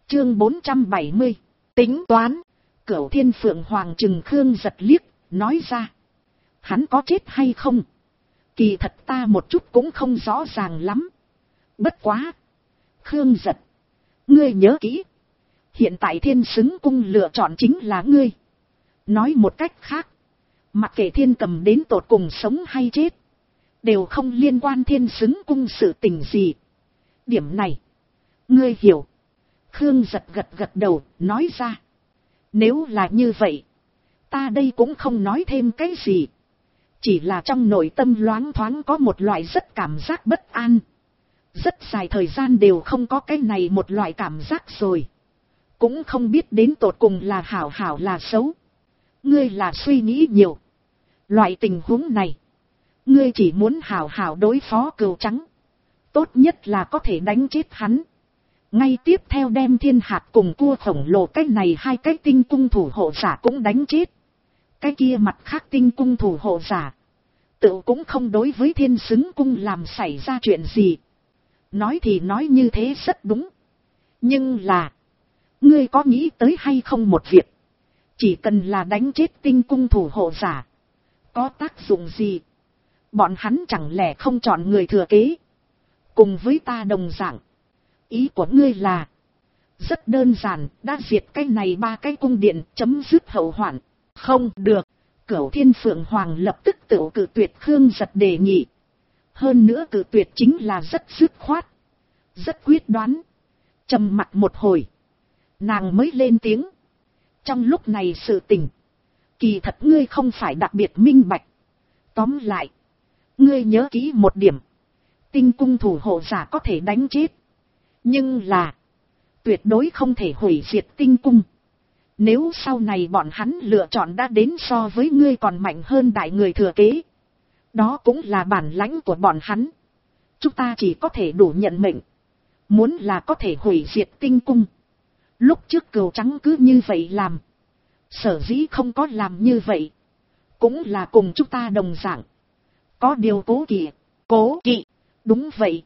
Chương 470. Tính toán. Cửu Thiên Phượng Hoàng trừng Khương Giật liếc, nói ra. Hắn có chết hay không? Kỳ thật ta một chút cũng không rõ ràng lắm. Bất quá. Khương Giật. Ngươi nhớ kỹ. Hiện tại Thiên Xứng Cung lựa chọn chính là ngươi. Nói một cách khác. Mặc kệ Thiên Cầm đến tột cùng sống hay chết. Đều không liên quan Thiên Xứng Cung sự tình gì. Điểm này. Ngươi hiểu. Khương Giật gật đầu, nói ra. Nếu là như vậy. Ta đây cũng không nói thêm cái gì. Chỉ là trong nội tâm loáng thoáng có một loại rất cảm giác bất an. Rất dài thời gian đều không có cái này một loại cảm giác rồi. Cũng không biết đến tột cùng là hảo là xấu. Ngươi là suy nghĩ nhiều. Loại tình huống này. Ngươi chỉ muốn hảo đối phó Cừu Trắng. Tốt nhất là có thể đánh chết hắn. Ngay tiếp theo đem Thiên Hạt cùng cua khổng lồ cái này hai cái tinh cung thủ hộ giả cũng đánh chết. Cái kia mặt khác tinh cung thủ hộ giả. Tự cũng không đối với Thiên Xứng Cung làm xảy ra chuyện gì. Nói thì nói như thế rất đúng. Nhưng là. Ngươi có nghĩ tới hay không một việc. Chỉ cần là đánh chết tinh cung thủ hộ giả. Có tác dụng gì? Bọn hắn chẳng lẽ không chọn người thừa kế. Cùng với ta đồng dạng. Ý của ngươi là. Rất đơn giản. Đã diệt cái này ba cái cung điện. Chấm dứt hậu hoạn. Không được. Cửu Thiên Phượng Hoàng lập tức tự cự tuyệt Khương Giật đề nghị. Hơn nữa cự tuyệt chính là rất dứt khoát. Rất quyết đoán. Trầm mặc một hồi. Nàng mới lên tiếng. Trong lúc này sự tình. Kỳ thật ngươi không phải đặc biệt minh bạch. Tóm lại. Ngươi nhớ kỹ một điểm. Tinh cung thủ hộ giả có thể đánh chết. Nhưng là. Tuyệt đối không thể hủy diệt tinh cung. Nếu sau này bọn hắn lựa chọn đã đến so với ngươi còn mạnh hơn đại người thừa kế. Đó cũng là bản lãnh của bọn hắn. Chúng ta chỉ có thể đủ nhận mệnh. Muốn là có thể hủy diệt tinh cung. Lúc trước Cừu Trắng cứ như vậy làm. Sở dĩ không có làm như vậy. Cũng là cùng chúng ta đồng dạng. Có điều cố kỵ. Cố kỵ. Đúng vậy.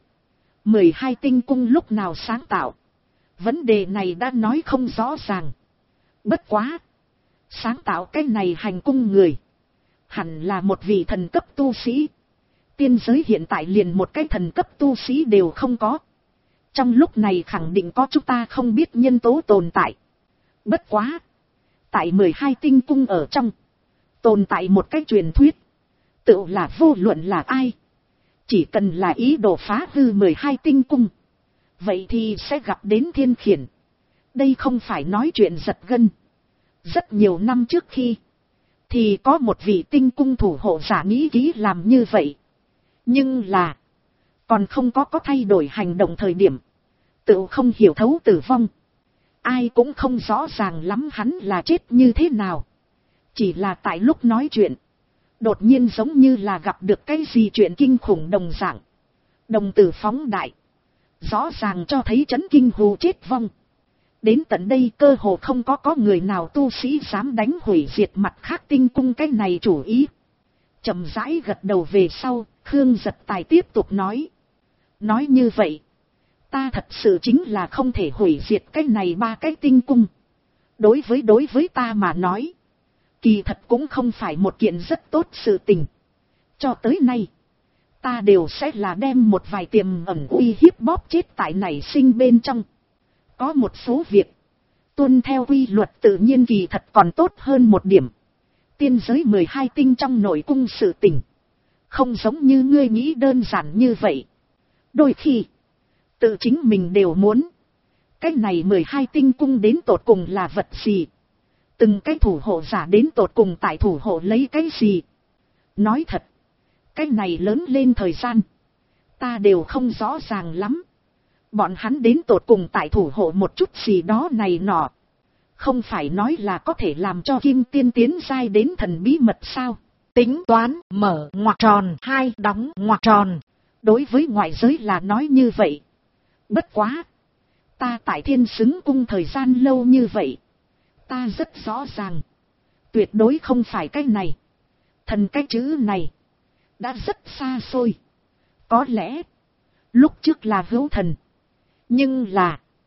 12 tinh cung lúc nào sáng tạo. Vấn đề này đã nói không rõ ràng. Bất quá. Sáng tạo cái này hành cung người. Hẳn là một vị thần cấp tu sĩ. Tiên giới hiện tại liền một cái thần cấp tu sĩ đều không có. Trong lúc này khẳng định có chúng ta không biết nhân tố tồn tại. Bất quá. Tại 12 tinh cung ở trong. Tồn tại một cái truyền thuyết. Tự là vô luận là ai. Chỉ cần là ý đồ phá hư 12 tinh cung. Vậy thì sẽ gặp đến thiên khiển. Đây không phải nói chuyện giật gân. Rất nhiều năm trước khi. Thì có một vị tinh cung thủ hộ giả nghĩ kỹ làm như vậy. Nhưng là. Còn không có thay đổi hành động thời điểm. Tự không hiểu thấu tử vong. Ai cũng không rõ ràng lắm hắn là chết như thế nào. Chỉ là tại lúc nói chuyện. Đột nhiên giống như là gặp được cái gì chuyện kinh khủng đồng dạng. Đồng tử phóng đại. Rõ ràng cho thấy chấn kinh hù chết vong. Đến tận đây cơ hồ không có người nào tu sĩ dám đánh hủy diệt mặt khác tinh cung cái này chủ ý. Chậm rãi gật đầu về sau, Khương Giật Tài tiếp tục nói. Nói như vậy, ta thật sự chính là không thể hủy diệt cái này ba cái tinh cung. Đối với ta mà nói, kỳ thật cũng không phải một kiện rất tốt sự tình. Cho tới nay, ta đều sẽ là đem một vài tiềm ẩn uy hiếp bóp chết tại nảy sinh bên trong. Có một số việc, tuân theo quy luật tự nhiên kỳ thật còn tốt hơn một điểm. Tiên giới 12 tinh trong nội cung sự tình. Không giống như ngươi nghĩ đơn giản như vậy. Đôi khi, tự chính mình đều muốn. Cái này 12 tinh cung đến tột cùng là vật gì? Từng cái thủ hộ giả đến tột cùng tại thủ hộ lấy cái gì? Nói thật, cái này lớn lên thời gian. Ta đều không rõ ràng lắm. Bọn hắn đến tột cùng tại thủ hộ một chút gì đó này nọ. Không phải nói là có thể làm cho Kim Tiên tiến giai đến thần bí mật sao? Tính toán mở ngoặc tròn 2 đóng ngoặc tròn. Đối với ngoại giới là nói như vậy. Bất quá. Ta tại Thiên Xứng Cung thời gian lâu như vậy. Ta rất rõ ràng. Tuyệt đối không phải cái này. Thần cái chữ này. Đã rất xa xôi. Có lẽ. Lúc trước là hữu thần. Nhưng là.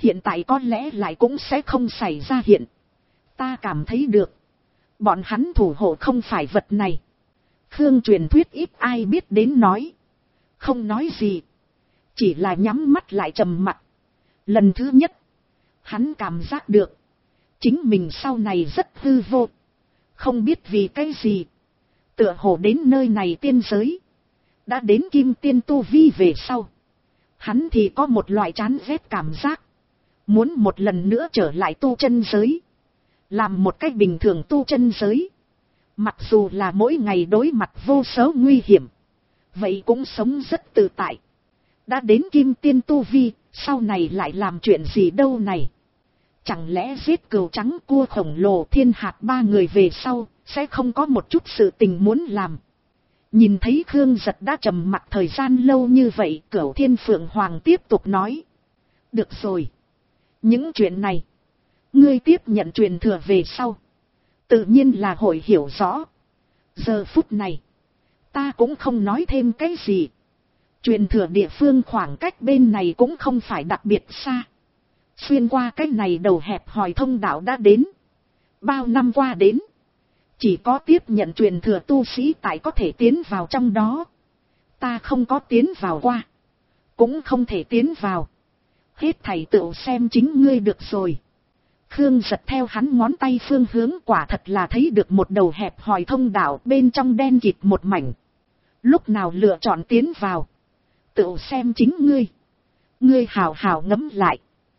Hiện tại có lẽ lại cũng sẽ không xảy ra hiện. Ta cảm thấy được. Bọn hắn thủ hộ không phải vật này. Khương truyền thuyết ít ai biết đến nói. Không nói gì. Chỉ là nhắm mắt lại trầm mặc. Lần thứ nhất. Hắn cảm giác được. Chính mình sau này rất hư vô. Không biết vì cái gì. Tựa hồ đến nơi này tiên giới. Đã đến kim tiên tu vi về sau. Hắn thì có một loại chán ghét cảm giác. Muốn một lần nữa trở lại tu chân giới. Làm một cách bình thường tu chân giới. Mặc dù là mỗi ngày đối mặt vô số nguy hiểm. Vậy cũng sống rất tự tại. Đã đến kim tiên tu vi. Sau này lại làm chuyện gì đâu này. Chẳng lẽ giết cừu trắng cua khổng lồ thiên hạt 3 người về sau. Sẽ không có một chút sự tình muốn làm. Nhìn thấy Khương Giật đã trầm mặc thời gian lâu như vậy. Cửu Thiên Phượng Hoàng tiếp tục nói. Được rồi. Những chuyện này. Ngươi tiếp nhận truyền thừa về sau. Tự nhiên là hội hiểu rõ. Giờ phút này. Ta cũng không nói thêm cái gì. Truyền thừa địa phương khoảng cách bên này cũng không phải đặc biệt xa. Xuyên qua cái này đầu hẹp hòi thông đạo đã đến. Bao năm qua đến. Chỉ có tiếp nhận truyền thừa tu sĩ tại có thể tiến vào trong đó. Ta không có tiến vào qua. Cũng không thể tiến vào. Hết thảy tự xem chính ngươi được rồi. Khương Giật theo hắn ngón tay phương hướng quả thật là thấy được một đầu hẹp hòi thông đạo bên trong đen kịt một mảnh. Lúc nào lựa chọn tiến vào. Tự xem chính ngươi. Ngươi hào hào ngẫm lại.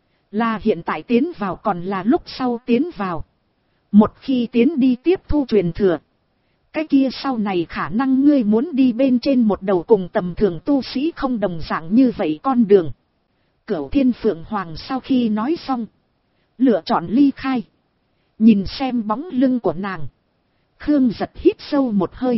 Là hiện tại tiến vào còn là lúc sau tiến vào. Một khi tiến đi tiếp thu truyền thừa. Cái kia sau này khả năng ngươi muốn đi bên trên một đầu cùng tầm thường tu sĩ không đồng dạng như vậy con đường. Cửu Thiên Phượng Hoàng sau khi nói xong. Lựa chọn ly khai. Nhìn xem bóng lưng của nàng. Khương Giật hít sâu một hơi.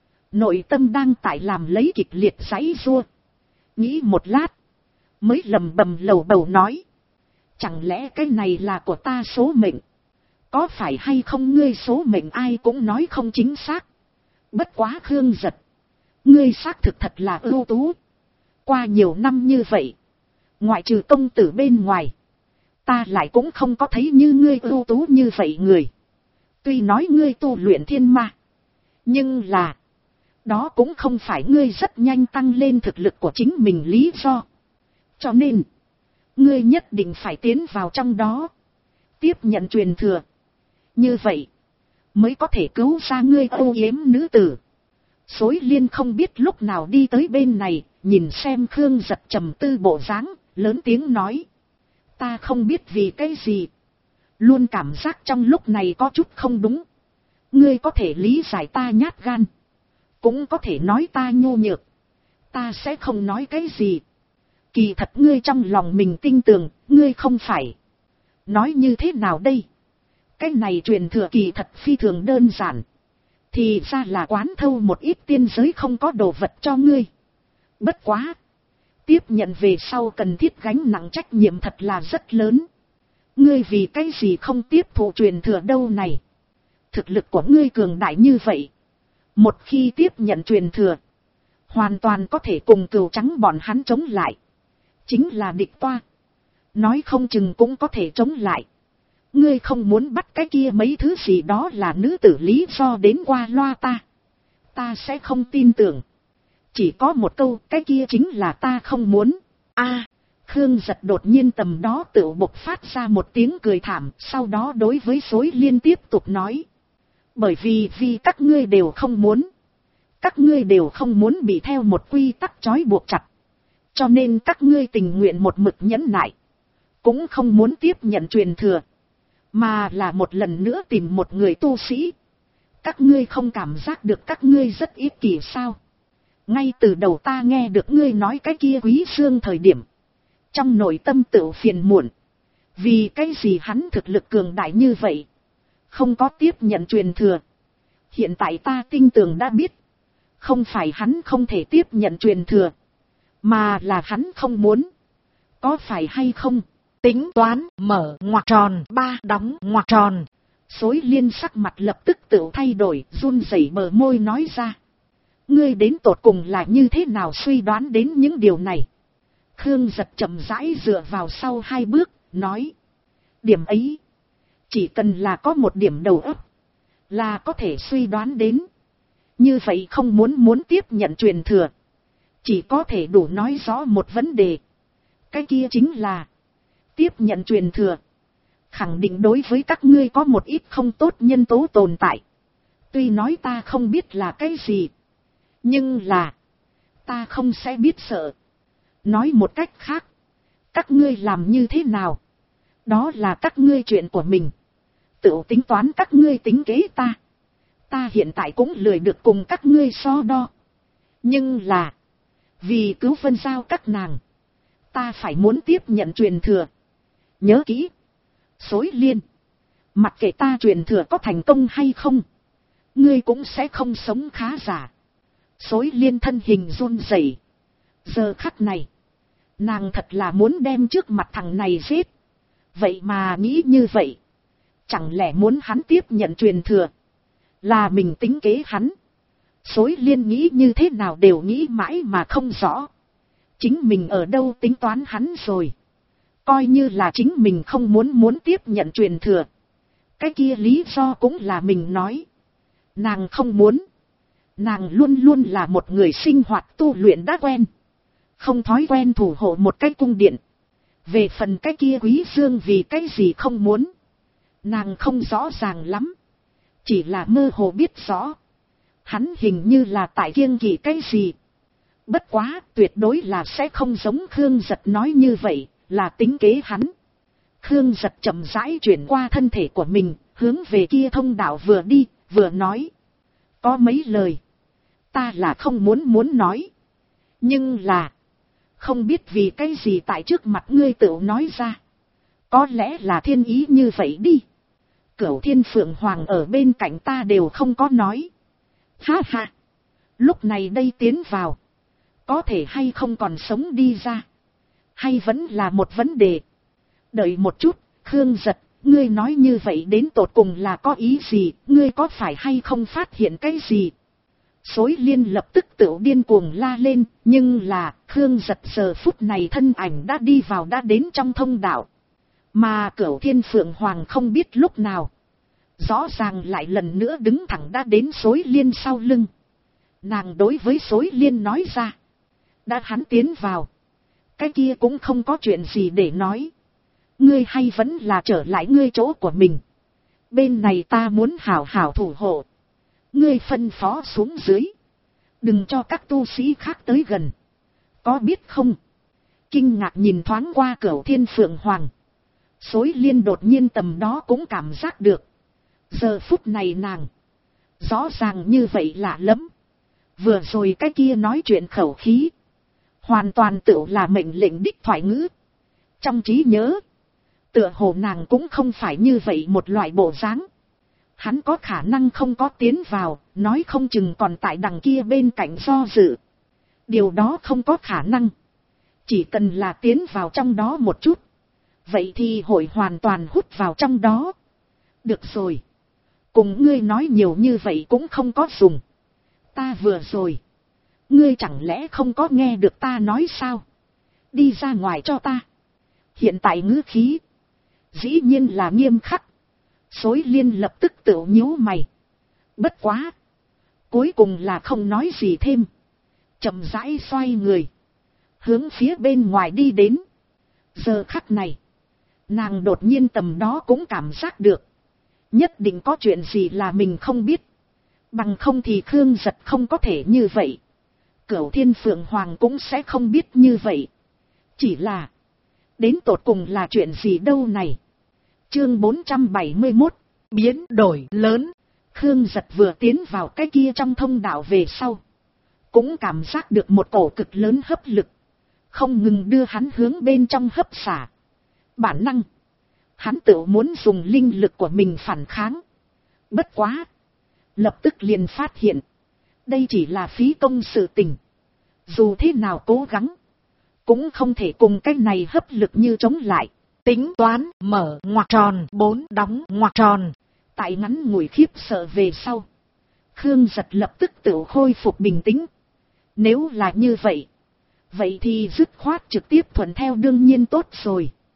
Nội tâm đang tại làm lấy kịch liệt giãy giụa. Nghĩ một lát. Mới lầm bầm lầu bầu nói. Chẳng lẽ cái này là của ta số mệnh. Có phải hay không ngươi số mệnh ai cũng nói không chính xác. Bất quá Khương Giật. Ngươi xác thực thật là ưu tú. Qua nhiều năm như vậy. Ngoại trừ công tử bên ngoài. Ta lại cũng không có thấy như ngươi ưu tú như vậy người. Tuy nói ngươi tu luyện thiên ma. Nhưng là. Đó cũng không phải ngươi rất nhanh tăng lên thực lực của chính mình lý do. Cho nên. Ngươi nhất định phải tiến vào trong đó. Tiếp nhận truyền thừa. Như vậy. Mới có thể cứu ra ngươi âu yếm nữ tử. Xối Liên không biết lúc nào đi tới bên này. Nhìn xem Khương Giật trầm tư bộ dáng. Lớn tiếng nói. Ta không biết vì cái gì. Luôn cảm giác trong lúc này có chút không đúng. Ngươi có thể lý giải ta nhát gan. Cũng có thể nói ta nhô nhược. Ta sẽ không nói cái gì. Kỳ thật ngươi trong lòng mình tin tưởng. Ngươi không phải. Nói như thế nào đây? Cái này truyền thừa kỳ thật phi thường đơn giản. Thì ra là quán thâu một ít tiên giới không có đồ vật cho ngươi. Bất quá. Tiếp nhận về sau cần thiết gánh nặng trách nhiệm thật là rất lớn. Ngươi vì cái gì không tiếp thụ truyền thừa đâu này. Thực lực của ngươi cường đại như vậy. Một khi tiếp nhận truyền thừa. Hoàn toàn có thể cùng cừu trắng bọn hắn chống lại. Chính là địch toa. Nói không chừng cũng có thể chống lại. Ngươi không muốn bắt cái kia mấy thứ gì đó là nữ tử lý do đến qua loa ta. Ta sẽ không tin tưởng. Chỉ có một câu, cái kia chính là ta không muốn. Khương Giật đột nhiên tầm đó tự bộc phát ra một tiếng cười thảm, sau đó đối với Xối Liên tiếp tục nói. Bởi vì các ngươi đều không muốn. Các ngươi đều không muốn bị theo một quy tắc trói buộc chặt. Cho nên các ngươi tình nguyện một mực nhẫn nại. Cũng không muốn tiếp nhận truyền thừa. Mà là một lần nữa tìm một người tu sĩ. Các ngươi không cảm giác được các ngươi rất ích kỷ sao? Ngay từ đầu ta nghe được ngươi nói cái kia Quý Xương thời điểm. Trong nội tâm tự phiền muộn. Vì cái gì hắn thực lực cường đại như vậy. Không có tiếp nhận truyền thừa. Hiện tại ta tin tưởng đã biết. Không phải hắn không thể tiếp nhận truyền thừa. Mà là hắn không muốn. Có phải hay không? Tính toán mở ngoặc tròn 3 đóng ngoặc tròn. Xối Liên sắc mặt lập tức tự thay đổi, run rẩy bờ môi nói ra. Ngươi đến tột cùng là như thế nào suy đoán đến những điều này? Khương Giật chậm rãi dựa vào sau 2 bước, nói. Điểm ấy, chỉ cần là có một điểm đầu óc, là có thể suy đoán đến. Như vậy không muốn tiếp nhận truyền thừa, chỉ có thể đủ nói rõ một vấn đề. Cái kia chính là, tiếp nhận truyền thừa, khẳng định đối với các ngươi có một ít không tốt nhân tố tồn tại. Tuy nói ta không biết là cái gì, nhưng là, ta không sẽ biết sợ. Nói một cách khác, các ngươi làm như thế nào, đó là các ngươi chuyện của mình. Tự tính toán các ngươi tính kế ta. Ta hiện tại cũng lười được cùng các ngươi so đo. Nhưng là, vì cứu Vân Giao các nàng, ta phải muốn tiếp nhận truyền thừa. Nhớ kỹ, Xối Liên, mặc kệ ta truyền thừa có thành công hay không, ngươi cũng sẽ không sống khá giả. Xối Liên thân hình run rẩy. Giờ khắc này, nàng thật là muốn đem trước mặt thằng này giết. Vậy mà nghĩ như vậy, chẳng lẽ muốn hắn tiếp nhận truyền thừa, là mình tính kế hắn. Xối Liên nghĩ như thế nào đều nghĩ mãi mà không rõ. Chính mình ở đâu tính toán hắn rồi. Coi như là chính mình không muốn tiếp nhận truyền thừa, cái kia lý do cũng là mình nói. Nàng không muốn. Nàng luôn luôn là một người sinh hoạt tu luyện đã quen, không thói quen thủ hộ một cái cung điện. Về phần cái kia Quý Dương vì cái gì không muốn, nàng không rõ ràng lắm, chỉ là mơ hồ biết rõ. Hắn hình như là tại kiêng kỵ cái gì. Bất quá tuyệt đối là sẽ không giống Khương Giật nói như vậy, là tính kế hắn. Khương Giật chậm rãi chuyển qua thân thể của mình, hướng về kia thông đạo vừa đi, vừa nói. Có mấy lời, ta là không muốn nói. Nhưng là, không biết vì cái gì tại trước mặt ngươi tự nói ra. Có lẽ là thiên ý như vậy đi. Cửu Thiên Phượng Hoàng ở bên cạnh ta đều không có nói. Ha ha, lúc này đây tiến vào, có thể hay không còn sống đi ra, hay vẫn là một vấn đề. Đợi một chút, Khương Giật, ngươi nói như vậy đến tột cùng là có ý gì, ngươi có phải hay không phát hiện cái gì? Xối Liên lập tức tự điên cuồng la lên, nhưng là, Khương Giật giờ phút này thân ảnh đã đi vào đã đến trong thông đạo. Mà Cửu Thiên Phượng Hoàng không biết lúc nào, rõ ràng lại lần nữa đứng thẳng đã đến Xối Liên sau lưng. Nàng đối với Xối Liên nói ra, đã hắn tiến vào, cái kia cũng không có chuyện gì để nói. Ngươi hay vẫn là trở lại ngươi chỗ của mình. Bên này ta muốn hảo hảo thủ hộ. Ngươi phân phó xuống dưới, đừng cho các tu sĩ khác tới gần. Có biết không? Kinh ngạc nhìn thoáng qua Cửu Thiên Phượng Hoàng, Xối Liên đột nhiên tầm đó cũng cảm giác được. Giờ phút này nàng, rõ ràng như vậy lạ lắm. Vừa rồi cái kia nói chuyện khẩu khí, hoàn toàn tự là mệnh lệnh đích thoại ngữ. Trong trí nhớ, tựa hồ nàng cũng không phải như vậy một loại bộ dáng. Hắn có khả năng không có tiến vào, nói không chừng còn tại đằng kia bên cạnh do dự. Điều đó không có khả năng. Chỉ cần là tiến vào trong đó một chút, vậy thì hội hoàn toàn hút vào trong đó. Được rồi, cùng ngươi nói nhiều như vậy cũng không có dùng. Ta vừa rồi, ngươi chẳng lẽ không có nghe được ta nói sao? Đi ra ngoài cho ta. Hiện tại ngữ khí, dĩ nhiên là nghiêm khắc. Xối Liên lập tức tự nhíu mày. Bất quá, cuối cùng là không nói gì thêm, chậm rãi xoay người, hướng phía bên ngoài đi đến. Giờ khắc này, nàng đột nhiên tầm đó cũng cảm giác được, nhất định có chuyện gì là mình không biết. Bằng không thì Khương Giật không có thể như vậy, Cửu Thiên Phượng Hoàng cũng sẽ không biết như vậy. Chỉ là, đến tột cùng là chuyện gì đâu này? Chương 471, biến đổi lớn. Khương Giật vừa tiến vào cái kia trong thông đạo về sau, cũng cảm giác được một cổ cực lớn hấp lực, không ngừng đưa hắn hướng bên trong hấp xả. Bản năng, hắn tự muốn dùng linh lực của mình phản kháng. Bất quá, lập tức liền phát hiện, đây chỉ là phí công sự tình. Dù thế nào cố gắng, cũng không thể cùng cái này hấp lực như chống lại. Tính toán mở ngoặc tròn 4 đóng ngoặc tròn. Tại ngắn ngủi khiếp sợ về sau, Khương Giật lập tức tự khôi phục bình tĩnh. Nếu là như vậy, vậy thì dứt khoát trực tiếp thuận theo đương nhiên tốt rồi.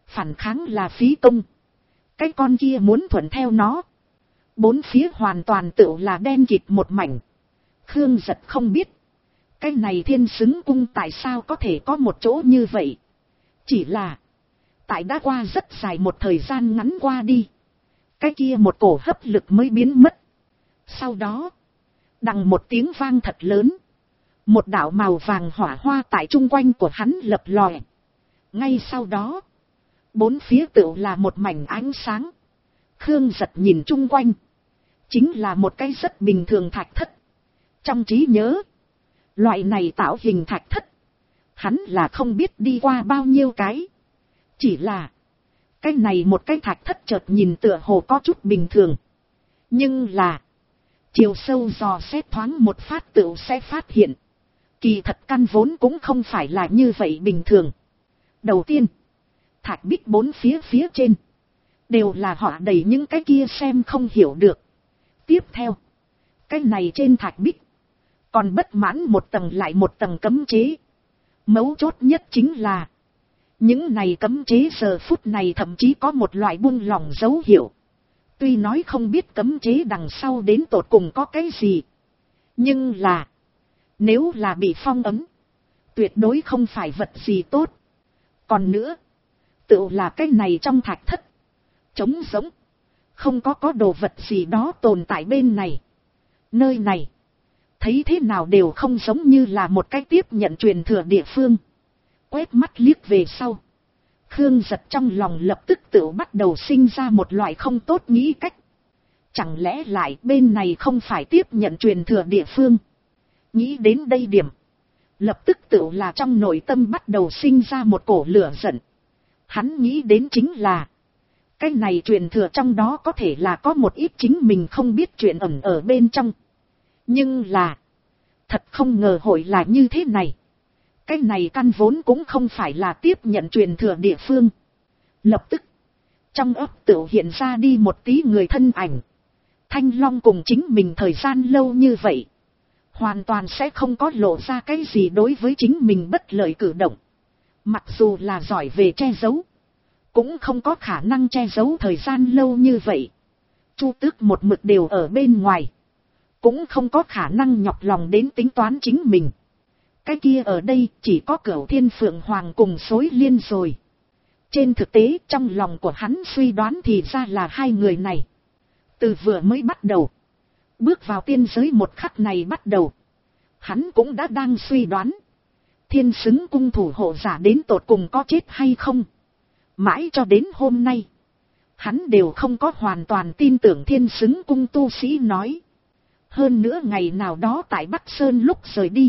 Phản kháng là phí công. Cái con kia muốn thuận theo nó. Bốn phía hoàn toàn tựu là đen kịt một mảnh. Khương Giật không biết. Cái này Thiên Xứng Cung tại sao có thể có một chỗ như vậy. Chỉ là. Tại đã qua rất dài một thời gian ngắn qua đi. Cái kia một cổ hấp lực mới biến mất. Sau đó. Đằng một tiếng vang thật lớn. Một đạo màu vàng hỏa hoa tại chung quanh của hắn lập lòe. Ngay sau đó. Bốn phía tựu là một mảnh ánh sáng. Khương Giật nhìn chung quanh. Chính là một cái rất bình thường thạch thất. Trong trí nhớ. Loại này tạo hình thạch thất. Hắn là không biết đi qua bao nhiêu cái. Chỉ là. Cái này một cái thạch thất chợt nhìn tựa hồ có chút bình thường. Nhưng là. Chiều sâu dò xét thoáng một phát tựu sẽ phát hiện. Kỳ thật căn vốn cũng không phải là như vậy bình thường. Đầu tiên. Thạch bích bốn phía trên. Đều là họ đầy những cái kia xem không hiểu được. Tiếp theo. Cái này trên thạch bích. Còn bất mãn một tầng lại một tầng cấm chế. Mấu chốt nhất chính là. Những này cấm chế giờ phút này thậm chí có một loại buông lỏng dấu hiệu. Tuy nói không biết cấm chế đằng sau đến tột cùng có cái gì. Nhưng là. Nếu là bị phong ấn. Tuyệt đối không phải vật gì tốt. Còn nữa. Tự là cái này trong thạch thất. Trống rỗng. Không có đồ vật gì đó tồn tại bên này. Nơi này. Thấy thế nào đều không giống như là một cái tiếp nhận truyền thừa địa phương. Quét mắt liếc về sau. Khương Giật trong lòng lập tức tự bắt đầu sinh ra một loại không tốt nghĩ cách. Chẳng lẽ lại bên này không phải tiếp nhận truyền thừa địa phương. Nghĩ đến đây điểm. Lập tức tự là trong nội tâm bắt đầu sinh ra một cổ lửa giận. Hắn nghĩ đến chính là. Cái này truyền thừa trong đó có thể là có một ít chính mình không biết chuyện ẩn ở bên trong. Nhưng là. Thật không ngờ hội là như thế này. Cái này căn vốn cũng không phải là tiếp nhận truyền thừa địa phương. Lập tức. Trong óc tự hiện ra đi một tí người thân ảnh. Thanh Long cùng chính mình thời gian lâu như vậy. Hoàn toàn sẽ không có lộ ra cái gì đối với chính mình bất lợi cử động. Mặc dù là giỏi về che giấu. Cũng không có khả năng che giấu thời gian lâu như vậy. Chu Tước một mực đều ở bên ngoài. Cũng không có khả năng nhọc lòng đến tính toán chính mình. Cái kia ở đây chỉ có Cửu Thiên Phượng Hoàng cùng Xối Liên rồi. Trên thực tế trong lòng của hắn suy đoán thì ra là hai người này. Từ vừa mới bắt đầu. Bước vào tiên giới một khắc này bắt đầu. Hắn cũng đã đang suy đoán. Thiên Xứng Cung thủ hộ giả đến tột cùng có chết hay không. Mãi cho đến hôm nay. Hắn đều không có hoàn toàn tin tưởng Thiên Xứng Cung tu sĩ nói. Hơn nữa ngày nào đó tại Bắc Sơn lúc rời đi.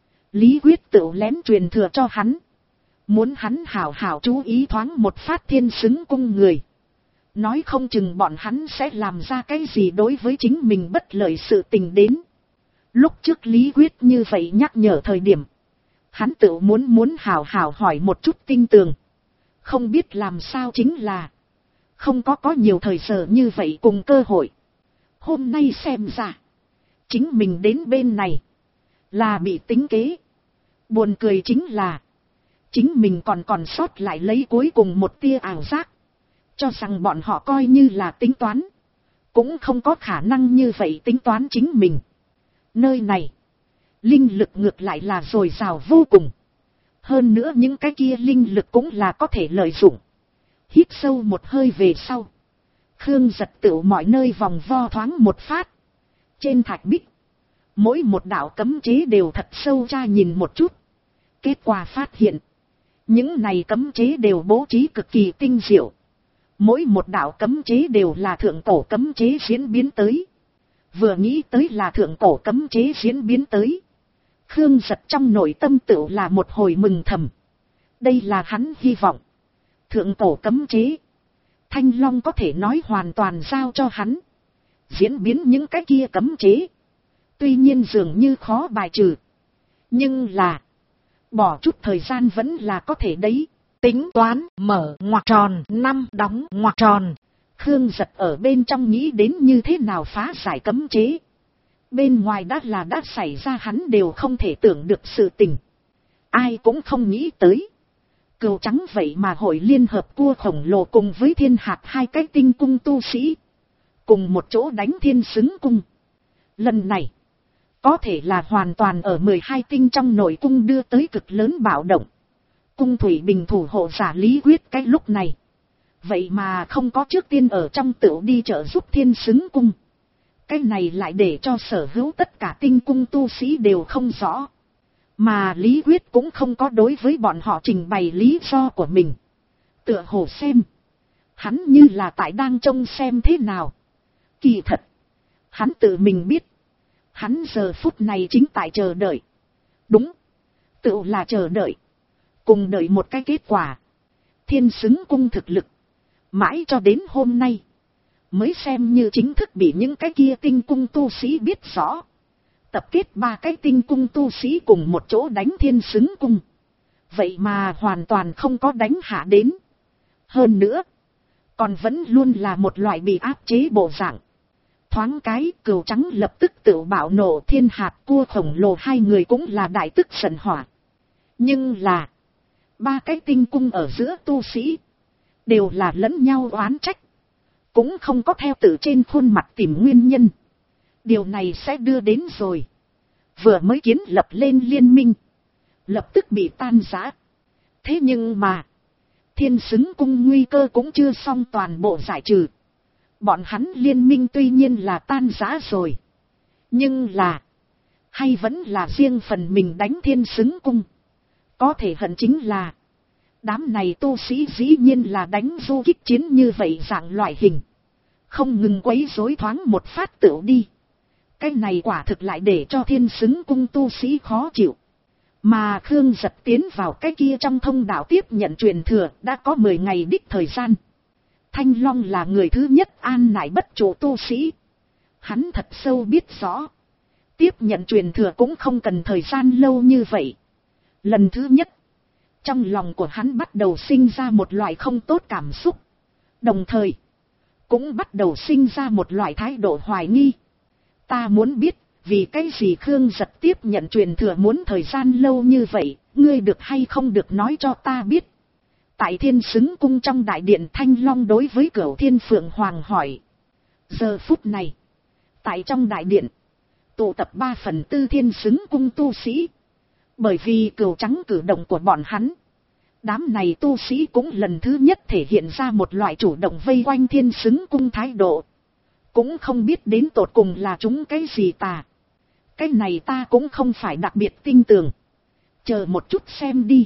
Lý Quyết tự lén truyền thừa cho hắn. Muốn hắn hảo hảo chú ý thoáng một phát Thiên Xứng Cung người. Nói không chừng bọn hắn sẽ làm ra cái gì đối với chính mình bất lợi sự tình đến. Lúc trước Lý Quyết như vậy nhắc nhở thời điểm. Hắn tự muốn hảo hảo hỏi một chút tin tường. Không biết làm sao chính là. Không có nhiều thời giờ như vậy cùng cơ hội. Hôm nay xem ra. Chính mình đến bên này. Là bị tính kế. Buồn cười chính là. Chính mình còn sót lại lấy cuối cùng một tia ảo giác. Cho rằng bọn họ coi như là tính toán. Cũng không có khả năng như vậy tính toán chính mình. Nơi này. Linh lực ngược lại là dồi dào vô cùng. Hơn nữa những cái kia linh lực cũng là có thể lợi dụng. Hít sâu một hơi về sau. Khương Giật tựu mọi nơi vòng vo thoáng một phát. Trên thạch bích. Mỗi một đạo cấm chế đều thật sâu tra nhìn một chút. Kết quả phát hiện. Những này cấm chế đều bố trí cực kỳ tinh diệu. Mỗi một đạo cấm chế đều là thượng cổ cấm chế diễn biến tới. Vừa nghĩ tới là thượng cổ cấm chế diễn biến tới. Khương Giật trong nội tâm tựu là một hồi mừng thầm. Đây là hắn hy vọng. Thượng cổ cấm chế. Thanh Long có thể nói hoàn toàn giao cho hắn. Diễn biến những cái kia cấm chế. Tuy nhiên dường như khó bài trừ. Nhưng là. Bỏ chút thời gian vẫn là có thể đấy. Tính toán mở ngoặc tròn 5 đóng ngoặc tròn. Khương Giật ở bên trong nghĩ đến như thế nào phá giải cấm chế. Bên ngoài đã xảy ra hắn đều không thể tưởng được sự tình. Ai cũng không nghĩ tới. Cừu trắng vậy mà hội liên hợp cua khổng lồ cùng với thiên hạt hai cái tinh cung tu sĩ. Cùng một chỗ đánh thiên xứng cung. Lần này, có thể là hoàn toàn ở 12 tinh trong nội cung đưa tới cực lớn bạo động. Cung thủy bình thủ hộ giả Lý Quyết cái lúc này. Vậy mà không có trước tiên ở trong tửu đi trợ giúp thiên xứng cung. Cái này lại để cho sở hữu tất cả tinh cung tu sĩ đều không rõ. Mà Lý Quyết cũng không có đối với bọn họ trình bày lý do của mình. Tựa hồ xem. Hắn như là tại đang trông xem thế nào. Kỳ thật. Hắn tự mình biết. Hắn giờ phút này chính tại chờ đợi. Đúng. Tựu là chờ đợi. Cùng đợi một cái kết quả. Thiên xứng cung thực lực. Mãi cho đến hôm nay. Mới xem như chính thức bị những cái kia tinh cung tu sĩ biết rõ. Tập kết 3 cái tinh cung tu sĩ cùng một chỗ đánh thiên xứng cung. Vậy mà hoàn toàn không có đánh hạ đến. Hơn nữa. Còn vẫn luôn là một loại bị áp chế bộ dạng. Thoáng cái cừu trắng lập tức tự bạo nổ, thiên hạt cua khổng lồ hai người cũng là đại tức giận hỏa. Nhưng là. 3 cái tinh cung ở giữa tu sĩ. Đều là lẫn nhau oán trách. Cũng không có theo tự trên khuôn mặt tìm nguyên nhân. Điều này sẽ đưa đến rồi. Vừa mới kiến lập lên liên minh. Lập tức bị tan rã. Thế nhưng mà. Thiên xứng cung nguy cơ cũng chưa xong toàn bộ giải trừ. Bọn hắn liên minh tuy nhiên là tan rã rồi. Nhưng là. Hay vẫn là riêng phần mình đánh thiên xứng cung. Có thể hận chính là. Đám này tu sĩ dĩ nhiên là đánh du kích chiến như vậy dạng loại hình. Không ngừng quấy rối thoáng một phát tựu đi. Cái này quả thực lại để cho thiên xứng cung tu sĩ khó chịu. Mà Khương Giật tiến vào cái kia trong thông đạo tiếp nhận truyền thừa đã có 10 ngày đích thời gian. Thanh Long là người thứ nhất an nại bất trụ tu sĩ. Hắn thật sâu biết rõ. Tiếp nhận truyền thừa cũng không cần thời gian lâu như vậy. Lần thứ nhất. Trong lòng của hắn bắt đầu sinh ra một loại không tốt cảm xúc. Đồng thời. Cũng bắt đầu sinh ra một loại thái độ hoài nghi. Ta muốn biết. Vì cái gì Khương Giật tiếp nhận truyền thừa muốn thời gian lâu như vậy. Ngươi được hay không được nói cho ta biết. Tại thiên xứng cung trong đại điện Thanh Long đối với Cửu Thiên Phượng Hoàng hỏi. Giờ phút này. Tại trong đại điện. Tụ tập 3/4 thiên xứng cung tu sĩ. Bởi vì cừu trắng cử động của bọn hắn. Đám này tu sĩ cũng lần thứ nhất thể hiện ra một loại chủ động vây quanh thiên xứng cung thái độ. Cũng không biết đến tột cùng là chúng cái gì tà. Cái này ta cũng không phải đặc biệt tin tưởng. Chờ một chút xem đi.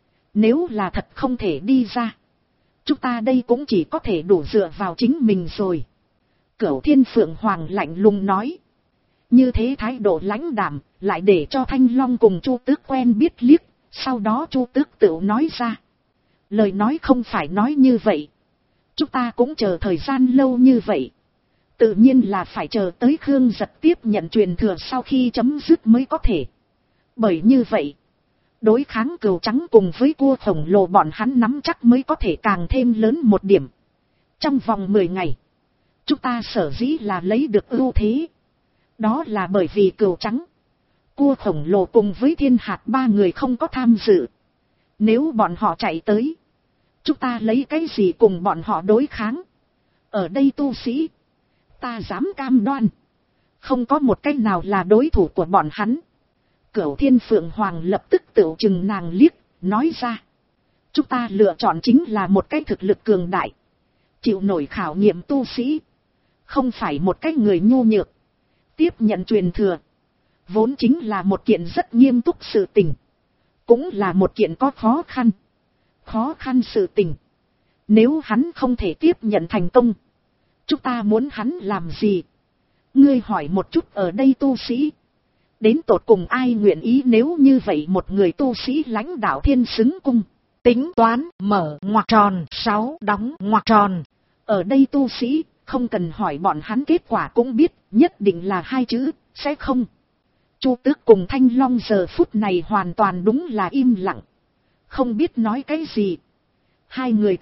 Nếu là thật không thể đi ra. Chúng ta đây cũng chỉ có thể đủ dựa vào chính mình rồi. Cửu Thiên Phượng Hoàng lạnh lùng nói. Như thế thái độ lãnh đạm lại để cho Thanh Long cùng Chu Tước quen biết liếc. Sau đó Chu Tước tự nói ra. Lời nói không phải nói như vậy. Chúng ta cũng chờ thời gian lâu như vậy. Tự nhiên là phải chờ tới Khương Giật tiếp nhận truyền thừa sau khi chấm dứt mới có thể. Bởi như vậy. Đối kháng cừu trắng cùng với cua khổng lồ bọn hắn nắm chắc mới có thể càng thêm lớn một điểm. Trong vòng 10 ngày. Chúng ta sở dĩ là lấy được ưu thế. Đó là bởi vì cừu trắng. Cua khổng lồ cùng với thiên hạt 3 người không có tham dự. Nếu bọn họ chạy tới. Chúng ta lấy cái gì cùng bọn họ đối kháng. Ở đây tu sĩ. Ta dám cam đoan. Không có một cách nào là đối thủ của bọn hắn. Cửu Thiên Phượng Hoàng lập tức tựu chừng nàng liếc, nói ra. Chúng ta lựa chọn chính là một cái thực lực cường đại. Chịu nổi khảo nghiệm tu sĩ. Không phải một cái người nhu nhược. Tiếp nhận truyền thừa. Vốn chính là một kiện rất nghiêm túc sự tình. Cũng là một kiện có khó khăn. Khó khăn sự tình. Nếu hắn không thể tiếp nhận thành công. Chúng ta muốn hắn làm gì? Ngươi hỏi một chút ở đây tu sĩ. Đến tột cùng ai nguyện ý nếu như vậy một người tu sĩ lãnh đạo thiên xứng cung. Tính toán mở ngoặc tròn 6 đóng ngoặc tròn. Ở đây tu sĩ không cần hỏi bọn hắn kết quả cũng biết nhất định là 2 chữ sẽ không. Chu Tước cùng Thanh Long giờ phút này hoàn toàn đúng là im lặng. Không biết nói cái gì. Hai người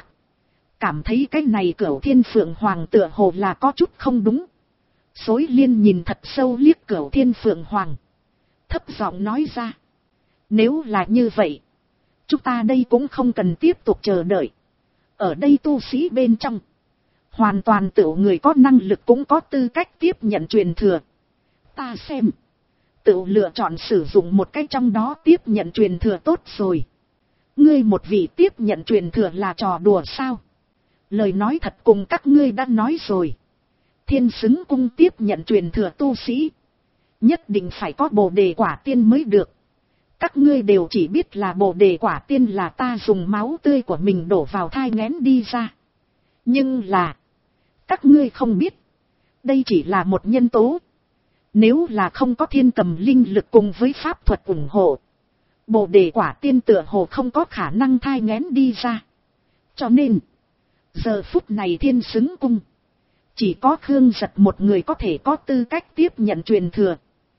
cảm thấy cái này Cửu Thiên Phượng Hoàng tựa hồ là có chút không đúng. Xối Liên nhìn thật sâu liếc Cửu Thiên Phượng Hoàng. Thấp giọng nói ra. Nếu là như vậy. Chúng ta đây cũng không cần tiếp tục chờ đợi. Ở đây tu sĩ bên trong, hoàn toàn tự người có năng lực cũng có tư cách tiếp nhận truyền thừa. Ta xem, tự lựa chọn sử dụng một cái trong đó tiếp nhận truyền thừa tốt rồi. Ngươi một vị tiếp nhận truyền thừa là trò đùa sao? Lời nói thật cùng các ngươi đã nói rồi. Thiên xứng cung tiếp nhận truyền thừa tu sĩ, nhất định phải có bồ đề quả tiên mới được. Các ngươi đều chỉ biết là bồ đề quả tiên là ta dùng máu tươi của mình đổ vào thai nghén đi ra. Nhưng là, các ngươi không biết, đây chỉ là một nhân tố. Nếu là không có thiên cầm linh lực cùng với pháp thuật ủng hộ, bồ đề quả tiên tựa hồ không có khả năng thai nghén đi ra. Cho nên, giờ phút này thiên xứng cung, chỉ có Khương Giật một người có thể có tư cách tiếp nhận truyền thừa.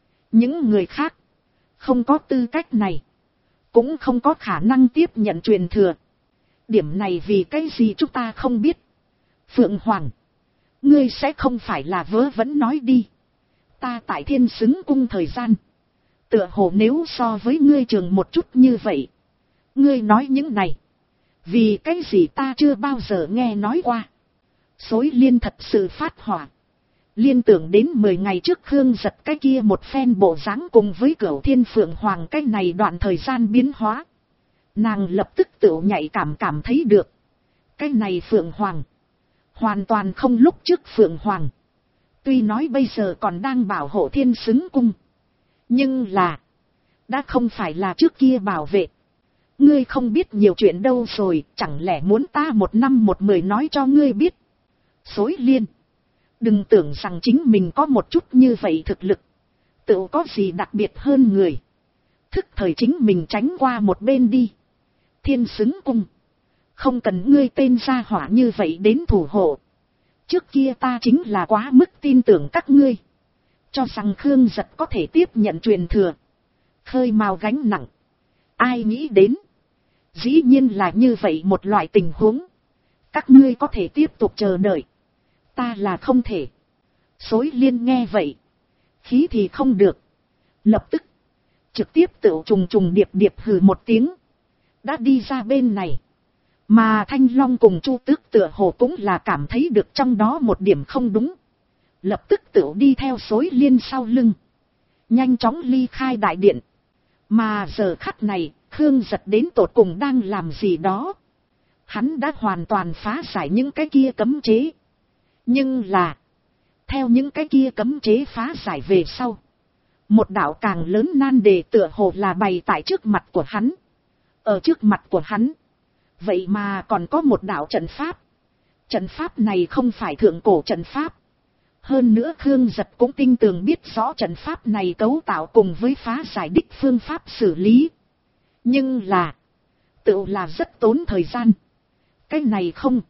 Những người khác, không có tư cách này, cũng không có khả năng tiếp nhận truyền thừa. Điểm này vì cái gì chúng ta không biết. Phượng Hoàng, ngươi sẽ không phải là vớ vẩn nói đi. Ta tại thiên xứng cung thời gian, tựa hồ nếu so với ngươi trường một chút như vậy. Ngươi nói những này, vì cái gì ta chưa bao giờ nghe nói qua. Xối Liên thật sự phát hỏa. Liên tưởng đến 10 ngày trước Khương Giật cái kia một phen bộ dáng cùng với Cửu Thiên Phượng Hoàng cái này đoạn thời gian biến hóa. Nàng lập tức tự nhạy cảm thấy được. Cái này Phượng Hoàng, hoàn toàn không lúc trước Phượng Hoàng. Tuy nói bây giờ còn đang bảo hộ thiên xứng cung, nhưng là, đã không phải là trước kia bảo vệ. Ngươi không biết nhiều chuyện đâu rồi, chẳng lẽ muốn ta 1 năm 1 10 nói cho ngươi biết. Xối Liên, đừng tưởng rằng chính mình có một chút như vậy thực lực, tự có gì đặc biệt hơn người. Thức thời chính mình tránh qua một bên đi. Thiên xứng cung, không cần ngươi tên gia hỏa như vậy đến thủ hộ. Trước kia ta chính là quá mức tin tưởng các ngươi, cho rằng Khương Giật có thể tiếp nhận truyền thừa, khơi mào gánh nặng. Ai nghĩ đến, dĩ nhiên là như vậy một loại tình huống. Các ngươi có thể tiếp tục chờ đợi, ta là không thể. Xối Liên nghe vậy, khí thì không được, lập tức trực tiếp tự trùng điệp hừ một tiếng, đã đi ra bên này. Mà Thanh Long cùng Chu Tước tựa hồ cũng là cảm thấy được trong đó một điểm không đúng, lập tức tự đi theo Xối Liên sau lưng, nhanh chóng ly khai đại điện. Mà giờ khắc này, Khương Giật đến tột cùng đang làm gì đó. Hắn đã hoàn toàn phá giải những cái kia cấm chế. Nhưng là, theo những cái kia cấm chế phá giải về sau, một đạo càng lớn nan đề tựa hồ là bày tại trước mặt của hắn. Ở trước mặt của hắn, vậy mà còn có một đạo trận pháp. Trận pháp này không phải thượng cổ trận pháp. Hơn nữa Khương Giật cũng tinh tường biết rõ trận pháp này cấu tạo cùng với phá giải đích phương pháp xử lý. Nhưng là, tự là rất tốn thời gian. Cái này không,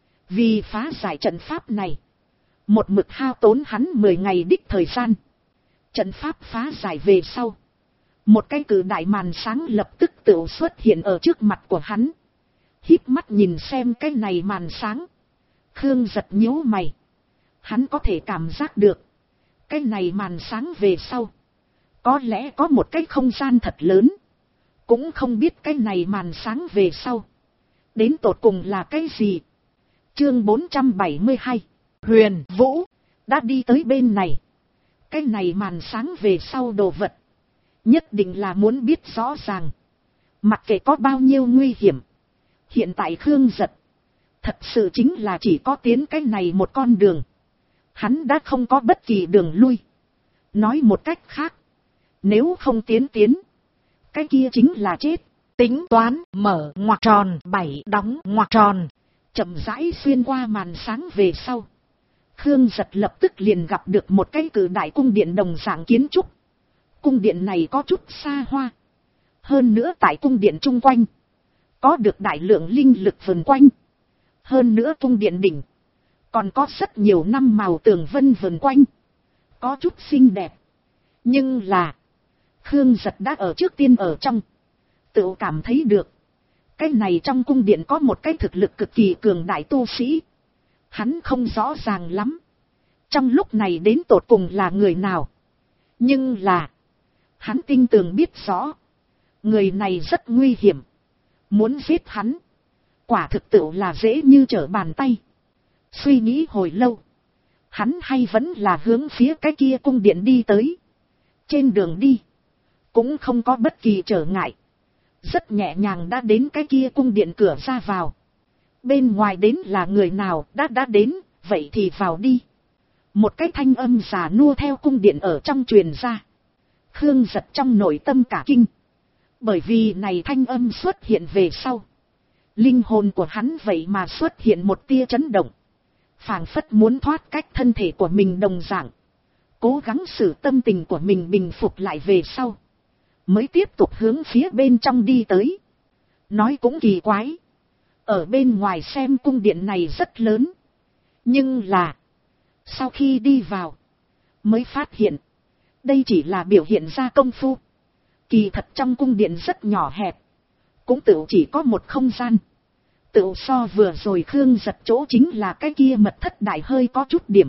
vì phá giải trận pháp này, một mực hao tốn hắn 10 ngày đích thời gian. Trận pháp phá giải về sau, một cái cự đại màn sáng lập tức tự xuất hiện ở trước mặt của hắn. Híp mắt nhìn xem cái này màn sáng, Khương Giật nhíu mày. Hắn có thể cảm giác được, cái này màn sáng về sau, có lẽ có một cái không gian thật lớn. Cũng không biết cái này màn sáng về sau, đến tột cùng là cái gì. Chương 472, Huyền Vũ, đã đi tới bên này. Cái này màn sáng về sau đồ vật, nhất định là muốn biết rõ ràng. Mặc kệ có bao nhiêu nguy hiểm, hiện tại Khương Giật, thật sự chính là chỉ có tiến cái này một con đường. Hắn đã không có bất kỳ đường lui. Nói một cách khác, nếu không tiến, cái kia chính là chết. Tính toán mở ngoặc tròn 7 đóng ngoặc tròn. Chậm rãi xuyên qua màn sáng về sau, Khương Giật lập tức liền gặp được một cái cự đại cung điện đồng dạng kiến trúc. Cung điện này có chút xa hoa. Hơn nữa tại cung điện chung quanh, có được đại lượng linh lực vần quanh. Hơn nữa cung điện đỉnh, còn có rất nhiều năm màu tường vân vần quanh. Có chút xinh đẹp. Nhưng là, Khương Giật đã ở trước tiên ở trong, tự cảm thấy được, cái này trong cung điện có một cái thực lực cực kỳ cường đại tu sĩ. Hắn không rõ ràng lắm, trong lúc này đến tột cùng là người nào. Nhưng là, hắn tinh tường biết rõ, người này rất nguy hiểm. Muốn giết hắn, quả thực tự là dễ như trở bàn tay. Suy nghĩ hồi lâu, hắn hay vẫn là hướng phía cái kia cung điện đi tới. Trên đường đi, cũng không có bất kỳ trở ngại. Rất nhẹ nhàng đã đến cái kia cung điện cửa ra vào. Bên ngoài đến là người nào đã đến, vậy thì vào đi. Một cái thanh âm già nua theo cung điện ở trong truyền ra. Khương Giật trong nội tâm cả kinh. Bởi vì này thanh âm xuất hiện về sau, linh hồn của hắn vậy mà xuất hiện một tia chấn động. Phảng phất muốn thoát cách thân thể của mình đồng dạng. Cố gắng xử tâm tình của mình bình phục lại về sau, mới tiếp tục hướng phía bên trong đi tới. Nói cũng kỳ quái. Ở bên ngoài xem cung điện này rất lớn. Nhưng là, sau khi đi vào, mới phát hiện, đây chỉ là biểu hiện ra công phu. Kỳ thật trong cung điện rất nhỏ hẹp. Cũng tự chỉ có một không gian. Tự so vừa rồi Khương Giật chỗ chính là cái kia mật thất đại hơi có chút điểm.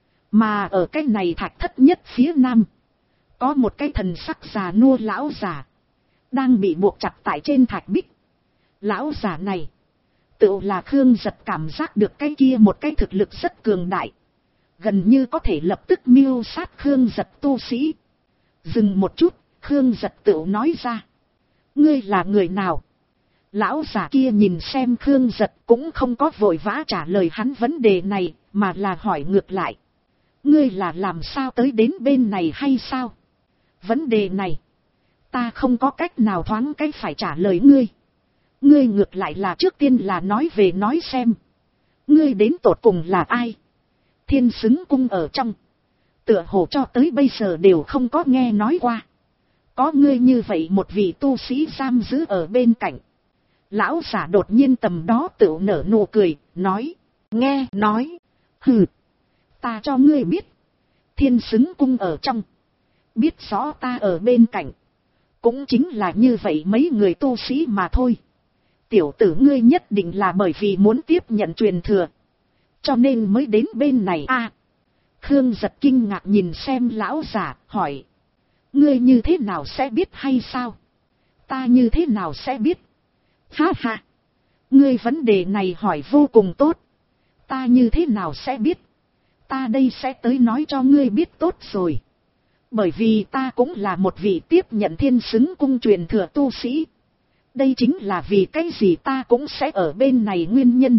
Mà ở cái này thạch thất nhất phía nam, có một cái thần sắc già nua lão già, đang bị buộc chặt tại trên thạch bích. Lão già này, tự là Khương Giật cảm giác được cái kia một cái thực lực rất cường đại. Gần như có thể lập tức mưu sát Khương Giật tu sĩ. Dừng một chút, Khương Giật tự nói ra. Ngươi là người nào? Lão già kia nhìn xem Khương Giật cũng không có vội vã trả lời hắn vấn đề này, mà là hỏi ngược lại. Ngươi là làm sao tới đến bên này hay sao? Vấn đề này, ta không có cách nào thoáng cái phải trả lời ngươi. Ngươi ngược lại là trước tiên là nói về nói xem. Ngươi đến tột cùng là ai? Thiên Xứng Cung ở trong, tựa hồ cho tới bây giờ đều không có nghe nói qua. Có ngươi như vậy một vị tu sĩ giam giữ ở bên cạnh. Lão giả đột nhiên tầm đó tự nở nụ cười, nói. Nghe nói. Hừ. Ta cho ngươi biết. Thiên Xứng Cung ở trong, biết rõ ta ở bên cạnh, cũng chính là như vậy mấy người tu sĩ mà thôi. Tiểu tử ngươi nhất định là bởi vì muốn tiếp nhận truyền thừa, cho nên mới đến bên này a. Khương Giật kinh ngạc nhìn xem lão giả, hỏi. Ngươi như thế nào sẽ biết hay sao? Ta như thế nào sẽ biết? Ha ha. Ngươi vấn đề này hỏi vô cùng tốt. Ta như thế nào sẽ biết? Ta đây sẽ tới nói cho ngươi biết tốt rồi. Bởi vì ta cũng là một vị tiếp nhận Thiên Xứng Cung truyền thừa tu sĩ. Đây chính là vì cái gì ta cũng sẽ ở bên này nguyên nhân.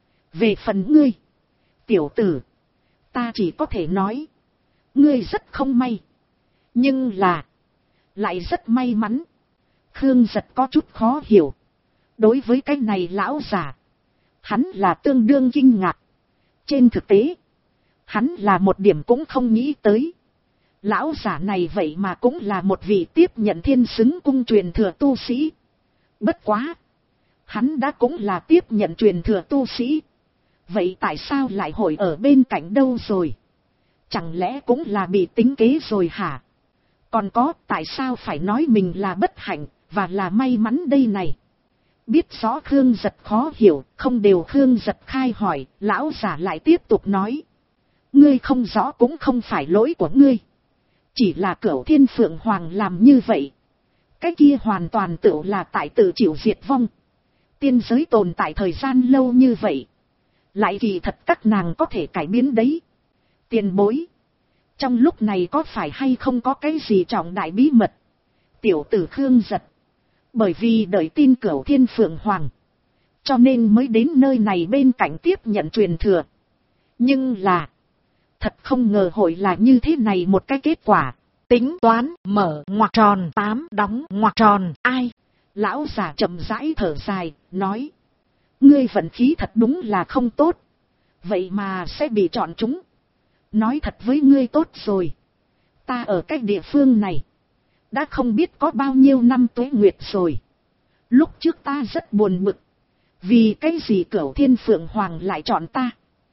Về phần ngươi, tiểu tử, ta chỉ có thể nói, ngươi rất không may. Nhưng là, lại rất may mắn. Khương Giật có chút khó hiểu. Đối với cái này lão già, hắn là tương đương kinh ngạc. Trên thực tế, hắn là một điểm cũng không nghĩ tới. Lão giả này vậy mà cũng là một vị tiếp nhận Thiên Xứng Cung truyền thừa tu sĩ. Bất quá, hắn đã cũng là tiếp nhận truyền thừa tu sĩ. Vậy tại sao lại hội ở bên cạnh đâu rồi? Chẳng lẽ cũng là bị tính kế rồi hả? Còn có, tại sao phải nói mình là bất hạnh, và là may mắn đây này? Biết rõ Khương Giật khó hiểu, không đều Khương Giật khai hỏi, lão giả lại tiếp tục nói. Ngươi không rõ cũng không phải lỗi của ngươi. Chỉ là Cửu Thiên Phượng Hoàng làm như vậy. Cái kia hoàn toàn tự là tại tự chịu diệt vong. Tiên giới tồn tại thời gian lâu như vậy, lại kỳ thật các nàng có thể cải biến đấy. Tiền bối, trong lúc này có phải hay không có cái gì trọng đại bí mật? Tiểu tử Khương Giật, bởi vì đợi tin Cửu Thiên Phượng Hoàng, cho nên mới đến nơi này bên cạnh tiếp nhận truyền thừa. Nhưng là, thật không ngờ hội là như thế này một cái kết quả. Tính toán mở ngoặc tròn 8 đóng ngoặc tròn ai? Lão già chậm rãi thở dài, nói. Ngươi vận khí thật đúng là không tốt. Vậy mà sẽ bị chọn chúng. Nói thật với ngươi tốt rồi. Ta ở cái địa phương này, đã không biết có bao nhiêu năm tuế nguyệt rồi. Lúc trước ta rất buồn bực. Vì cái gì Cửu Thiên Phượng Hoàng lại chọn ta?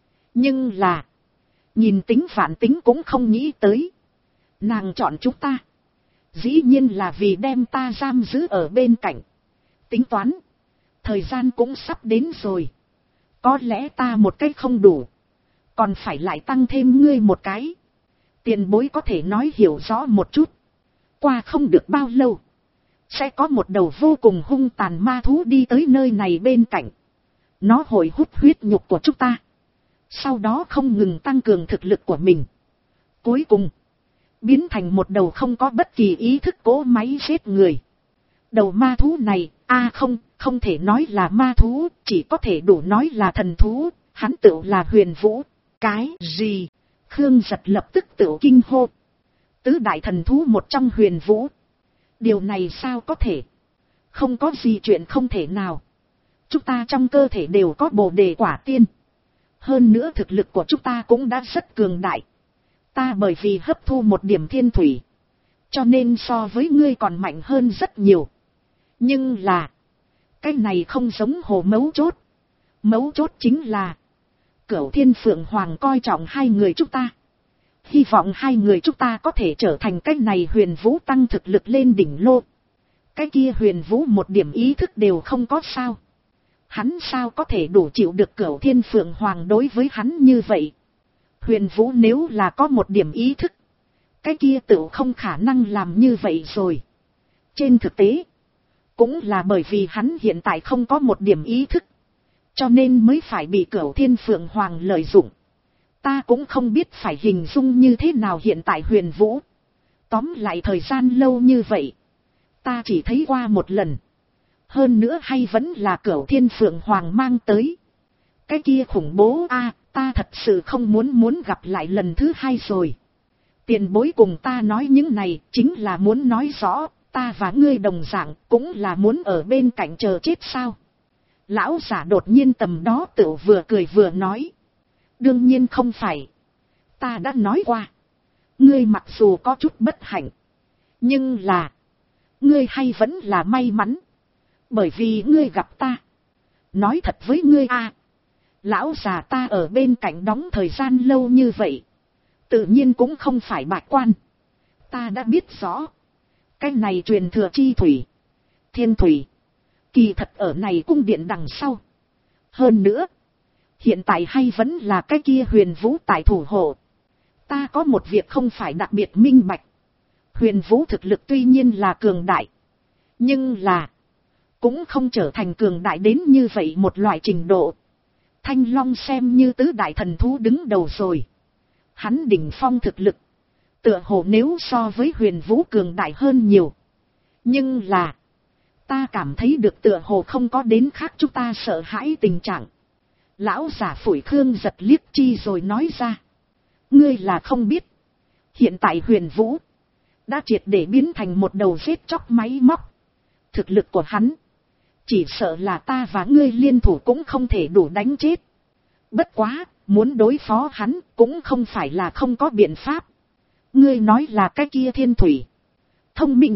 Nhưng là, nhìn tính phản tính cũng không nghĩ tới. Nàng chọn chúng ta, dĩ nhiên là vì đem ta giam giữ ở bên cạnh. Tính toán, thời gian cũng sắp đến rồi. Có lẽ ta một cái không đủ, còn phải lại tăng thêm ngươi một cái. Tiền bối có thể nói hiểu rõ một chút. Qua không được bao lâu, sẽ có một đầu vô cùng hung tàn ma thú đi tới nơi này bên cạnh. Nó hội hút huyết nhục của chúng ta, sau đó không ngừng tăng cường thực lực của mình. Cuối cùng, biến thành một đầu không có bất kỳ ý thức cỗ máy giết người. Đầu ma thú này, không thể nói là ma thú, chỉ có thể đủ nói là thần thú, hắn tựu là Huyền Vũ. Cái gì? Khương Giật lập tức tựu kinh hô. Tứ đại thần thú một trong Huyền Vũ. Điều này sao có thể? Không có gì chuyện không thể nào. Chúng ta trong cơ thể đều có Bồ Đề Quả Tiên. Hơn nữa thực lực của chúng ta cũng đã rất cường đại. Ta bởi vì hấp thu một điểm thiên thủy, cho nên so với ngươi còn mạnh hơn rất nhiều. Nhưng là, cái này không giống hồ mấu chốt. Mấu chốt chính là, Cửu Thiên Phượng Hoàng coi trọng hai người chúng ta. Hy vọng hai người chúng ta có thể trở thành cái này Huyền Vũ tăng thực lực lên đỉnh lô. Cái kia Huyền Vũ một điểm ý thức đều không có sao. Hắn sao có thể đủ chịu được Cửu Thiên Phượng Hoàng đối với hắn như vậy. Huyền Vũ nếu là có một điểm ý thức, cái kia tự không khả năng làm như vậy rồi. Trên thực tế, cũng là bởi vì hắn hiện tại không có một điểm ý thức, cho nên mới phải bị Cửu Thiên Phượng Hoàng lợi dụng. Ta cũng không biết phải hình dung như thế nào hiện tại Huyền Vũ. Tóm lại thời gian lâu như vậy, ta chỉ thấy qua một lần. Hơn nữa hay vẫn là Cửu Thiên Phượng Hoàng mang tới. Cái kia khủng bố ta thật sự không muốn gặp lại lần thứ hai rồi. Tiền bối cùng ta nói những này chính là muốn nói rõ, ta và ngươi đồng dạng cũng là muốn ở bên cạnh chờ chết sao. Lão giả đột nhiên tầm đó tự vừa cười vừa nói. Đương nhiên không phải. Ta đã nói qua. Ngươi mặc dù có chút bất hạnh, nhưng là, ngươi hay vẫn là may mắn. Bởi vì ngươi gặp ta. Nói thật với ngươi lão già ta ở bên cạnh đóng thời gian lâu như vậy, tự nhiên cũng không phải bạch quan. Ta đã biết rõ, cái này truyền thừa chi thủy, thiên thủy, kỳ thật ở này cung điện đằng sau. Hơn nữa, hiện tại hay vẫn là cái kia Huyền Vũ tại thủ hộ. Ta có một việc không phải đặc biệt minh bạch. Huyền Vũ thực lực tuy nhiên là cường đại, nhưng là, cũng không trở thành cường đại đến như vậy một loại trình độ. Thanh Long xem như tứ đại thần thú đứng đầu rồi. Hắn đỉnh phong thực lực, tựa hồ nếu so với Huyền Vũ cường đại hơn nhiều. Nhưng là, ta cảm thấy được tựa hồ không có đến khác chúng ta sợ hãi tình trạng. Lão giả phủi Khương Giật liếc chi rồi nói ra. Ngươi là không biết. Hiện tại Huyền Vũ đã triệt để biến thành một đầu giết chóc máy móc. Thực lực của hắn, chỉ sợ là ta và ngươi liên thủ cũng không thể đủ đánh chết. Bất quá, muốn đối phó hắn cũng không phải là không có biện pháp. Ngươi nói là cái kia thiên thủy. Thông minh.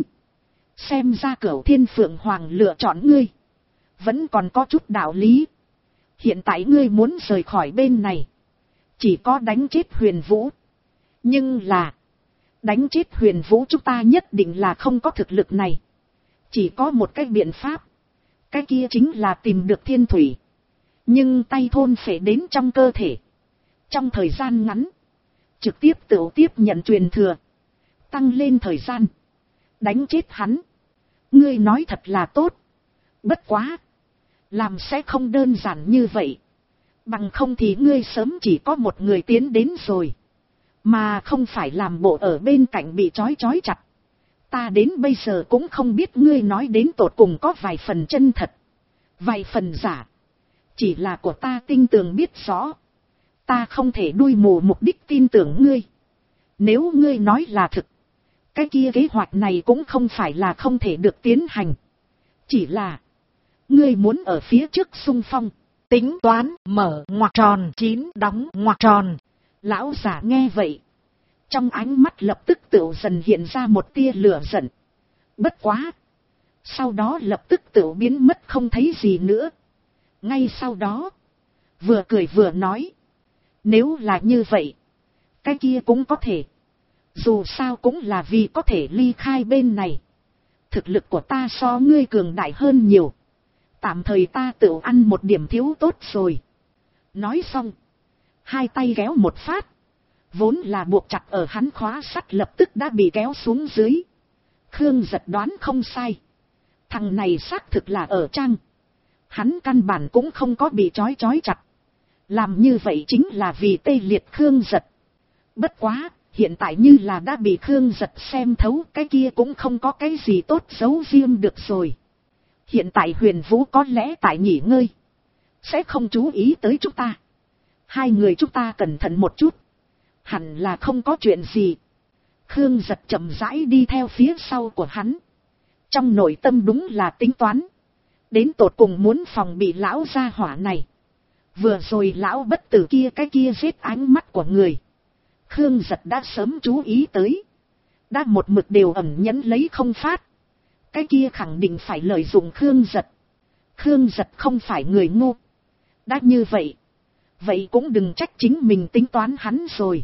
Xem ra Cửu Thiên Phượng Hoàng lựa chọn ngươi, vẫn còn có chút đạo lý. Hiện tại ngươi muốn rời khỏi bên này, chỉ có đánh chết Huyền Vũ. Nhưng là, đánh chết Huyền Vũ chúng ta nhất định là không có thực lực này. Chỉ có một cái biện pháp. Cái kia chính là tìm được thiên thủy, nhưng tay thôn phệ đến trong cơ thể. Trong thời gian ngắn, trực tiếp tự tiếp nhận truyền thừa, tăng lên thời gian, đánh chết hắn. Ngươi nói thật là tốt. Bất quá, làm sẽ không đơn giản như vậy. Bằng không thì ngươi sớm chỉ có một người tiến đến rồi, mà không phải làm bộ ở bên cạnh bị trói chặt. Ta đến bây giờ cũng không biết ngươi nói đến tột cùng có vài phần chân thật, vài phần giả. Chỉ là của ta tinh tường biết rõ. Ta không thể đuôi mù mục đích tin tưởng ngươi. Nếu ngươi nói là thực, cái kia kế hoạch này cũng không phải là không thể được tiến hành. Chỉ là, ngươi muốn ở phía trước xung phong. Tính toán mở ngoặc tròn 9 đóng ngoặc tròn. Lão giả nghe vậy, trong ánh mắt lập tức tựu dần hiện ra một tia lửa giận. Bất quá, sau đó lập tức tựu biến mất không thấy gì nữa. Ngay sau đó, vừa cười vừa nói. Nếu là như vậy, cái kia cũng có thể. Dù sao cũng là vì có thể ly khai bên này. Thực lực của ta so ngươi cường đại hơn nhiều. Tạm thời ta tự ăn một điểm thiếu tốt rồi. Nói xong, hai tay kéo một phát, vốn là buộc chặt ở hắn khóa sắt lập tức đã bị kéo xuống dưới. Khương Giật đoán không sai. Thằng này xác thực là ở trang. Hắn căn bản cũng không có bị trói chặt. Làm như vậy chính là vì tê liệt Khương Giật. Bất quá, hiện tại như là đã bị Khương Giật xem thấu, cái kia cũng không có cái gì tốt giấu riêng được rồi. Hiện tại Huyền Vũ có lẽ tại nghỉ ngơi, sẽ không chú ý tới chúng ta. Hai người chúng ta cẩn thận một chút, hẳn là không có chuyện gì. Khương Giật chậm rãi đi theo phía sau của hắn. Trong nội tâm đúng là tính toán, đến tột cùng muốn phòng bị lão gia hỏa này. Vừa rồi lão bất tử kia cái kia giết ánh mắt của người, Khương Giật đã sớm chú ý tới, đã một mực đều ẩn nhẫn lấy không phát. Cái kia khẳng định phải lợi dụng Khương Giật. Khương Giật không phải người ngu. Đã như vậy, vậy cũng đừng trách chính mình tính toán hắn rồi.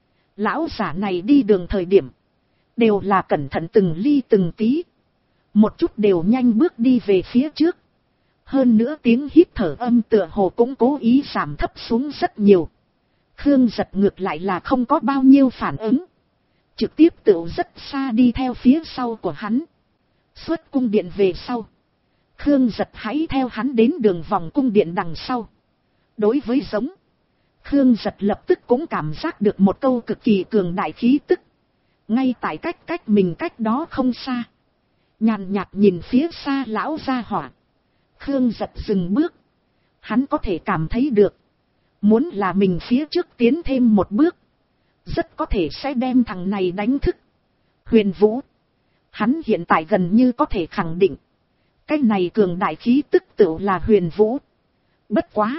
Lão giả này đi đường thời điểm, đều là cẩn thận từng ly từng tí, một chút đều nhanh bước đi về phía trước. Hơn nữa tiếng hít thở âm tựa hồ cũng cố ý giảm thấp xuống rất nhiều. Khương Giật ngược lại là không có bao nhiêu phản ứng, trực tiếp tựu rất xa đi theo phía sau của hắn. Xuất cung điện về sau, Khương Giật hãy theo hắn đến đường vòng cung điện đằng sau. Đối với giống, Khương Giật lập tức cũng cảm giác được một câu cực kỳ cường đại khí tức. Ngay tại cách mình cách đó không xa. Nhàn nhạt nhìn phía xa lão gia hỏa. Khương Giật dừng bước. Hắn có thể cảm thấy được, muốn là mình phía trước tiến thêm một bước, rất có thể sẽ đem thằng này đánh thức. Huyền Vũ, hắn hiện tại gần như có thể khẳng định, cái này cường đại khí tức tựu là Huyền Vũ. Bất quá,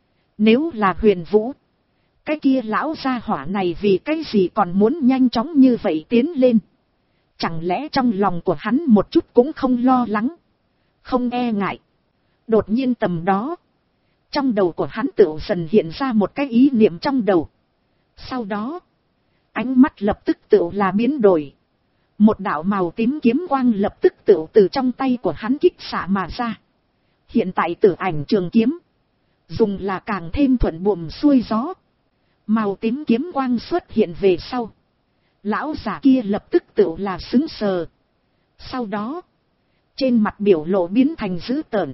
nếu là Huyền Vũ, cái kia lão gia hỏa này vì cái gì còn muốn nhanh chóng như vậy tiến lên? Chẳng lẽ trong lòng của hắn một chút cũng không lo lắng, không e ngại? Đột nhiên tầm đó, trong đầu của hắn tựu dần hiện ra một cái ý niệm trong đầu. Sau đó, ánh mắt lập tức tựu là biến đổi. Một đạo màu tím kiếm quang lập tức tựu từ trong tay của hắn kích xạ mà ra. Hiện tại Tử Ảnh trường kiếm, dùng là càng thêm thuận buồm xuôi gió. Màu tím kiếm quang xuất hiện về sau, lão giả kia lập tức tựu là sững sờ. Sau đó, trên mặt biểu lộ biến thành dữ tợn.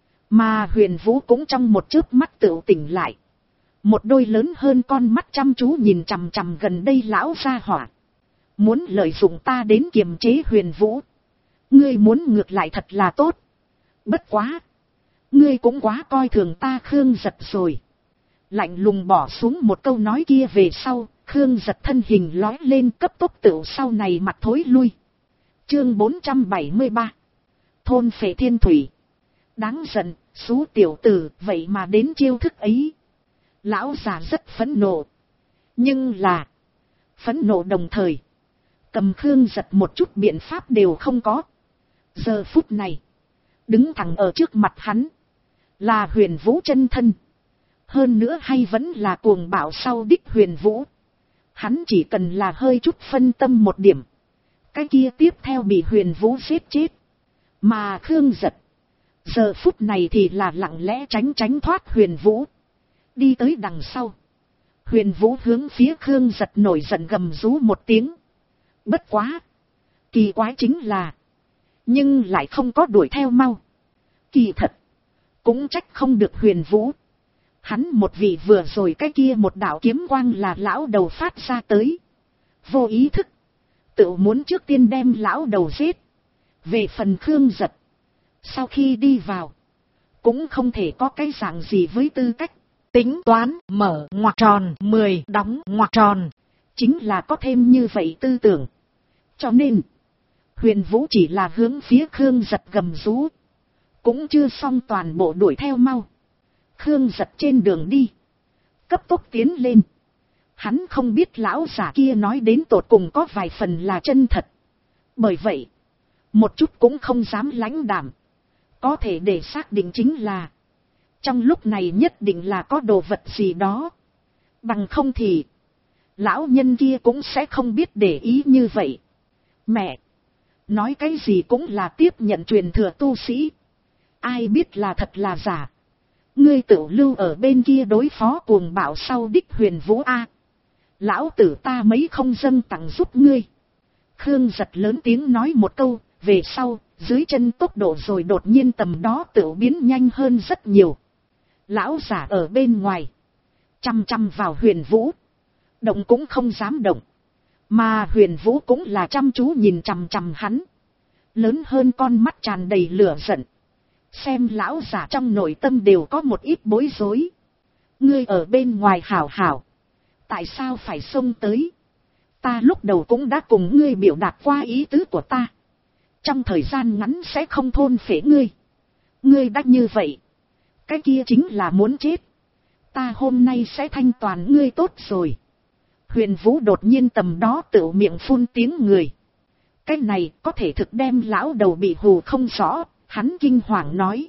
Mà Huyền Vũ cũng trong một chớp mắt tựu tỉnh lại. Một đôi lớn hơn con mắt chăm chú nhìn chằm chằm gần đây lão gia hỏa. Muốn lợi dụng ta đến kiềm chế Huyền Vũ, ngươi muốn ngược lại thật là tốt. Bất quá, ngươi cũng quá coi thường ta Khương Giật rồi. Lạnh lùng bỏ xuống một câu nói kia về sau, Khương Giật thân hình lói lên cấp tốc tựu sau này mặt thối lui. Chương 473. Thôn Phệ Thiên Thủy. Đáng giận, xú tiểu tử, vậy mà đến chiêu thức ấy. Lão già rất phẫn nộ. Nhưng là, phẫn nộ đồng thời, cầm Khương Giật một chút biện pháp đều không có. Giờ phút này, đứng thẳng ở trước mặt hắn, là Huyền Vũ chân thân. Hơn nữa hay vẫn là cuồng bạo sau đích Huyền Vũ. Hắn chỉ cần là hơi chút phân tâm một điểm, cái kia tiếp theo bị Huyền Vũ giết chết. Mà Khương Giật, giờ phút này thì là lặng lẽ tránh thoát Huyền Vũ. Đi tới đằng sau, Huyền Vũ hướng phía Khương Giật nổi giận gầm rú một tiếng. Bất quá, kỳ quái chính là, nhưng lại không có đuổi theo mau. Kỳ thật, cũng trách không được Huyền Vũ. Hắn một vị vừa rồi cái kia một đạo kiếm quang là lão đầu phát ra tới. Vô ý thức, tự muốn trước tiên đem lão đầu giết. Về phần Khương Giật, sau khi đi vào, cũng không thể có cái dạng gì với tư cách. Tính toán mở ngoặc tròn 10 đóng ngoặc tròn. Chính là có thêm như vậy tư tưởng. Cho nên, Huyền Vũ chỉ là hướng phía Khương Giật gầm rú. Cũng chưa xong toàn bộ đuổi theo mau. Khương Giật trên đường đi, cấp tốc tiến lên. Hắn không biết lão giả kia nói đến tột cùng có vài phần là chân thật. Bởi vậy, một chút cũng không dám lãnh đảm. Có thể để xác định chính là, trong lúc này nhất định là có đồ vật gì đó. Bằng không thì, lão nhân kia cũng sẽ không biết để ý như vậy. Mẹ, nói cái gì cũng là tiếp nhận truyền thừa tu sĩ. Ai biết là thật là giả. Ngươi tự lưu ở bên kia đối phó cuồng bạo sau đích Huyền Vũ A. Lão tử ta mấy không dâng tặng giúp ngươi. Khương Giật lớn tiếng nói một câu, về sau, Dưới chân tốc độ rồi đột nhiên tầm đó tựu biến nhanh hơn rất nhiều. Lão giả ở bên ngoài. Chăm chăm vào Huyền Vũ. Động cũng không dám động. Mà Huyền Vũ cũng là chăm chú nhìn chằm chằm hắn. Lớn hơn con mắt tràn đầy lửa giận. Xem lão giả trong nội tâm đều có một ít bối rối. Ngươi ở bên ngoài hảo hảo. Tại sao phải xông tới? Ta lúc đầu cũng đã cùng ngươi biểu đạt qua ý tứ của ta. Trong thời gian ngắn sẽ không thôn phệ ngươi. Ngươi đã như vậy. Cái kia chính là muốn chết. Ta hôm nay sẽ thanh toàn ngươi tốt rồi. Huyền Vũ đột nhiên tầm đó tự miệng phun tiếng người. Cái này có thể thực đem lão đầu bị hù không rõ. Hắn kinh hoàng nói.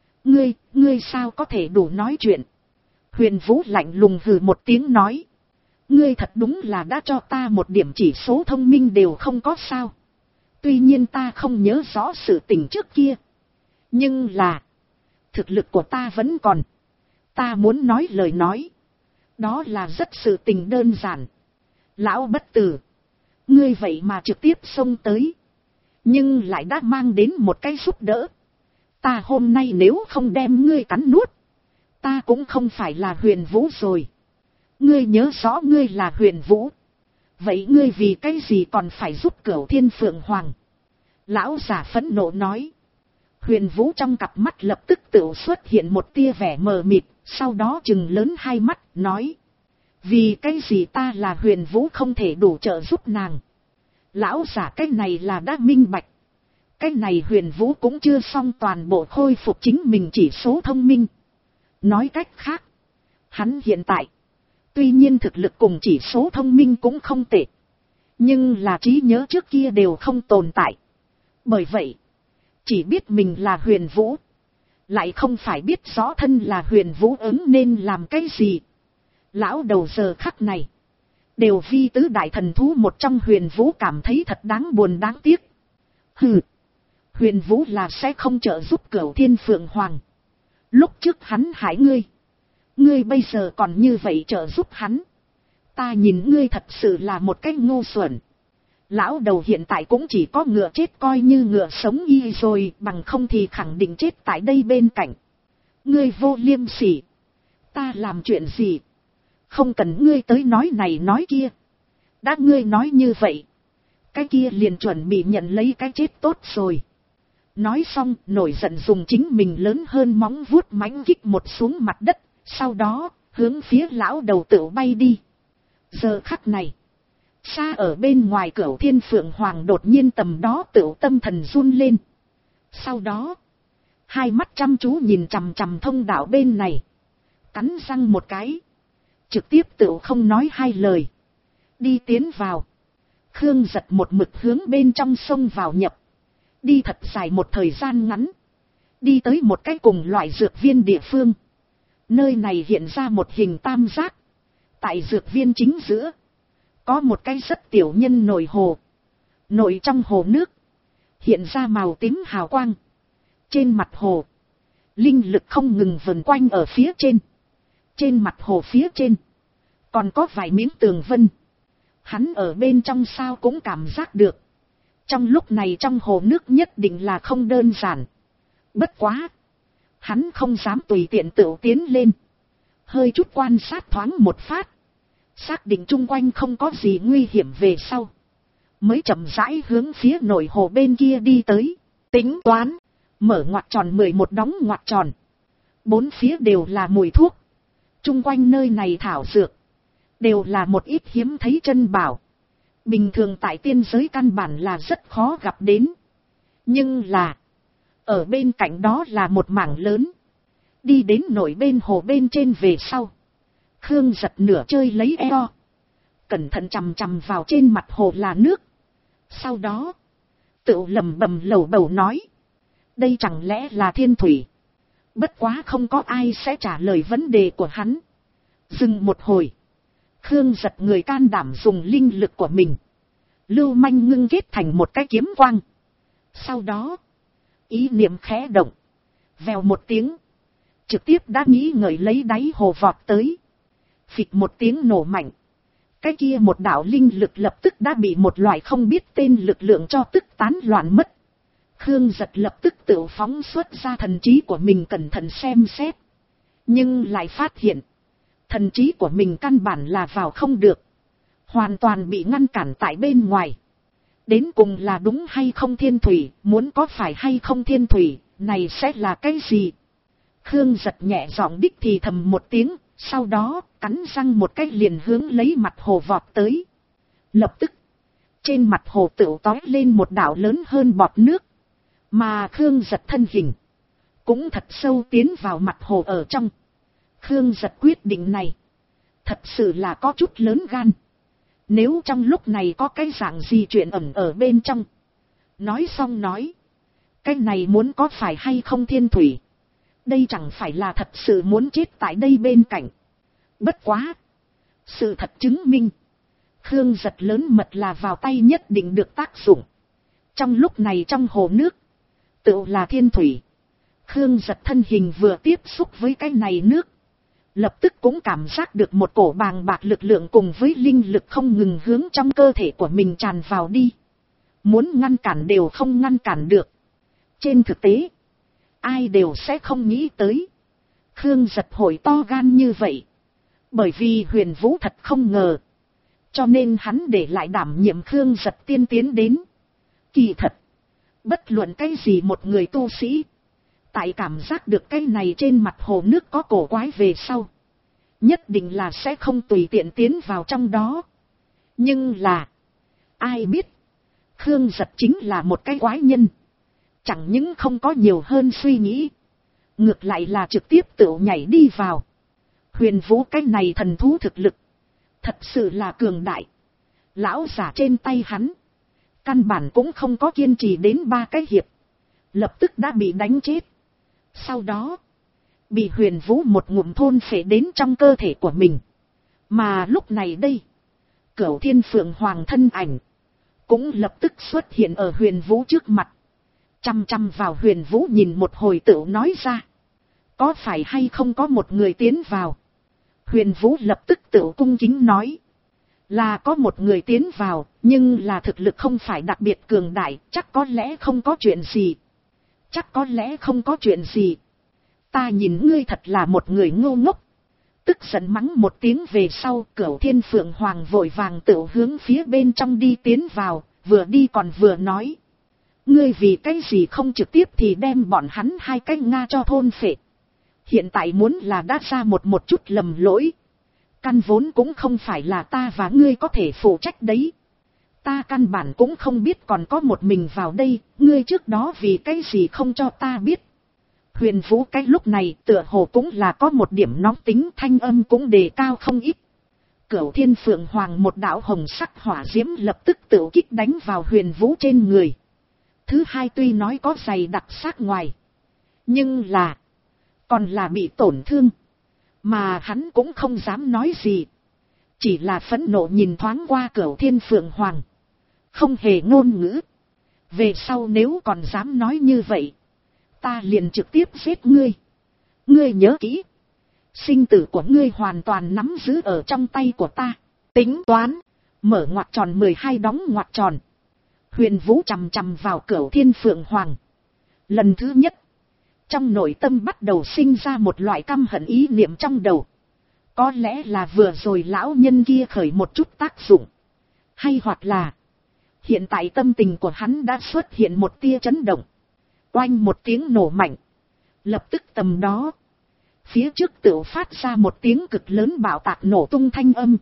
Ngươi sao có thể đủ nói chuyện? Huyền Vũ lạnh lùng hừ một tiếng nói. Ngươi thật đúng là đã cho ta một điểm chỉ số thông minh đều không có sao. Tuy nhiên ta không nhớ rõ sự tình trước kia. Nhưng là. Thực lực của ta vẫn còn. Ta muốn nói lời nói. Đó là rất sự tình đơn giản. Lão bất tử. Ngươi vậy mà trực tiếp xông tới. Nhưng lại đã mang đến một cái giúp đỡ. Ta hôm nay nếu không đem ngươi cắn nuốt. Ta cũng không phải là Huyền Vũ rồi. Ngươi nhớ rõ ngươi là Huyền Vũ. Vậy ngươi vì cái gì còn phải giúp Cửu Thiên Phượng Hoàng? Lão giả phẫn nộ nói. Huyền Vũ trong cặp mắt lập tức tự xuất hiện một tia vẻ mờ mịt. Sau đó trừng lớn hai mắt nói. Vì cái gì ta là Huyền Vũ không thể đủ trợ giúp nàng? Lão giả cái này là đã minh bạch. Cái này Huyền Vũ cũng chưa xong toàn bộ khôi phục chính mình chỉ số thông minh. Nói cách khác. Hắn hiện tại. Tuy nhiên thực lực cùng chỉ số thông minh cũng không tệ. Nhưng là trí nhớ trước kia đều không tồn tại. Bởi vậy. Chỉ biết mình là Huyền Vũ. Lại không phải biết rõ thân là Huyền Vũ ứng nên làm cái gì. Lão đầu giờ khắc này. Đều vi tứ đại thần thú một trong Huyền Vũ cảm thấy thật đáng buồn đáng tiếc. Hừ. Huyền Vũ là sẽ không trợ giúp Cửu Thiên Phượng Hoàng. Lúc trước hắn hại ngươi. Ngươi bây giờ còn như vậy trợ giúp hắn. Ta nhìn ngươi thật sự là một cái ngu xuẩn. Lão đầu hiện tại cũng chỉ có ngựa chết coi như ngựa sống y rồi. Bằng không thì khẳng định chết tại đây bên cạnh. Ngươi vô liêm sỉ. Ta làm chuyện gì? Không cần ngươi tới nói này nói kia. Đã ngươi nói như vậy. Cái kia liền chuẩn bị nhận lấy cái chết tốt rồi. Nói xong nổi giận dùng chính mình lớn hơn móng vuốt mãnh kích một xuống mặt đất. Sau đó hướng phía lão đầu tự bay đi. Giờ khắc này. Xa ở bên ngoài Cửu Thiên Phượng Hoàng đột nhiên tầm đó tự tâm thần run lên. Sau đó. Hai mắt chăm chú nhìn chằm chằm thông đạo bên này. Cắn răng một cái. Trực tiếp tự không nói hai lời. Đi tiến vào. Khương giật một mực hướng bên trong sông vào nhập. Đi thật dài một thời gian ngắn. Đi tới một cái cùng loại dược viên địa phương. Nơi này hiện ra một hình tam giác. Tại dược viên chính giữa. Có một cái rất tiểu nhân nồi hồ. Nồi trong hồ nước. Hiện ra màu tím hào quang. Trên mặt hồ. Linh lực không ngừng vần quanh ở phía trên. Trên mặt hồ phía trên. Còn có vài miếng tường vân. Hắn ở bên trong sao cũng cảm giác được. Trong lúc này trong hồ nước nhất định là không đơn giản. Bất quá. Hắn không dám tùy tiện tự tiến lên. Hơi chút quan sát thoáng một phát. Xác định chung quanh không có gì nguy hiểm về sau. Mới chậm rãi hướng phía nồi hồ bên kia đi tới. Tính toán. Mở ngoặc tròn 11 đóng ngoặc tròn. Bốn phía đều là mùi thuốc. Chung quanh nơi này thảo dược. Đều là một ít hiếm thấy chân bảo. Bình thường tại tiên giới căn bản là rất khó gặp đến. Nhưng là. Ở bên cạnh đó là một mảng lớn. Đi đến nổi bên hồ bên trên về sau. Khương giật nửa chơi lấy eo. Cẩn thận chằm chằm vào trên mặt hồ là nước. Sau đó. Tự lẩm bẩm lầu bầu nói. Đây chẳng lẽ là thiên thủy. Bất quá không có ai sẽ trả lời vấn đề của hắn. Dừng một hồi. Khương giật người can đảm dùng linh lực của mình. Lưu manh ngưng kết thành một cái kiếm quang. Sau đó. Ý niệm khẽ động. Vèo một tiếng. Trực tiếp đã nghĩ ngợi lấy đáy hồ vọt tới. Phịch một tiếng nổ mạnh. Cái kia một đạo linh lực lập tức đã bị một loại không biết tên lực lượng cho tức tán loạn mất. Khương Giật lập tức tự phóng xuất ra thần trí của mình cẩn thận xem xét. Nhưng lại phát hiện, thần trí của mình căn bản là vào không được. Hoàn toàn bị ngăn cản tại bên ngoài. Đến cùng là đúng hay không thiên thủy, muốn có phải hay không thiên thủy, này sẽ là cái gì? Khương Giật nhẹ giọng đích thì thầm một tiếng, sau đó cắn răng một cái liền hướng lấy mặt hồ vọt tới. Lập tức, trên mặt hồ tựu tói lên một đảo lớn hơn bọt nước. Mà Khương Giật thân hình cũng thật sâu tiến vào mặt hồ ở trong. Khương Giật quyết định này thật sự là có chút lớn gan. Nếu trong lúc này có cái dạng gì chuyện ẩn ở bên trong. Nói xong nói, cái này muốn có phải hay không thiên thủy. Đây chẳng phải là thật sự muốn chết tại đây bên cạnh. Bất quá, sự thật chứng minh, Khương Giật lớn mật là vào tay nhất định được tác dụng. Trong lúc này trong hồ nước, tự là thiên thủy. Khương Giật thân hình vừa tiếp xúc với cái này nước, lập tức cũng cảm giác được một cổ bàng bạc lực lượng cùng với linh lực không ngừng hướng trong cơ thể của mình tràn vào đi. Muốn ngăn cản đều không ngăn cản được. Trên thực tế, ai đều sẽ không nghĩ tới Khương Giật hội to gan như vậy. Bởi vì Huyền Vũ thật không ngờ, cho nên hắn để lại đảm nhiệm Khương Giật tiên tiến đến. Kỳ thật, bất luận cái gì một người tu sĩ, tại cảm giác được cái này trên mặt hồ nước có cổ quái về sau, nhất định là sẽ không tùy tiện tiến vào trong đó. Nhưng là, ai biết, Khương Giật chính là một cái quái nhân. Chẳng những không có nhiều hơn suy nghĩ, ngược lại là trực tiếp tự nhảy đi vào. Huyền Vũ cái này thần thú thực lực, thật sự là cường đại. Lão giả trên tay hắn, căn bản cũng không có kiên trì đến 3 cái hiệp, lập tức đã bị đánh chết. Sau đó, bị Huyền Vũ một ngụm thôn phệ đến trong cơ thể của mình. Mà lúc này đây, Cửu Thiên Phượng Hoàng thân ảnh cũng lập tức xuất hiện ở Huyền Vũ trước mặt. Chăm chăm vào Huyền Vũ nhìn một hồi tự nói ra, có phải hay không có một người tiến vào? Huyền Vũ lập tức tự cung kính nói, là có một người tiến vào, nhưng là thực lực không phải đặc biệt cường đại, chắc có lẽ không có chuyện gì. Chắc có lẽ không có chuyện gì. Ta nhìn ngươi thật là một người ngu ngốc. Tức giận mắng một tiếng về sau, Cửu Thiên Phượng Hoàng vội vàng tự hướng phía bên trong đi tiến vào, vừa đi còn vừa nói, ngươi vì cái gì không trực tiếp thì đem bọn hắn 2 cái Nga cho thôn phệ. Hiện tại muốn là đã ra một chút lầm lỗi, căn vốn cũng không phải là ta và ngươi có thể phụ trách đấy. Ta căn bản cũng không biết còn có một mình vào đây, ngươi trước đó vì cái gì không cho ta biết. Huyền Vũ cái lúc này tựa hồ cũng là có một điểm nóng tính, thanh âm cũng đề cao không ít. Cửu Thiên Phượng Hoàng một đạo hồng sắc hỏa diễm lập tức tự kích đánh vào Huyền Vũ trên người. Thứ hai tuy nói có dày đặc sát ngoài, nhưng là còn là bị tổn thương. Mà hắn cũng không dám nói gì, chỉ là phẫn nộ nhìn thoáng qua Cửu Thiên Phượng Hoàng, không hề ngôn ngữ. Về sau nếu còn dám nói như vậy, ta liền trực tiếp giết ngươi. Ngươi nhớ kỹ, sinh tử của ngươi hoàn toàn nắm giữ ở trong tay của ta. Tính toán, mở ngoặc tròn 12 đóng ngoặc tròn. Huyền Vũ chằm chằm vào Cửu Thiên Phượng Hoàng. Lần thứ nhất, trong nội tâm bắt đầu sinh ra một loại căm hận ý niệm trong đầu. Có lẽ là vừa rồi lão nhân kia khởi một chút tác dụng. Hay hoặc là, hiện tại tâm tình của hắn đã xuất hiện một tia chấn động. Oanh một tiếng nổ mạnh. Lập tức tầm đó, phía trước tựu phát ra một tiếng cực lớn bạo tạc nổ tung thanh âm.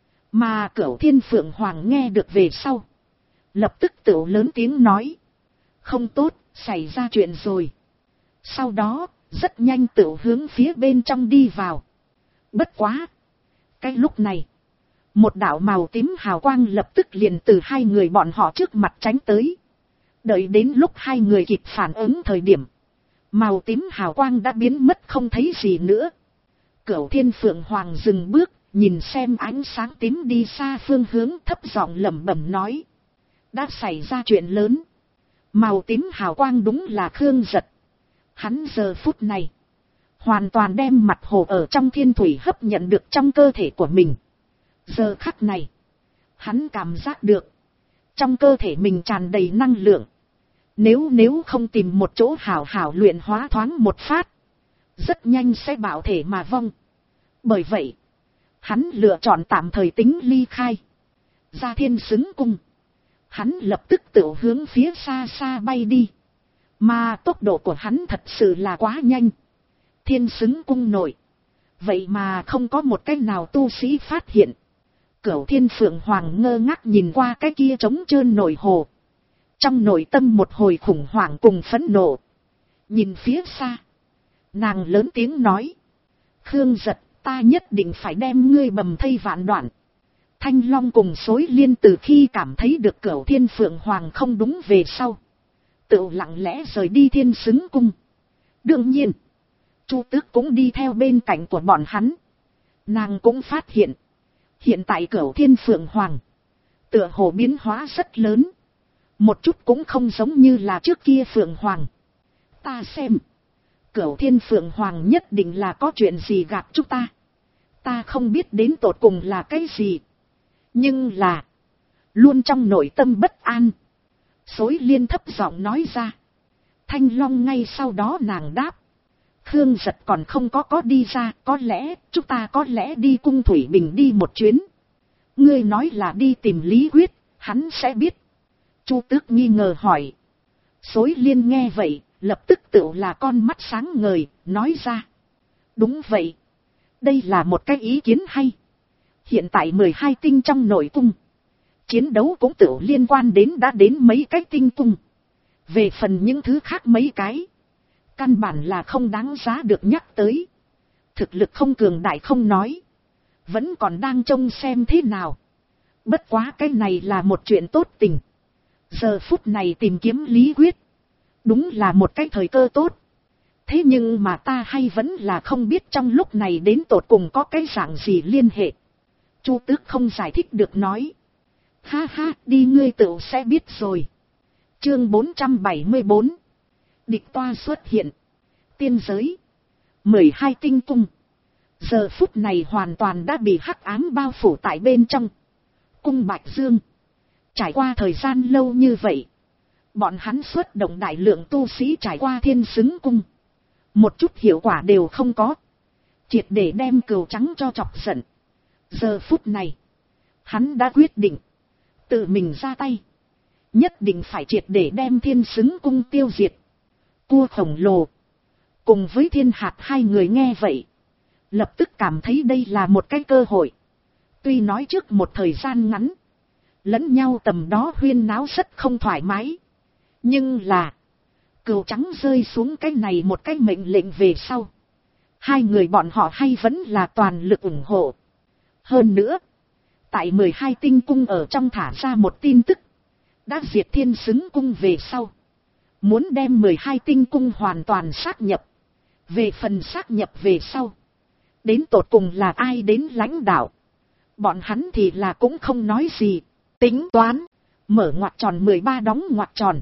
Mà Cửu Thiên Phượng Hoàng nghe được về sau, lập tức tựu lớn tiếng nói, không tốt, xảy ra chuyện rồi. Sau đó, rất nhanh tựu hướng phía bên trong đi vào. Bất quá, cái lúc này, một đạo màu tím hào quang lập tức liền từ 2 người bọn họ trước mặt tránh tới. Đợi đến lúc 2 người kịp phản ứng thời điểm, màu tím hào quang đã biến mất không thấy gì nữa. Cửu Thiên Phượng Hoàng dừng bước, nhìn xem ánh sáng tím đi xa phương hướng, thấp giọng lẩm bẩm nói, đã xảy ra chuyện lớn. Màu tím hào quang đúng là Khương Giật. Hắn giờ phút này hoàn toàn đem mặt hồ ở trong thiên thủy hấp nhận được trong cơ thể của mình. Giờ khắc này, hắn cảm giác được trong cơ thể mình tràn đầy năng lượng. Nếu không tìm một chỗ hảo hảo luyện hóa thoáng một phát, rất nhanh sẽ bạo thể mà vong. Bởi vậy, hắn lựa chọn tạm thời tính ly khai. Ra Thiên Xứng Cung, hắn lập tức tự hướng phía xa xa bay đi. Mà tốc độ của hắn thật sự là quá nhanh. Thiên Xứng Cung nội, vậy mà không có một cái nào tu sĩ phát hiện. Cửu Thiên Phượng Hoàng ngơ ngác nhìn qua cái kia trống trơn nổi hồ. Trong nội tâm một hồi khủng hoảng cùng phẫn nộ. Nhìn phía xa, nàng lớn tiếng nói: Khương Giật, ta nhất định phải đem ngươi bầm thây vạn đoạn. Thanh Long cùng Xối Liên từ khi cảm thấy được Cửu Thiên Phượng Hoàng không đúng về sau, tự lặng lẽ rời đi Thiên Xứng Cung. Đương nhiên, Chu Tước cũng đi theo bên cạnh của bọn hắn. Nàng cũng phát hiện, hiện tại Cửu Thiên Phượng Hoàng tựa hồ biến hóa rất lớn, một chút cũng không giống như là trước kia Phượng Hoàng. Ta xem, Cửu Thiên Phượng Hoàng nhất định là có chuyện gì gạt chúng ta. Ta không biết đến tột cùng là cái gì, nhưng là luôn trong nội tâm bất an. Xối Liên thấp giọng nói ra. Thanh Long ngay sau đó nàng đáp: Khương Giật còn không có đi ra, có lẽ chúng ta có lẽ đi cung Thủy Bình đi một chuyến. Ngươi nói là đi tìm Lý Quyết, hắn sẽ biết. Chu Tước nghi ngờ hỏi. Xối Liên nghe vậy, lập tức tự là con mắt sáng ngời, nói ra: Đúng vậy, đây là một cái ý kiến hay. Hiện tại 12 tinh trong nội cung, chiến đấu cũng tự liên quan đã đến mấy cái tinh cung. Về phần những thứ khác mấy cái, căn bản là không đáng giá được nhắc tới. Thực lực không cường đại không nói, vẫn còn đang trông xem thế nào. Bất quá cái này là một chuyện tốt tình. Giờ phút này tìm kiếm Lý Quyết, đúng là một cái thời cơ tốt. Thế nhưng mà ta hay vẫn là không biết trong lúc này đến tột cùng có cái dạng gì liên hệ. Chu Tước không giải thích được nói. Ha ha, đi ngươi tự sẽ biết rồi. Chương 474. Địch toa xuất hiện. Tiên giới 12 tinh cung, giờ phút này hoàn toàn đã bị hắc ám bao phủ tại bên trong. Cung Bạch Dương, trải qua thời gian lâu như vậy, bọn hắn xuất động đại lượng tu sĩ trải qua Thiên Xứng Cung, một chút hiệu quả đều không có, triệt để đem Cừu Trắng cho chọc giận. Giờ phút này, hắn đã quyết định tự mình ra tay, nhất định phải triệt để đem Thiên Xứng Cung tiêu diệt. Cua khổng lồ cùng với Thiên Hạt hai người nghe vậy, lập tức cảm thấy đây là một cái cơ hội. Tuy nói trước một thời gian ngắn, lẫn nhau tầm đó huyên náo rất không thoải mái, nhưng là Cừu Trắng rơi xuống cái này một cái mệnh lệnh về sau, hai người bọn họ hay vẫn là toàn lực ủng hộ. Hơn nữa, tại 12 tinh cung ở trong thả ra một tin tức, đã diệt Thiên Xứng Cung về sau, muốn đem 12 tinh cung hoàn toàn sát nhập. Về phần sát nhập về sau, đến tột cùng là ai đến lãnh đạo, bọn hắn thì là cũng không nói gì. Tính toán, mở ngoặc tròn 13 đóng ngoặc tròn,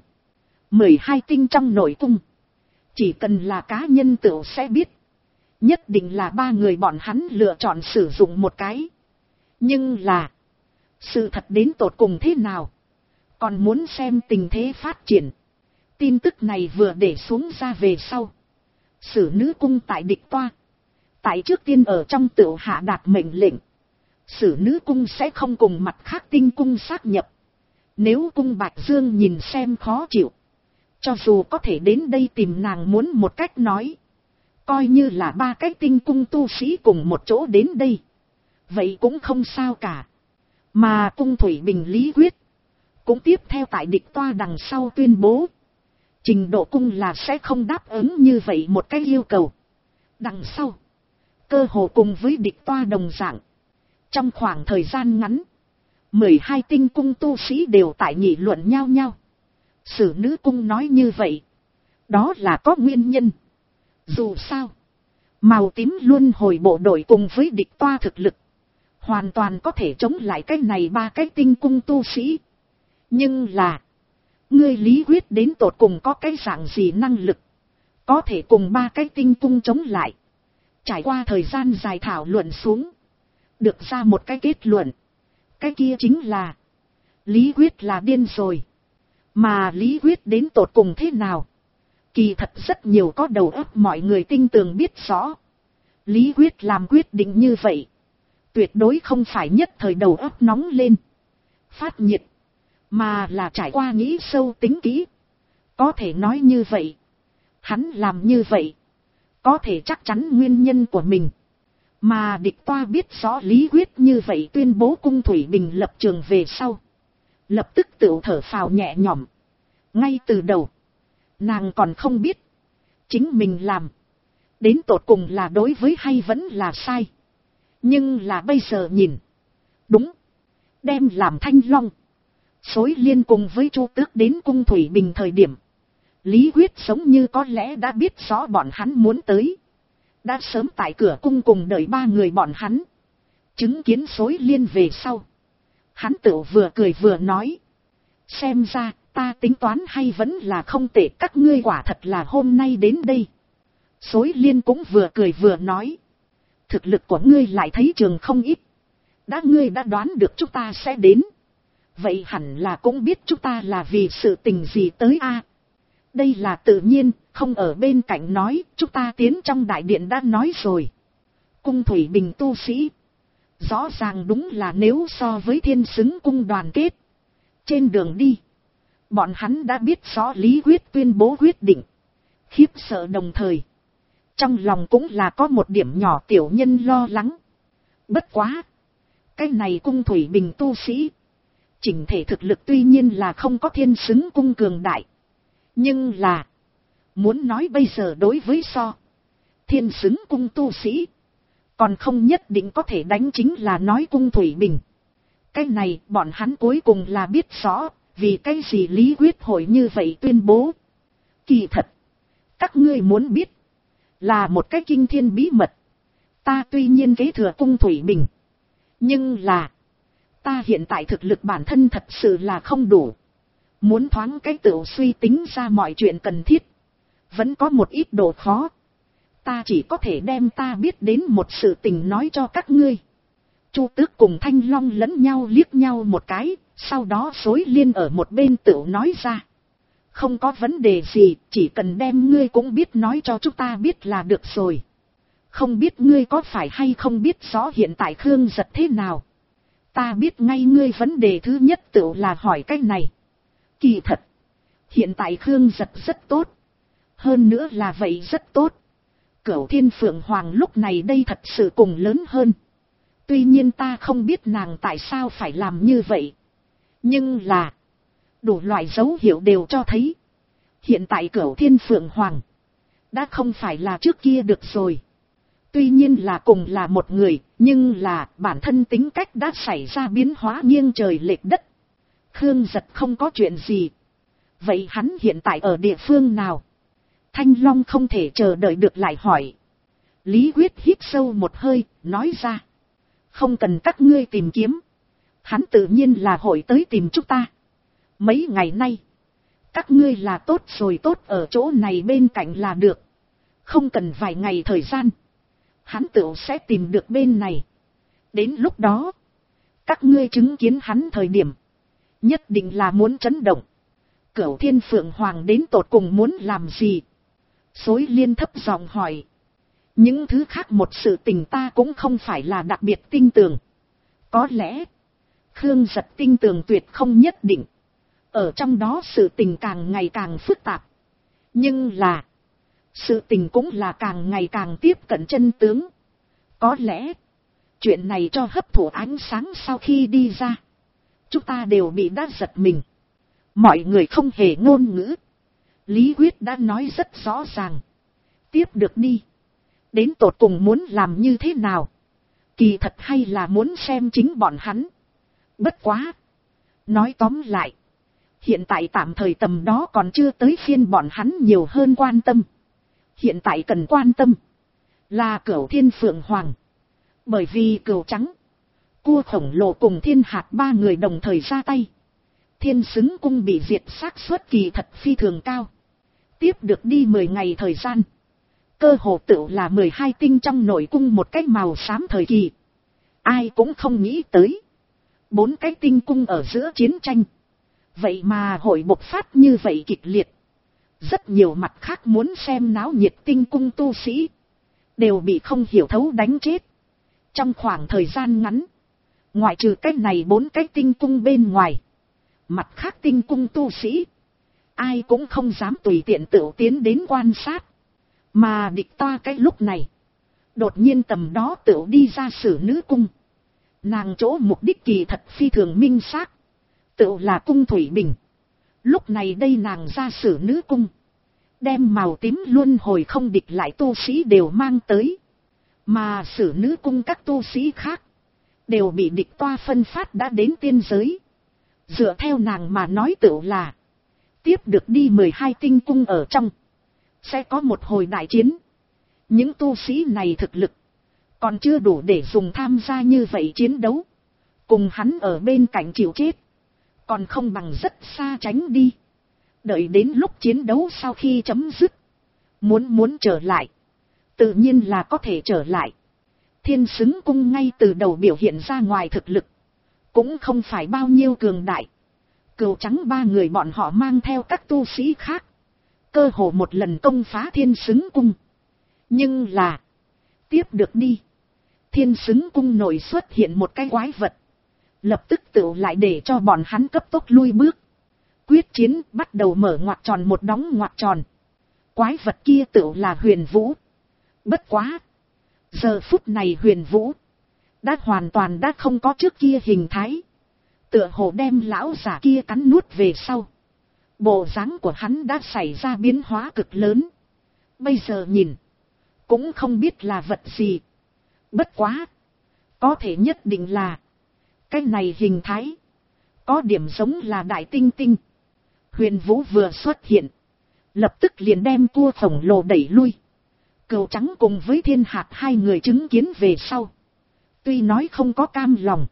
12 tinh trong nội cung, chỉ cần là cá nhân tựu sẽ biết, nhất định là ba người bọn hắn lựa chọn sử dụng một cái. Nhưng là, sự thật đến tột cùng thế nào, còn muốn xem tình thế phát triển. Tin tức này vừa để xuống ra về sau, Sử Nữ Cung tại Địch Toa, tại trước tiên ở trong tựu hạ đạt mệnh lệnh, Sử Nữ Cung sẽ không cùng mặt khác tinh cung sát nhập. Nếu cung Bạch Dương nhìn xem khó chịu, cho dù có thể đến đây tìm nàng muốn một cách nói, coi như là ba cái tinh cung tu sĩ cùng một chỗ đến đây, vậy cũng không sao cả. Mà cung Thủy Bình Lý Quyết cũng tiếp theo tại Địch Toa đằng sau tuyên bố, trình độ cung là sẽ không đáp ứng như vậy một cái yêu cầu. Đằng sau, cơ hồ cùng với Địch Toa đồng dạng, trong khoảng thời gian ngắn, 12 tinh cung tu sĩ đều tại nghị luận nhau nhau. Sử Nữ Cung nói như vậy, đó là có nguyên nhân. Dù sao, màu tím luôn hồi bộ đội cùng với Địch Toa thực lực, hoàn toàn có thể chống lại cái này ba cái tinh cung tu sĩ. Nhưng là, ngươi Lý Quyết đến tột cùng có cái dạng gì năng lực, có thể cùng ba cái tinh cung chống lại. Trải qua thời gian dài thảo luận xuống, được ra một cái kết luận. Cái kia chính là, Lý Quyết là điên rồi. Mà lý quyết đến tột cùng thế nào? Kỳ thật rất nhiều có đầu óc mọi người tinh tường biết rõ. Lý quyết làm quyết định như vậy, tuyệt đối không phải nhất thời đầu óc nóng lên, phát nhiệt, mà là trải qua nghĩ sâu tính kỹ. Có thể nói như vậy, hắn làm như vậy, có thể chắc chắn nguyên nhân của mình. Mà địch toa biết rõ lý quyết như vậy tuyên bố cung Thủy Bình lập trường về sau, lập tức tự thở phào nhẹ nhõm. Ngay từ đầu, nàng còn không biết chính mình làm đến tột cùng là đối với hay vẫn là sai. Nhưng là bây giờ nhìn, đúng, đem làm Thanh Long, Xối Liên cùng với Chu Tước đến cung Thủy Bình thời điểm, Lý Quyết giống như có lẽ đã biết rõ bọn hắn muốn tới. Đã sớm tại cửa cung cùng đợi ba người bọn hắn. Chứng kiến Xối Liên về sau, hắn tự vừa cười vừa nói. Xem ra, ta tính toán hay vẫn là không tệ, các ngươi quả thật là hôm nay đến đây. Xối Liên cũng vừa cười vừa nói. Thực lực của ngươi lại thấy trường không ít. Ngươi đã đoán được chúng ta sẽ đến. Vậy hẳn là cũng biết chúng ta là vì sự tình gì tới a? Đây là tự nhiên, không ở bên cạnh nói, chúng ta tiến trong đại điện đã nói rồi. Cung Thủy Bình tu sĩ, rõ ràng đúng là nếu so với Thiên Xứng cung đoàn kết. Trên đường đi, bọn hắn đã biết rõ Lý Quyết tuyên bố quyết định. Khiếp sợ đồng thời, trong lòng cũng là có một điểm nhỏ tiểu nhân lo lắng. Bất quá, cái này cung Thủy Bình tu sĩ, chỉnh thể thực lực tuy nhiên là không có Thiên Xứng cung cường đại. Nhưng là, muốn nói bây giờ đối với Thiên Xứng cung tu sĩ, còn không nhất định có thể đánh chính là nói cung Thủy Bình. Cái này bọn hắn cuối cùng là biết rõ, vì cái gì Lý Quyết hội như vậy tuyên bố. Kỳ thật, các ngươi muốn biết, là một cái kinh thiên bí mật. Ta tuy nhiên kế thừa cung Thủy Bình, nhưng là, ta hiện tại thực lực bản thân thật sự là không đủ. Muốn thoáng cái tự suy tính ra mọi chuyện cần thiết, vẫn có một ít độ khó. Ta chỉ có thể đem ta biết đến một sự tình nói cho các ngươi. Chu Tước cùng Thanh Long lẫn nhau liếc nhau một cái, sau đó Xối Liên ở một bên tự nói ra. Không có vấn đề gì, chỉ cần đem ngươi cũng biết nói cho chúng ta biết là được rồi. Không biết ngươi có phải hay không biết rõ hiện tại Khương Giật thế nào. Ta biết ngay ngươi vấn đề thứ nhất tự là hỏi cái này. Kỳ thật, hiện tại Khương Giật rất tốt. Hơn nữa là vậy rất tốt. Cửu Thiên Phượng Hoàng lúc này đây thật sự cùng lớn hơn. Tuy nhiên ta không biết nàng tại sao phải làm như vậy. Nhưng là, đủ loại dấu hiệu đều cho thấy. Hiện tại Cửu Thiên Phượng Hoàng đã không phải là trước kia được rồi. Tuy nhiên là cùng là một người, nhưng là bản thân tính cách đã xảy ra biến hóa nghiêng trời lệch đất. Khương Giật không có chuyện gì. Vậy hắn hiện tại ở địa phương nào? Thanh Long không thể chờ đợi được lại hỏi. Lý Quyết hít sâu một hơi, nói ra. Không cần các ngươi tìm kiếm. Hắn tự nhiên là hội tới tìm chúng ta. Mấy ngày nay, các ngươi là tốt rồi, tốt ở chỗ này bên cạnh là được. Không cần vài ngày thời gian, hắn tự sẽ tìm được bên này. Đến lúc đó, các ngươi chứng kiến hắn thời điểm, nhất định là muốn chấn động. Cửu Thiên Phượng Hoàng đến tột cùng muốn làm gì? Xối Liên thấp giọng hỏi. Những thứ khác một sự tình ta cũng không phải là đặc biệt tin tưởng. Có lẽ, Khương Giật tin tưởng tuyệt không nhất định. Ở trong đó sự tình càng ngày càng phức tạp. Nhưng là, sự tình cũng là càng ngày càng tiếp cận chân tướng. Có lẽ, chuyện này cho hấp thụ ánh sáng sau khi đi ra, chúng ta đều bị đã giật mình. Mọi người không hề ngôn ngữ. Lý Quyết đã nói rất rõ ràng. Tiếp được đi. Đến tột cùng muốn làm như thế nào? Kỳ thật hay là muốn xem chính bọn hắn? Bất quá. Nói tóm lại. Hiện tại tạm thời tầm đó còn chưa tới phiên bọn hắn nhiều hơn quan tâm. Hiện tại cần quan tâm. Là Cửu Thiên Phượng Hoàng. Bởi vì Cửu Trắng, Cua Khổng Lồ cùng Thiên Hạt ba người đồng thời ra tay. Thiên Xứng cung bị diệt xác suất kỳ thật phi thường cao. Tiếp được đi 10 ngày thời gian. Cơ hồ tự là 12 tinh trong nội cung một cái màu xám thời kỳ. Ai cũng không nghĩ tới. 4 cái tinh cung ở giữa chiến tranh. Vậy mà hội bộc phát như vậy kịch liệt. Rất nhiều mặt khác muốn xem náo nhiệt tinh cung tu sĩ đều bị không hiểu thấu đánh chết. Trong khoảng thời gian ngắn, ngoại trừ cái này 4 cái tinh cung bên ngoài, mặt khác tinh cung tu sĩ ai cũng không dám tùy tiện tự tiến đến quan sát. Mà địch toa cái lúc này đột nhiên tầm đó tự đi ra Sử Nữ cung. Nàng chỗ mục đích kỳ thật phi thường minh xác, tự là cung Thủy Bình. Lúc này đây nàng ra Sử Nữ cung, đem màu tím luân hồi không địch lại tu sĩ đều mang tới. Mà Sử Nữ cung các tu sĩ khác đều bị địch toa phân phát đã đến tiên giới. Dựa theo nàng mà nói tự là tiếp được đi 12 tinh cung ở trong sẽ có một hồi đại chiến. Những tu sĩ này thực lực còn chưa đủ để dùng tham gia như vậy chiến đấu. Cùng hắn ở bên cạnh chịu chết, còn không bằng rất xa tránh đi. Đợi đến lúc chiến đấu sau khi chấm dứt, muốn trở lại, tự nhiên là có thể trở lại. Thiên Xứng cung ngay từ đầu biểu hiện ra ngoài thực lực cũng không phải bao nhiêu cường đại. Cừu trắng 3 người bọn họ mang theo các tu sĩ khác, cơ hồ một lần công phá Thiên Xứng cung. Nhưng là tiếp được đi, Thiên Xứng cung nội xuất hiện một cái quái vật, lập tức tự lại để cho bọn hắn cấp tốc lui bước. Quyết chiến bắt đầu mở ngoặc tròn một đóng ngoặc tròn. Quái vật kia tự là Huyền Vũ. Bất quá, giờ phút này Huyền Vũ đã hoàn toàn đã không có trước kia hình thái. Tựa hồ đem lão giả kia cắn nuốt về sau, bộ dáng của hắn đã xảy ra biến hóa cực lớn. Bây giờ nhìn cũng không biết là vật gì. Bất quá, có thể nhất định là cái này hình thái có điểm giống là đại tinh tinh. Huyền Vũ vừa xuất hiện, lập tức liền đem cua khổng lồ đẩy lui. Cừu trắng cùng với Thiên Hạt 2 người chứng kiến về sau, tuy nói không có cam lòng,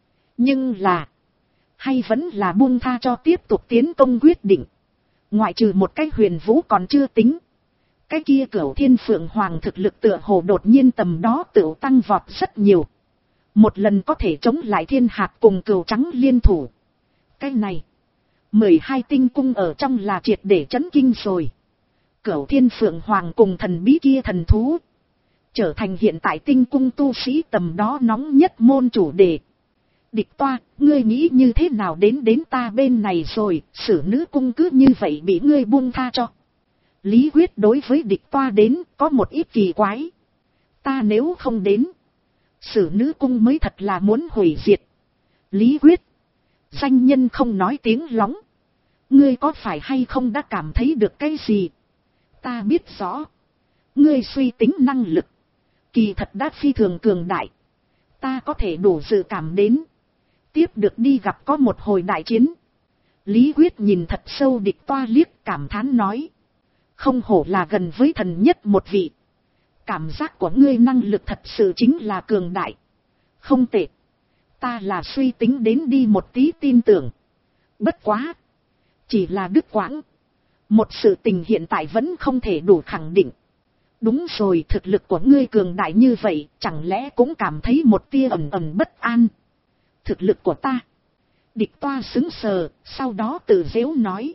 nhưng là hay vẫn là buông tha cho tiếp tục tiến công quyết định. Ngoại trừ một cái Huyền Vũ còn chưa tính, cái kia Cửu Thiên Phượng Hoàng thực lực tựa hồ đột nhiên tầm đó tự tăng vọt rất nhiều. Một lần có thể chống lại Thiên Hạt cùng Cừu Trắng liên thủ. Cái này 12 tinh cung ở trong là triệt để chấn kinh rồi. Cửu Thiên Phượng Hoàng cùng thần bí kia thần thú trở thành hiện tại tinh cung tu sĩ tầm đó nóng nhất môn chủ đề. Địch toa, ngươi nghĩ như thế nào đến ta bên này rồi, Sử Nữ cung cứ như vậy bị ngươi buông tha cho. Lý Quyết đối với địch toa đến có một ít kỳ quái. Ta nếu không đến, Sử Nữ cung mới thật là muốn hủy diệt. Lý Quyết, danh nhân không nói tiếng lóng, ngươi có phải hay không đã cảm thấy được cái gì? Ta biết rõ, ngươi suy tính năng lực kỳ thật đã phi thường cường đại. Ta có thể đủ dự cảm đến, tiếp được đi gặp có một hồi đại chiến. Lý Quyết nhìn thật sâu địch toa liếc, cảm thán nói, không hổ là gần với thần nhất một vị. Cảm giác của ngươi năng lực thật sự chính là cường đại. Không tệ, ta là suy tính đến đi một tí tin tưởng. Bất quá, chỉ là đứt quãng. Một sự tình hiện tại vẫn không thể đủ khẳng định. Đúng rồi, thực lực của ngươi cường đại như vậy, chẳng lẽ cũng cảm thấy một tia ẩn ẩn bất an? Thực lực của ta? Địch toa sững sờ, sau đó tự giễu nói,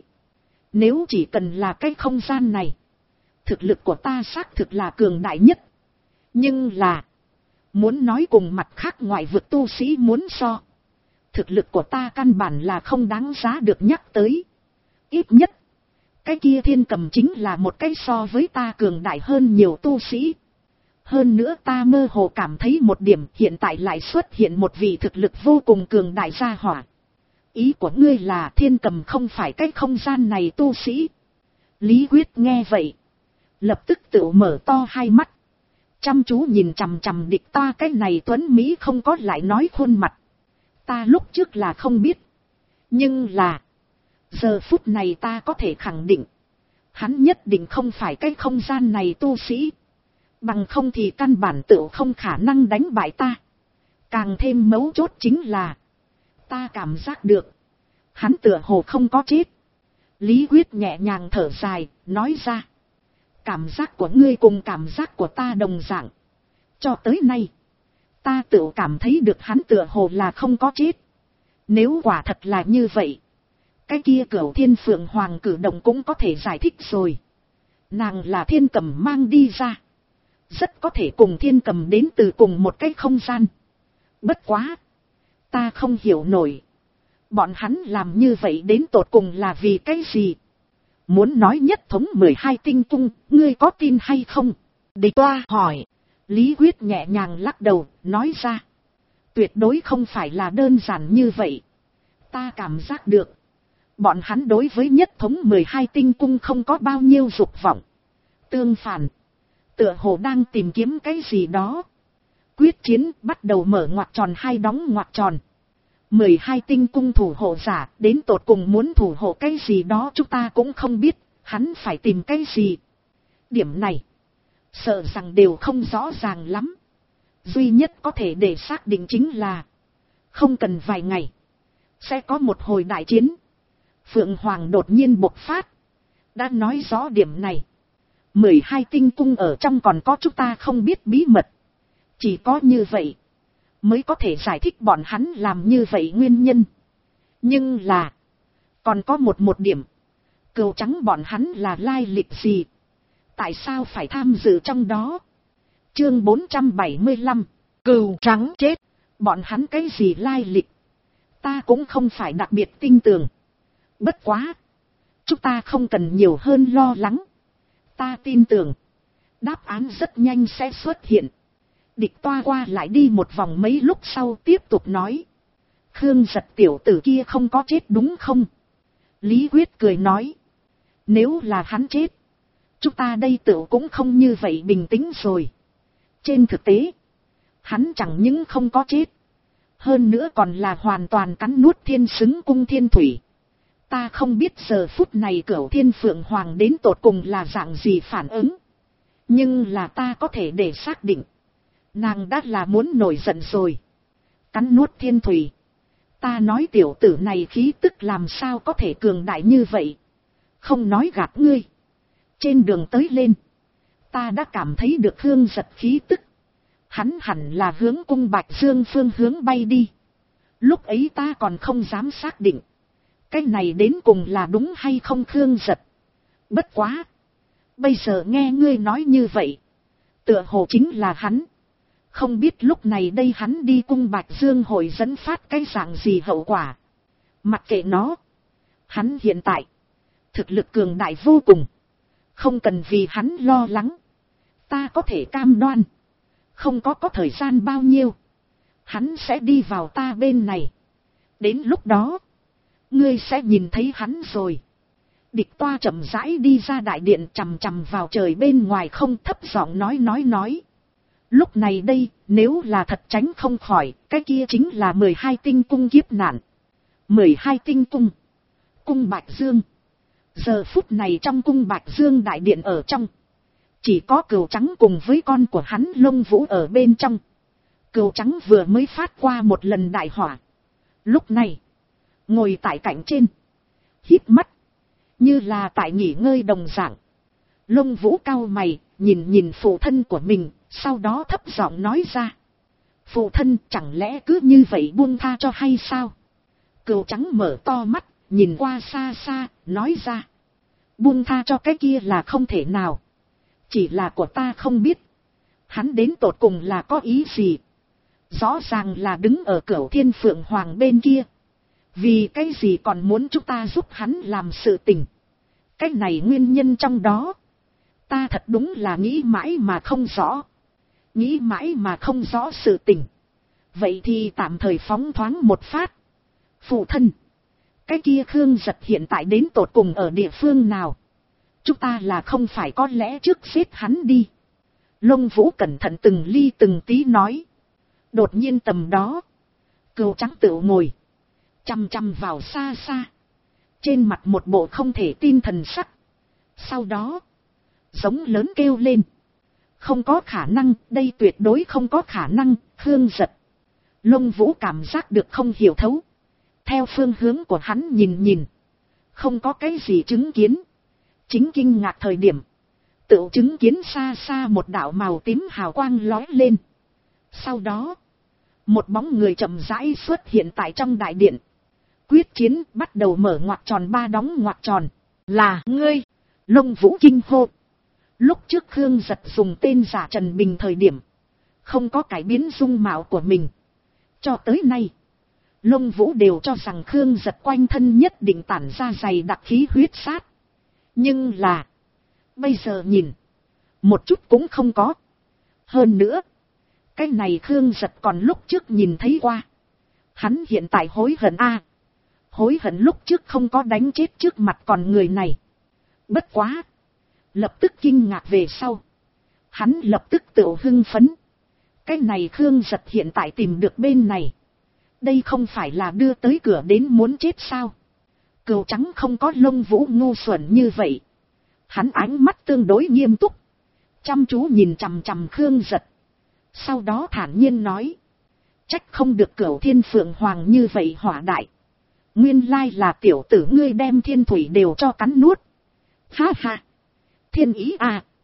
nếu chỉ cần là cái không gian này, thực lực của ta xác thực là cường đại nhất. Nhưng là, muốn nói cùng mặt khác ngoại vực tu sĩ muốn so, thực lực của ta căn bản là không đáng giá được nhắc tới. Ít nhất, cái kia Thiên Cầm chính là một cái so với ta cường đại hơn nhiều tu sĩ. Hơn nữa ta mơ hồ cảm thấy một điểm, hiện tại lại xuất hiện một vị thực lực vô cùng cường đại gia hỏa. Ý của ngươi là Thiên Cầm không phải cái không gian này tu sĩ? Lý Quyết nghe vậy, lập tức tự mở to hai mắt, chăm chú nhìn chằm chằm địch toa cái này tuấn Mỹ không có lại nói khuôn mặt. Ta lúc trước là không biết, nhưng là giờ phút này ta có thể khẳng định, hắn nhất định không phải cái không gian này tu sĩ. Bằng không thì căn bản tự không khả năng đánh bại ta. Càng thêm mấu chốt chính là, ta cảm giác được, hắn tựa hồ không có chết. Lý Quyết nhẹ nhàng thở dài, nói ra, cảm giác của ngươi cùng cảm giác của ta đồng dạng. Cho tới nay, ta tự cảm thấy được hắn tựa hồ là không có chết. Nếu quả thật là như vậy, Cái kia Cửu Thiên Phượng Hoàng cử động cũng có thể giải thích rồi. Nàng là thiên cầm mang đi ra. Rất có thể cùng thiên cầm đến từ cùng một cái không gian. Bất quá. Ta không hiểu nổi. Bọn hắn làm như vậy đến tột cùng là vì cái gì? Muốn nói nhất thống 12 tinh cung, ngươi có tin hay không? Địch Toa hỏi. Lý Quyết nhẹ nhàng lắc đầu, nói ra. Tuyệt đối không phải là đơn giản như vậy. Ta cảm giác được. Bọn hắn đối với nhất thống 12 tinh cung không có bao nhiêu dục vọng. Tương phản. Tựa hồ đang tìm kiếm cái gì đó. Quyết chiến bắt đầu mở ngoặc tròn hai đóng ngoặc tròn. 12 tinh cung thủ hộ giả đến tột cùng muốn thủ hộ cái gì đó chúng ta cũng không biết. Hắn phải tìm cái gì. Điểm này. Sợ rằng đều không rõ ràng lắm. Duy nhất có thể để xác định chính là. Không cần vài ngày. Sẽ có một hồi đại chiến. Phượng Hoàng đột nhiên bộc phát. Đã nói rõ điểm này. 12 tinh cung ở trong còn có chúng ta không biết bí mật. Chỉ có như vậy. Mới có thể giải thích bọn hắn làm như vậy nguyên nhân. Nhưng là. Còn có một điểm. Cừu trắng bọn hắn là lai lịch gì? Tại sao phải tham dự trong đó? Chương 475. Cừu trắng chết. Bọn hắn cái gì lai lịch? Ta cũng không phải đặc biệt tin tưởng. Bất quá. Chúng ta không cần nhiều hơn lo lắng. Ta tin tưởng. Đáp án rất nhanh sẽ xuất hiện. Địch Toa qua lại đi một vòng mấy lúc sau tiếp tục nói. Khương Giật tiểu tử kia không có chết đúng không? Lý Quyết cười nói. Nếu là hắn chết. Chúng ta đây tự cũng không như vậy bình tĩnh rồi. Trên thực tế. Hắn chẳng những không có chết. Hơn nữa còn là hoàn toàn cắn nuốt thiên xứng cung thiên thủy. Ta không biết giờ phút này Cửu Thiên Phượng Hoàng đến tột cùng là dạng gì phản ứng. Nhưng là ta có thể để xác định. Nàng đã là muốn nổi giận rồi. Cắn nuốt thiên thủy. Ta nói tiểu tử này khí tức làm sao có thể cường đại như vậy. Không nói gạt ngươi. Trên đường tới lên. Ta đã cảm thấy được Khương Giật khí tức. Hắn hẳn là hướng cung Bạch Dương phương hướng bay đi. Lúc ấy ta còn không dám xác định. Cái này đến cùng là đúng hay không Khương Giật. Bất quá. Bây giờ nghe ngươi nói như vậy. Tựa hồ chính là hắn. Không biết lúc này đây hắn đi cung Bạch Dương hội dẫn phát cái dạng gì hậu quả. Mặc kệ nó. Hắn hiện tại. Thực lực cường đại vô cùng. Không cần vì hắn lo lắng. Ta có thể cam đoan. Không có thời gian bao nhiêu. Hắn sẽ đi vào ta bên này. Đến lúc đó. Ngươi sẽ nhìn thấy hắn rồi. Địch Toa chậm rãi đi ra đại điện chằm chằm vào trời bên ngoài không thấp giọng nói. Lúc này đây, nếu là thật tránh không khỏi, cái kia chính là 12 tinh cung kiếp nạn. 12 tinh cung. Cung Bạch Dương. Giờ phút này trong cung Bạch Dương đại điện ở trong. Chỉ có Cừu Trắng cùng với con của hắn Lông Vũ ở bên trong. Cừu Trắng vừa mới phát qua một lần đại hỏa. Lúc này. Ngồi tại cạnh trên. Hít mắt. Như là tại nghỉ ngơi đồng dạng. Lông Vũ cau mày. Nhìn phụ thân của mình. Sau đó thấp giọng nói ra. Phụ thân chẳng lẽ cứ như vậy buông tha cho hay sao? Cừu Trắng mở to mắt. Nhìn qua xa xa. Nói ra. Buông tha cho cái kia là không thể nào. Chỉ là của ta không biết. Hắn đến tột cùng là có ý gì. Rõ ràng là đứng ở Cửu Thiên Phượng Hoàng bên kia. Vì cái gì còn muốn chúng ta giúp hắn làm sự tình. Cái này nguyên nhân trong đó. Ta thật đúng là nghĩ mãi mà không rõ. Nghĩ mãi mà không rõ sự tình. Vậy thì tạm thời phóng thoáng một phát. Phụ thân. Cái kia Khương Giật hiện tại đến tột cùng ở địa phương nào. Chúng ta là không phải có lẽ trước xếp hắn đi. Lông Vũ cẩn thận từng ly từng tí nói. Đột nhiên tầm đó. Cừu Trắng tự ngồi. Chăm chăm vào xa xa. Trên mặt một bộ không thể tin thần sắc. Sau đó. Giống lớn kêu lên. Không có khả năng. Đây tuyệt đối không có khả năng. Khương Giật. Lông Vũ cảm giác được không hiểu thấu. Theo phương hướng của hắn nhìn. Không có cái gì chứng kiến. Chính kinh ngạc thời điểm. Tự chứng kiến xa xa một đạo màu tím hào quang lói lên. Sau đó. Một bóng người chậm rãi xuất hiện tại trong đại điện. Quyết chiến bắt đầu mở ngoặc tròn 3 đóng ngoặc tròn. Là ngươi. Lông Vũ kinh hô. Lúc trước Khương Giật dùng tên giả Trần Bình thời điểm, không có cải biến dung mạo của mình. Cho tới nay, Lông Vũ đều cho rằng Khương Giật quanh thân nhất định tản ra dày đặc khí huyết sát. Nhưng là, bây giờ nhìn, một chút cũng không có. Hơn nữa, cái này Khương Giật còn lúc trước nhìn thấy qua. Hắn hiện tại hối hận hối hận lúc trước không có đánh chết trước mặt con người này. Bất quá, lập tức kinh ngạc về sau, hắn lập tức tự hưng phấn. Cái này Khương Giật hiện tại tìm được bên này, đây không phải là đưa tới cửa đến muốn chết sao? Cừu trắng không có Lông Vũ ngu xuẩn như vậy. Hắn ánh mắt tương đối nghiêm túc, chăm chú nhìn chằm chằm Khương Giật. Sau đó thản nhiên nói, trách không được Cửu Thiên Phượng Hoàng như vậy hỏa đại. Nguyên lai là tiểu tử ngươi đem thiên thủy đều cho cắn nuốt. Ha ha, thiên ý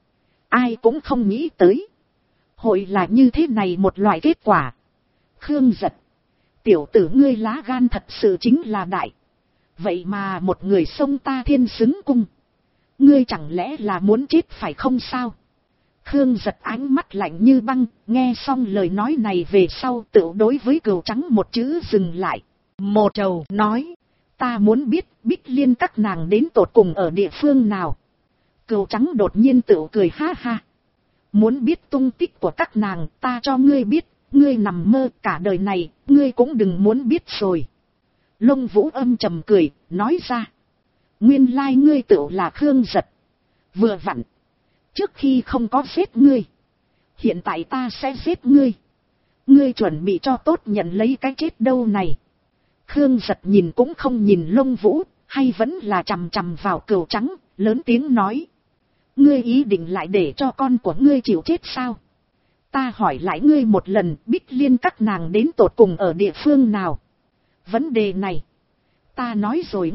ai cũng không nghĩ tới, hội là như thế này một loại kết quả. Khương Giật, tiểu tử ngươi lá gan thật sự chính là đại. Vậy mà một người xông ta Thiên Xứng Cung, ngươi chẳng lẽ là muốn chết phải không sao? Khương Giật ánh mắt lạnh như băng, nghe xong lời nói này về sau tự đối với Cừu trắng một chữ dừng lại. Một trầu nói, ta muốn biết Bích Liên các nàng đến tột cùng ở địa phương nào. Cừu trắng đột nhiên tự cười ha ha. Muốn biết tung tích của các nàng, ta cho ngươi biết, ngươi nằm mơ cả đời này, ngươi cũng đừng muốn biết rồi. Lông Vũ âm trầm cười, nói ra, nguyên lai ngươi tự là Khương Giật. Vừa vặn, trước khi không có giết ngươi, hiện tại ta sẽ giết ngươi. Ngươi chuẩn bị cho tốt nhận lấy cái chết đâu này. Khương Giật nhìn cũng không nhìn Lông Vũ, hay vẫn là chằm chằm vào Cừu trắng, lớn tiếng nói, ngươi ý định lại để cho con của ngươi chịu chết sao? Ta hỏi lại ngươi một lần, Bích Liên các nàng đến tột cùng ở địa phương nào? Vấn đề này, ta nói rồi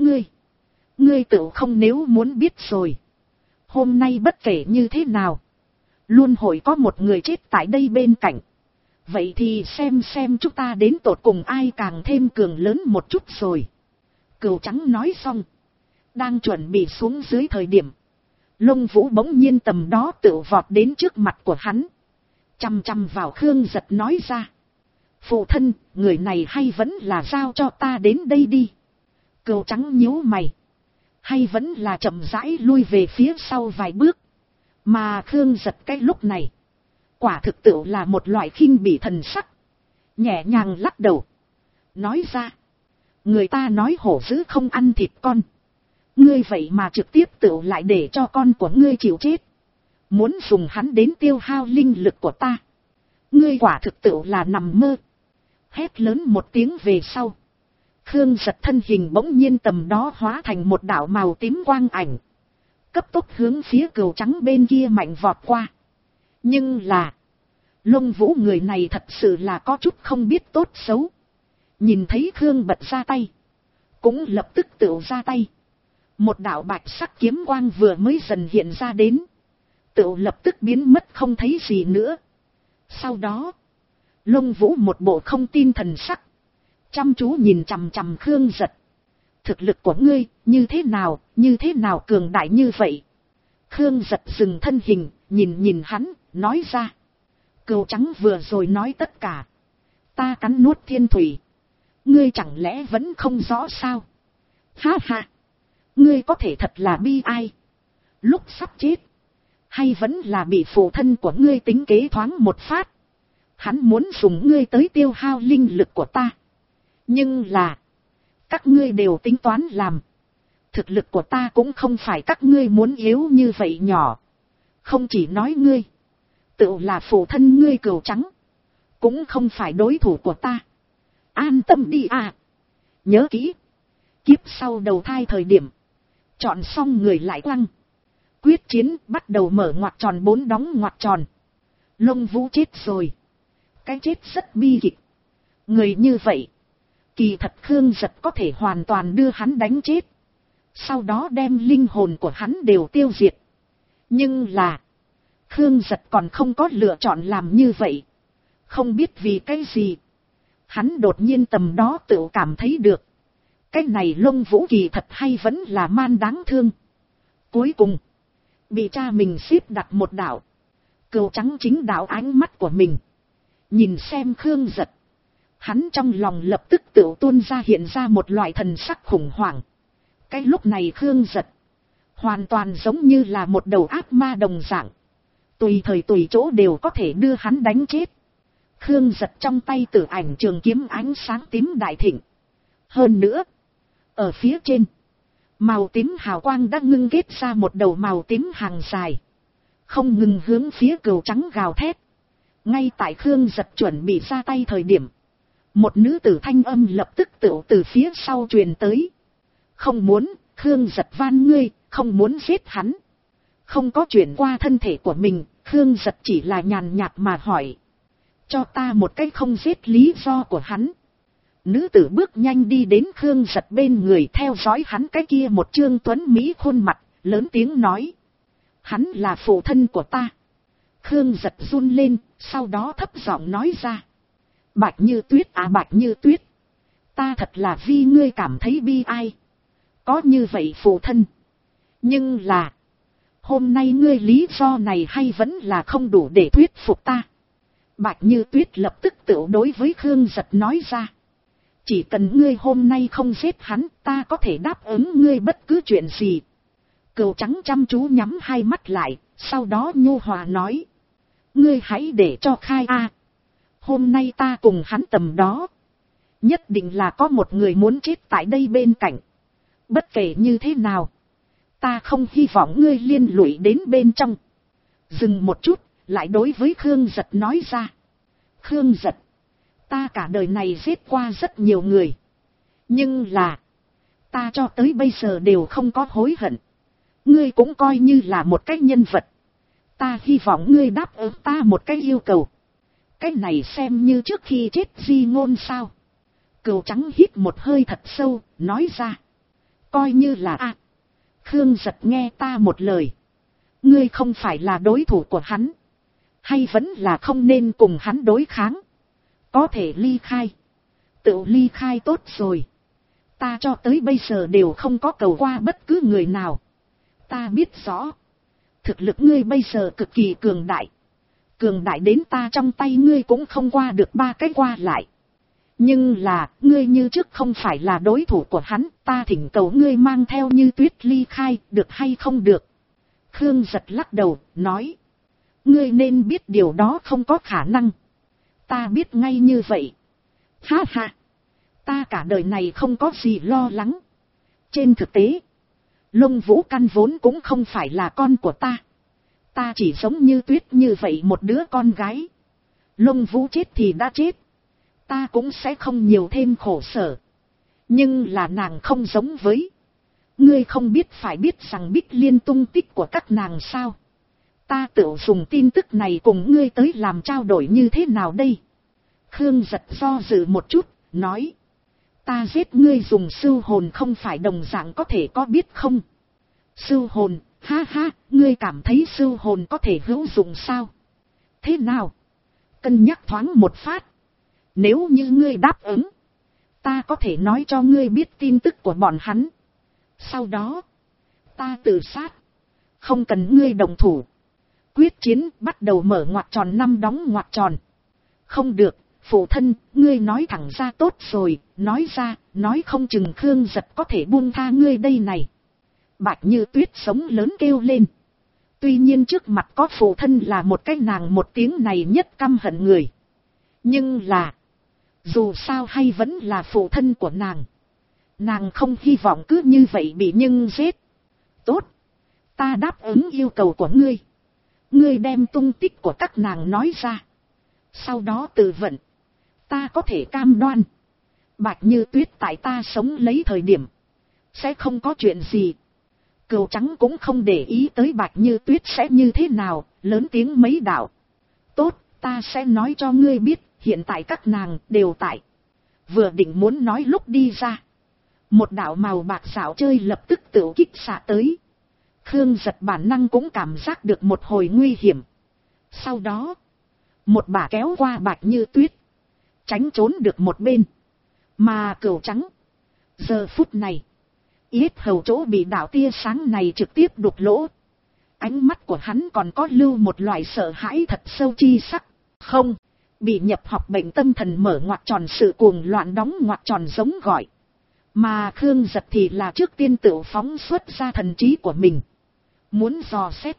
ngươi tự không nếu muốn biết rồi. Hôm nay bất kể như thế nào, luôn hội có một người chết tại đây bên cạnh. Vậy thì xem chúng ta đến tột cùng ai càng thêm cường lớn một chút rồi. Cừu trắng nói xong, đang chuẩn bị xuống dưới thời điểm, Lông Vũ bỗng nhiên tầm đó tự vọt đến trước mặt của hắn, chằm chằm vào Khương Giật nói ra, phụ thân, người này hay vẫn là giao cho ta đến đây đi. Cừu trắng nhíu mày, hay vẫn là chậm rãi lui về phía sau vài bước. Mà Khương Giật cái lúc này, quả thực tự là một loại khinh bỉ thần sắc, nhẹ nhàng lắc đầu, nói ra, người ta nói hổ dữ không ăn thịt con, ngươi vậy mà trực tiếp tự lại để cho con của ngươi chịu chết, muốn dùng hắn đến tiêu hao linh lực của ta. Ngươi quả thực tự là nằm mơ. Hét lớn một tiếng về sau, Khương Giật thân hình bỗng nhiên tầm đó hóa thành một đạo màu tím quang ảnh, cấp tốc hướng phía Cừu trắng bên kia mạnh vọt qua. Nhưng là, Lông Vũ người này thật sự là có chút không biết tốt xấu. Nhìn thấy Khương bật ra tay, cũng lập tức tự ra tay. Một đạo bạch sắc kiếm quang vừa mới dần hiện ra đến, tự lập tức biến mất không thấy gì nữa. Sau đó, Lông Vũ một bộ không tin thần sắc, chăm chú nhìn chằm chằm Khương Giật. Thực lực của ngươi như thế nào cường đại như vậy? Khương Giật dừng thân hình, nhìn hắn, nói ra, Cừu trắng vừa rồi nói tất cả, ta cắn nuốt thiên thủy, ngươi chẳng lẽ vẫn không rõ sao? Ha ha, ngươi có thể thật là bi ai. Lúc sắp chết, hay vẫn là bị phụ thân của ngươi tính kế thoáng một phát. Hắn muốn dùng ngươi tới tiêu hao linh lực của ta. Nhưng là, các ngươi đều tính toán làm. Thực lực của ta cũng không phải các ngươi muốn yếu như vậy nhỏ. Không chỉ nói ngươi, tự là phụ thân ngươi Cừu trắng, cũng không phải đối thủ của ta. An tâm đi nhớ kỹ, kiếp sau đầu thai thời điểm, chọn xong người lại quăng. Quyết chiến bắt đầu mở ngoặc tròn 4 đóng ngoặc tròn. Lông Vũ chết rồi. Cái chết rất bi kịch. Người như vậy, kỳ thật Khương Giật có thể hoàn toàn đưa hắn đánh chết, sau đó đem linh hồn của hắn đều tiêu diệt. Nhưng là, Khương Giật còn không có lựa chọn làm như vậy. Không biết vì cái gì, hắn đột nhiên tầm đó tự cảm thấy được, Cái này Lông Vũ kỳ thật hay vẫn là man đáng thương. Cuối cùng, bị cha mình xếp đặt một đạo. Cừu trắng chính đạo ánh mắt của mình. Nhìn xem Khương Giật. Hắn trong lòng lập tức tự tuôn ra hiện ra một loại thần sắc khủng hoảng. Cái lúc này Khương Giật. Hoàn toàn giống như là một đầu ác ma đồng dạng. Tùy thời tùy chỗ đều có thể đưa hắn đánh chết. Khương Giật trong tay tử ảnh trường kiếm ánh sáng tím đại thịnh. Hơn nữa. Ở phía trên. Màu tím hào quang đã ngưng kết ra một đầu màu tím hàng dài. Không ngừng hướng phía cừu trắng gào thét. Ngay tại Khương Giật chuẩn bị ra tay thời điểm. Một nữ tử thanh âm lập tức tựu từ phía sau truyền tới. Không muốn, Khương Giật van ngươi, không muốn giết hắn. Không có chuyển qua thân thể của mình, Khương Giật chỉ là nhàn nhạt mà hỏi. Cho ta một cái không giết lý do của hắn. Nữ tử bước nhanh đi đến Khương Giật bên người theo dõi hắn cái kia một trương tuấn mỹ khuôn mặt, lớn tiếng nói. Hắn là phụ thân của ta. Khương Giật run lên, sau đó thấp giọng nói ra. Bạch Như Tuyết à, Bạch Như Tuyết. Ta thật là vì ngươi cảm thấy bi ai. Có như vậy phụ thân. Nhưng là. Hôm nay ngươi lý do này hay vẫn là không đủ để thuyết phục ta. Bạch Như Tuyết lập tức tự đối với Khương Giật nói ra. Chỉ cần ngươi hôm nay không giết hắn, ta có thể đáp ứng ngươi bất cứ chuyện gì. Cừu trắng chăm chú nhắm hai mắt lại, sau đó nhu hòa nói. Ngươi hãy để cho khai a. Hôm nay ta cùng hắn tầm đó. Nhất định là có một người muốn chết tại đây bên cạnh. Bất kể như thế nào. Ta không hy vọng ngươi liên lụy đến bên trong. Dừng một chút, lại đối với Khương Giật nói ra. Khương Giật. Ta cả đời này giết qua rất nhiều người. Nhưng là. Ta cho tới bây giờ đều không có hối hận. Ngươi cũng coi như là một cái nhân vật. Ta hy vọng ngươi đáp ứng ta một cái yêu cầu. Cái này xem như trước khi chết di ngôn sao. Cừu trắng hít một hơi thật sâu, nói ra. Coi như là a. Khương Giật nghe ta một lời. Ngươi không phải là đối thủ của hắn. Hay vẫn là không nên cùng hắn đối kháng. Có thể ly khai. Tự ly khai tốt rồi. Ta cho tới bây giờ đều không có cầu qua bất cứ người nào. Ta biết rõ. Thực lực ngươi bây giờ cực kỳ cường đại. Cường đại đến ta trong tay ngươi cũng không qua được ba cái qua lại. Nhưng là, ngươi như trước không phải là đối thủ của hắn, ta thỉnh cầu ngươi mang theo Như Tuyết ly khai, được hay không được. Khương Giật lắc đầu, nói. Ngươi nên biết điều đó không có khả năng. Ta biết ngay như vậy. Ha ha. Ta cả đời này không có gì lo lắng. Trên thực tế, Lông Vũ căn vốn cũng không phải là con của ta. Ta chỉ giống Như Tuyết như vậy một đứa con gái. Lông Vũ chết thì đã chết. Ta cũng sẽ không nhiều thêm khổ sở. Nhưng là nàng không giống với. Ngươi không biết phải biết rằng Bích Liên tung tích của các nàng sao. Ta tự dùng tin tức này cùng ngươi tới làm trao đổi như thế nào đây. Khương Giật do dự một chút, nói. Ta giết ngươi dùng sưu hồn không phải đồng dạng có thể có biết không. Sưu hồn, ha ha, ngươi cảm thấy sưu hồn có thể hữu dụng sao? Thế nào? Cân nhắc thoáng một phát. Nếu như ngươi đáp ứng, ta có thể nói cho ngươi biết tin tức của bọn hắn. Sau đó, ta tự sát. Không cần ngươi đồng thủ. Quyết chiến bắt đầu mở ngoặc tròn năm đóng ngoặc tròn. Không được, phụ thân, ngươi nói thẳng ra tốt rồi, nói ra, nói không chừng Khương Giật có thể buông tha ngươi đây này. Bạch Như Tuyết sống lớn kêu lên. Tuy nhiên trước mặt có phụ thân là một cái nàng một tiếng này nhất căm hận người. Nhưng là, dù sao hay vẫn là phụ thân của nàng. Nàng không hy vọng cứ như vậy bị nhưng giết. Tốt, ta đáp ứng yêu cầu của ngươi. Ngươi đem tung tích của các nàng nói ra. Sau đó tự vận. Ta có thể cam đoan. Bạch Như Tuyết tại ta sống lấy thời điểm. Sẽ không có chuyện gì. Cừu trắng cũng không để ý tới Bạch Như Tuyết sẽ như thế nào. Lớn tiếng mấy đạo. Tốt, ta sẽ nói cho ngươi biết. Hiện tại các nàng đều tại. Vừa định muốn nói lúc đi ra. Một đạo màu bạc xảo chơi lập tức tự kích xạ tới. Khương Giật bản năng cũng cảm giác được một hồi nguy hiểm. Sau đó, một bà kéo qua Bạch Như Tuyết. Tránh trốn được một bên. Mà cừu trắng, Giờ phút này, yết hầu chỗ bị đạo tia sáng này trực tiếp đục lỗ. Ánh mắt của hắn còn có lưu một loại sợ hãi thật sâu chi sắc. Không, bị nhập học bệnh tâm thần mở ngoặc tròn sự cuồng loạn đóng ngoặc tròn giống gọi. Mà Khương Giật thì là trước tiên tự phóng xuất ra thần trí của mình. Muốn dò xét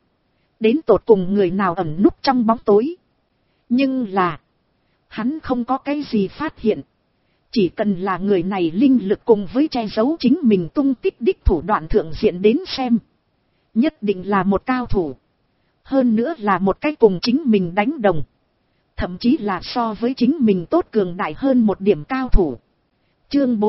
đến tột cùng người nào ẩn núp trong bóng tối. Nhưng là, hắn không có cái gì phát hiện. Chỉ cần là người này linh lực cùng với che giấu chính mình tung tích đích thủ đoạn thượng diện đến xem. Nhất định là một cao thủ. Hơn nữa là một cái cùng chính mình đánh đồng. Thậm chí là so với chính mình tốt cường đại hơn một điểm cao thủ. Chương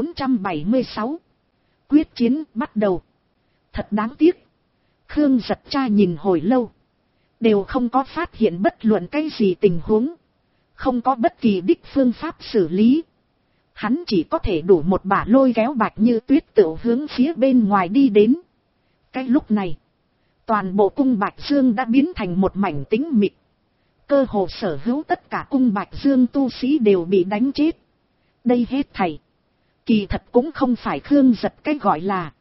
476. Quyết chiến bắt đầu. Thật đáng tiếc. Khương Giật tra nhìn hồi lâu. Đều không có phát hiện bất luận cái gì tình huống. Không có bất kỳ đích phương pháp xử lý. Hắn chỉ có thể đủ một bả lôi kéo Bạch Như Tuyết tự hướng phía bên ngoài đi đến. Cái lúc này, toàn bộ cung Bạch Dương đã biến thành một mảnh tĩnh mịch. Cơ hồ sở hữu tất cả cung Bạch Dương tu sĩ đều bị đánh chết. Đây hết thảy. Kỳ thật cũng không phải Khương Giật cái gọi là,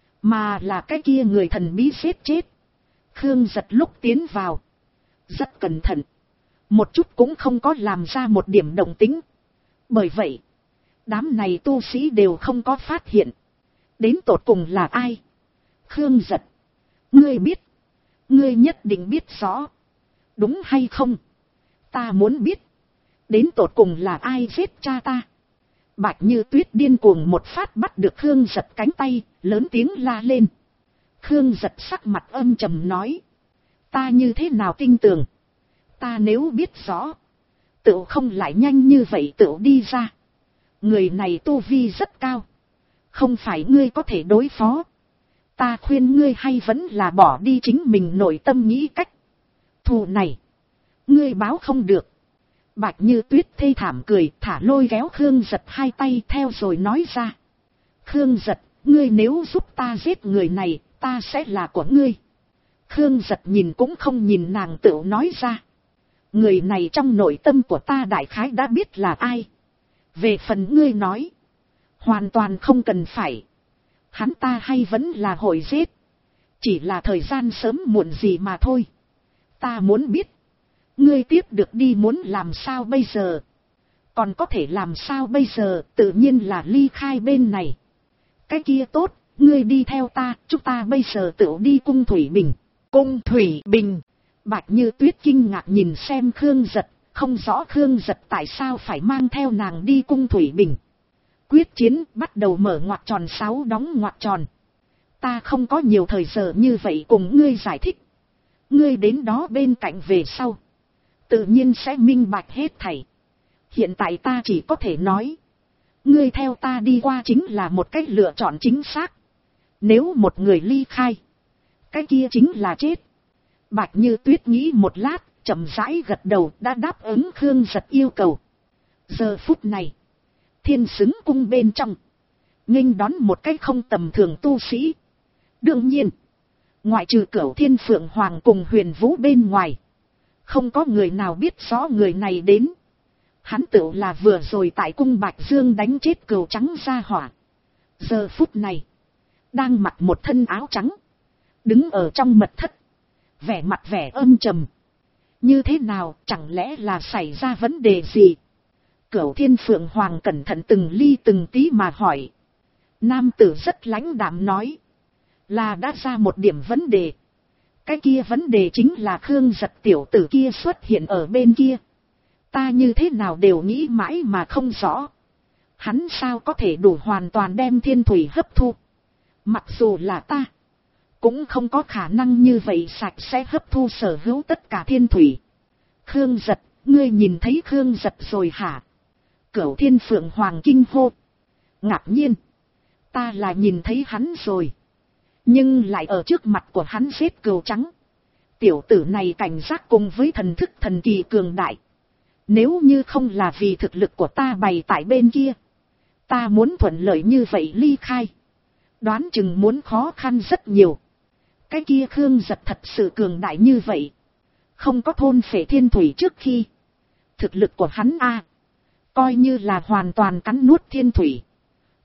mà là cái kia người thần bí giết chết. Khương Giật lúc tiến vào, rất cẩn thận. Một chút cũng không có làm ra một điểm động tĩnh. Bởi vậy, đám này tu sĩ đều không có phát hiện. Đến tột cùng là ai? Khương Giật, ngươi biết. Ngươi nhất định biết rõ. Đúng hay không? Ta muốn biết. Đến tột cùng là ai giết cha ta? Bạch Như Tuyết điên cuồng một phát bắt được Khương Giật cánh tay, lớn tiếng la lên. Khương Giật sắc mặt âm trầm nói. Ta như thế nào tin tưởng? Ta nếu biết rõ, tựu không lại nhanh như vậy tựu đi ra. Người này tu vi rất cao. Không phải ngươi có thể đối phó. Ta khuyên ngươi hay vẫn là bỏ đi chính mình nội tâm nghĩ cách. Thù này, ngươi báo không được. Bạch Như Tuyết thê thảm cười, thả lôi kéo Khương Giật hai tay theo rồi nói ra. Khương Giật, ngươi nếu giúp ta giết người này, ta sẽ là của ngươi. Khương Giật nhìn cũng không nhìn nàng tự nói ra. Người này trong nội tâm của ta đại khái đã biết là ai. Về phần ngươi nói, hoàn toàn không cần phải. Hắn ta hay vẫn là hội giết. Chỉ là thời gian sớm muộn gì mà thôi. Ta muốn biết, ngươi tiếp được đi muốn làm sao bây giờ? Còn có thể làm sao bây giờ? Tự nhiên là ly khai bên này. Cái kia tốt, ngươi đi theo ta, chúng ta bây giờ tự đi cung Thủy Bình. Cung Thủy Bình. Bạch Như Tuyết kinh ngạc nhìn xem Khương Giật, không rõ Khương Giật tại sao phải mang theo nàng đi cung Thủy Bình. Quyết chiến bắt đầu mở ngoặc tròn 6 đóng ngoặc tròn. Ta không có nhiều thời giờ như vậy cùng ngươi giải thích. Ngươi đến đó bên cạnh về sau, tự nhiên sẽ minh bạch hết thảy. Hiện tại ta chỉ có thể nói, ngươi theo ta đi qua chính là một cách lựa chọn chính xác. Nếu một người ly khai, cái kia chính là chết. Bạch Như Tuyết nghĩ một lát, chậm rãi gật đầu, đã đáp ứng Khương Giật yêu cầu. Giờ phút này, Thiên Xứng cung bên trong, nghênh đón một cách không tầm thường tu sĩ. Đương nhiên, ngoại trừ Cửu Thiên Phượng Hoàng cùng Huyền Vũ bên ngoài, không có người nào biết rõ người này đến. Hắn tự là vừa rồi tại cung Bạch Dương đánh chết Cừu Trắng ra hỏa. Giờ phút này, đang mặc một thân áo trắng, đứng ở trong mật thất, vẻ mặt vẻ âm trầm. Như thế nào, chẳng lẽ là xảy ra vấn đề gì? Cửu Thiên Phượng Hoàng cẩn thận từng ly từng tí mà hỏi. Nam tử rất lãnh đạm nói, là đã ra một điểm vấn đề. Cái kia vấn đề chính là Khương Giật tiểu tử kia xuất hiện ở bên kia. Ta như thế nào đều nghĩ mãi mà không rõ. Hắn sao có thể đủ hoàn toàn đem thiên thủy hấp thu? Mặc dù là ta, cũng không có khả năng như vậy sạch sẽ hấp thu sở hữu tất cả thiên thủy. Khương Giật, ngươi nhìn thấy Khương Giật rồi hả? Cửu Thiên Phượng Hoàng kinh hô. Ngạc nhiên, ta là nhìn thấy hắn rồi, nhưng lại ở trước mặt của hắn giết Cừu Trắng. Tiểu tử này cảnh giác cùng với thần thức thần kỳ cường đại. Nếu như không là vì thực lực của ta bày tại bên kia, ta muốn thuận lợi như vậy ly khai, đoán chừng muốn khó khăn rất nhiều. Cái kia Khương Giật thật sự cường đại như vậy. Không có thôn phệ thiên thủy trước khi, thực lực của hắn coi như là hoàn toàn cắn nuốt thiên thủy,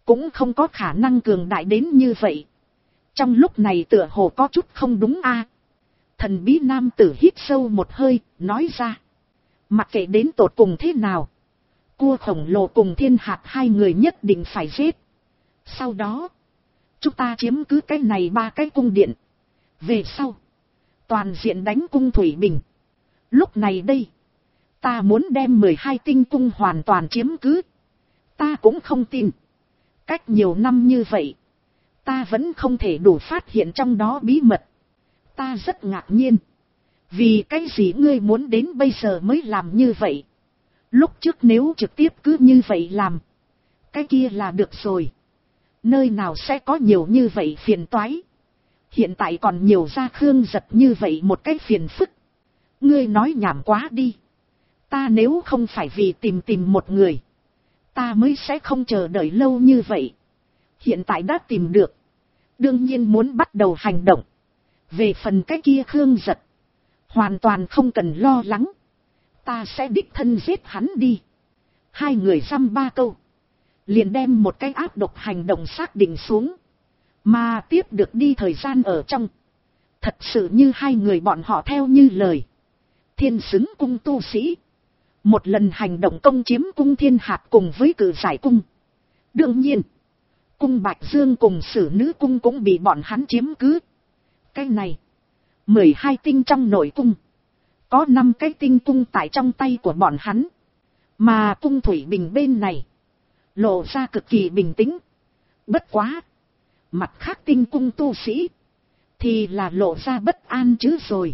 cũng không có khả năng cường đại đến như vậy. Trong lúc này tựa hồ có chút không đúng a. Thần bí nam tử hít sâu một hơi, nói ra. Mặc kệ đến tột cùng thế nào, cua khổng lồ cùng thiên hạt hai người nhất định phải giết. Sau đó, chúng ta chiếm cứ cái này 3 cái cung điện. Về sau, toàn diện đánh cung Thủy Bình. Lúc này đây, ta muốn đem 12 tinh cung hoàn toàn chiếm cứ. Ta cũng không tin. Cách nhiều năm như vậy, ta vẫn không thể đủ phát hiện trong đó bí mật. Ta rất ngạc nhiên. Vì cái gì ngươi muốn đến bây giờ mới làm như vậy? Lúc trước nếu trực tiếp cứ như vậy làm, cái kia là được rồi. Nơi nào sẽ có nhiều như vậy phiền toái. Hiện tại còn nhiều ra Khương Giật như vậy một cái phiền phức. Ngươi nói nhảm quá đi. Ta nếu không phải vì tìm một người, ta mới sẽ không chờ đợi lâu như vậy. Hiện tại đã tìm được, đương nhiên muốn bắt đầu hành động. Về phần cái kia Khương Giật, hoàn toàn không cần lo lắng. Ta sẽ đích thân giết hắn đi. Hai người dăm ba câu, liền đem một cái áp độc hành động xác định xuống. Mà tiếp được đi thời gian ở trong, thật sự như hai người bọn họ theo như lời. Thiên xứng cung tu sĩ, một lần hành động công chiếm cung Thiên Hạt cùng với Cử Giải cung. Đương nhiên, cung Bạch Dương cùng Sử Nữ cung cũng bị bọn hắn chiếm cứ. Cái này, 12 tinh trong nội cung, có 5 cái tinh cung tại trong tay của bọn hắn. Mà cung Thủy Bình bên này, lộ ra cực kỳ bình tĩnh. Bất quá, mặt khác tinh cung tu sĩ, thì là lộ ra bất an chứ rồi.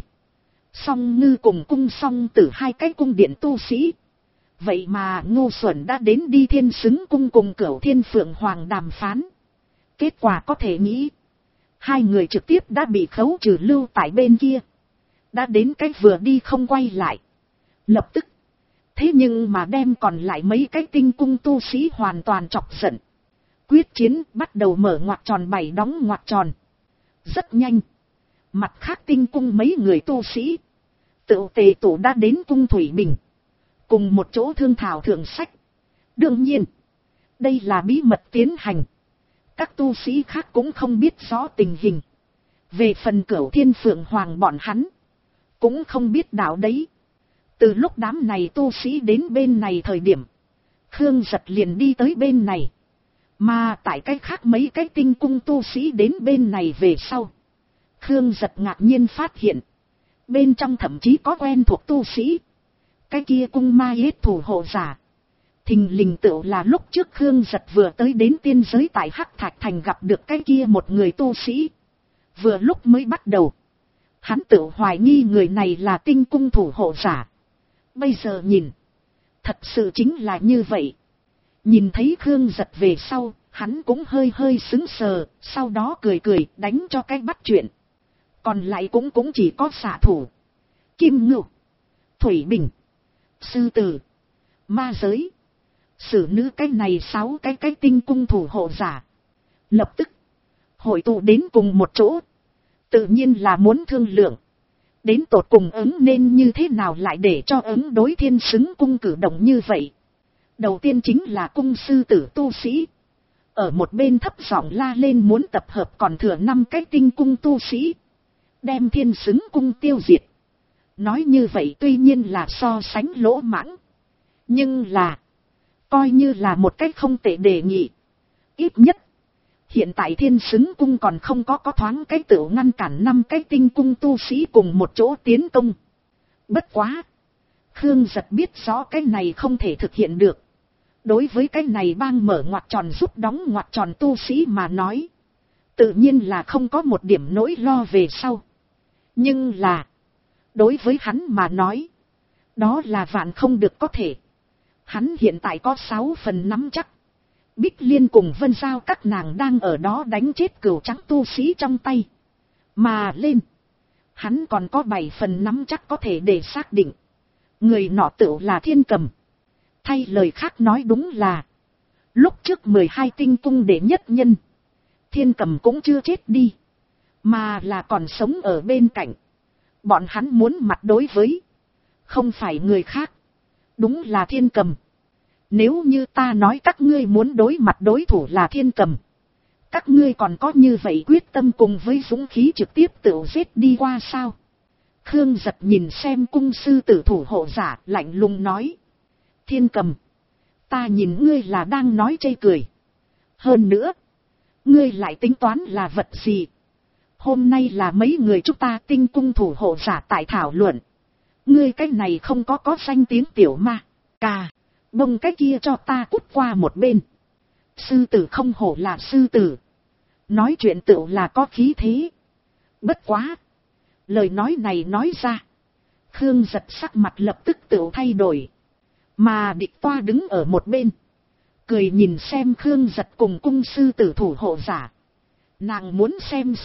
Song Ngư cùng cung Song Tử hai cái cung điện tu sĩ, vậy mà ngu xuẩn đã đến đi Thiên xứng cung cùng Cửu Thiên Phượng Hoàng đàm phán. Kết quả có thể nghĩ, hai người trực tiếp đã bị khấu trừ lưu tại bên kia. Đã đến cái vừa đi không quay lại. Lập tức, thế nhưng mà đem còn lại mấy cái tinh cung tu sĩ hoàn toàn chọc giận. Quyết chiến bắt đầu mở ngoặc tròn 7 đóng ngoặc tròn. Rất nhanh, mặt khác tinh cung mấy người tu sĩ tự tề tụ đã đến cung Thủy Bình, cùng một chỗ thương thảo thượng sách. Đương nhiên, đây là bí mật tiến hành, các tu sĩ khác cũng không biết rõ tình hình. Về phần Cửu Thiên Phượng Hoàng bọn hắn, cũng không biết đạo đấy. Từ lúc đám này tu sĩ đến bên này thời điểm, Khương Giật liền đi tới bên này. Mà tại cái khác mấy cái tinh cung tu sĩ đến bên này về sau, Khương Giật ngạc nhiên phát hiện, bên trong thậm chí có quen thuộc tu sĩ. Cái kia cung ma yết thủ hộ giả, thình lình tựu là lúc trước Khương Giật vừa tới đến tiên giới tại Hắc Thạch Thành gặp được cái kia một người tu sĩ. Vừa lúc mới bắt đầu, hắn tự hoài nghi người này là tinh cung thủ hộ giả. Bây giờ nhìn, thật sự chính là như vậy. Nhìn thấy Khương Giật về sau, hắn cũng hơi hơi sững sờ, sau đó cười cười đánh cho cái bắt chuyện. Còn lại cũng chỉ có xạ thủ, Kim Ngưu, Thủy Bình, Sư Tử, Ma Giới, Sử Nữ, cái này 6 cái tinh cung thủ hộ giả. Lập tức, hội tụ đến cùng một chỗ. Tự nhiên là muốn thương lượng, đến tột cùng ứng nên như thế nào lại để cho ứng đối Thiên xứng cung cử động như vậy. Đầu tiên chính là cung Sư Tử tu sĩ, ở một bên thấp giọng la lên muốn tập hợp còn thừa 5 cái tinh cung tu sĩ, đem Thiên xứng cung tiêu diệt. Nói như vậy tuy nhiên là so sánh lỗ mãng, nhưng là coi như là một cách không tệ đề nghị. Ít nhất, hiện tại Thiên xứng cung còn không có thoáng cái tựu ngăn cản 5 cái tinh cung tu sĩ cùng một chỗ tiến công. Bất quá, Khương Giật biết rõ cái này không thể thực hiện được. Đối với cái này bang mở ngoặc tròn giúp đóng ngoặc tròn tu sĩ mà nói, tự nhiên là không có một điểm nỗi lo về sau. Nhưng là, đối với hắn mà nói, đó là vạn không được có thể. Hắn hiện tại có 6 phần nắm chắc. Bích Liên cùng Vân Giao các nàng đang ở đó đánh chết Cửu Trắng tu sĩ trong tay. Mà lên, hắn còn có 7 phần nắm chắc có thể để xác định người nọ tựu là Thiên Cầm. Thay lời khác nói đúng là, lúc trước 12 tinh cung đệ nhất nhân, Thiên Cầm cũng chưa chết đi, mà là còn sống ở bên cạnh. Bọn hắn muốn mặt đối với, không phải người khác, đúng là Thiên Cầm. Nếu như ta nói các ngươi muốn đối mặt đối thủ là Thiên Cầm, các ngươi còn có như vậy quyết tâm cùng với dũng khí trực tiếp tự giết đi qua sao? Khương Giật nhìn xem cung sư tử thủ hộ giả, lạnh lùng nói. Thiên Cầm, ta nhìn ngươi là đang nói chê cười. Hơn nữa, ngươi lại tính toán là vật gì? Hôm nay là mấy người chúng ta tinh cung thủ hộ giả tại thảo luận. Ngươi cái này không có danh tiếng tiểu ma. Cà, bông cái kia cho ta cút qua một bên. Sư tử không hổ là sư tử. Nói chuyện tựu là có khí thế. Bất quá. Lời nói này nói ra. Khương Giật sắc mặt lập tức tựu thay đổi. Mà địch toa đứng ở một bên. Cười nhìn xem Khương Giật cùng cung sư tử thủ hộ giả. Nàng muốn xem.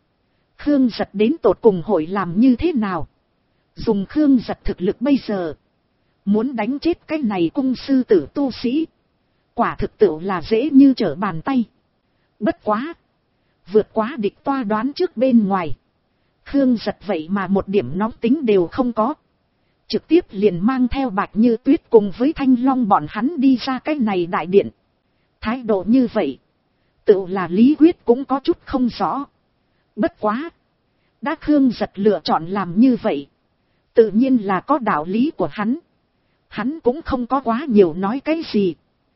Khương Giật đến tột cùng hội làm như thế nào? Dùng Khương Giật thực lực bây giờ. Muốn đánh chết cái này cung sư tử tu sĩ. Quả thực tựu là dễ như trở bàn tay. Bất quá. Vượt quá địch toa đoán trước bên ngoài. Khương Giật vậy mà một điểm nóng tính đều không có. Trực tiếp liền mang theo Bạch Như Tuyết cùng với Thanh Long bọn hắn đi ra cái này đại điện. Thái độ như vậy. Tựu là Lý Quyết cũng có chút không rõ. Bất quá. Đã Khương Giật lựa chọn làm như vậy. Tự nhiên là có đạo lý của hắn. Hắn cũng không có quá nhiều nói cái gì.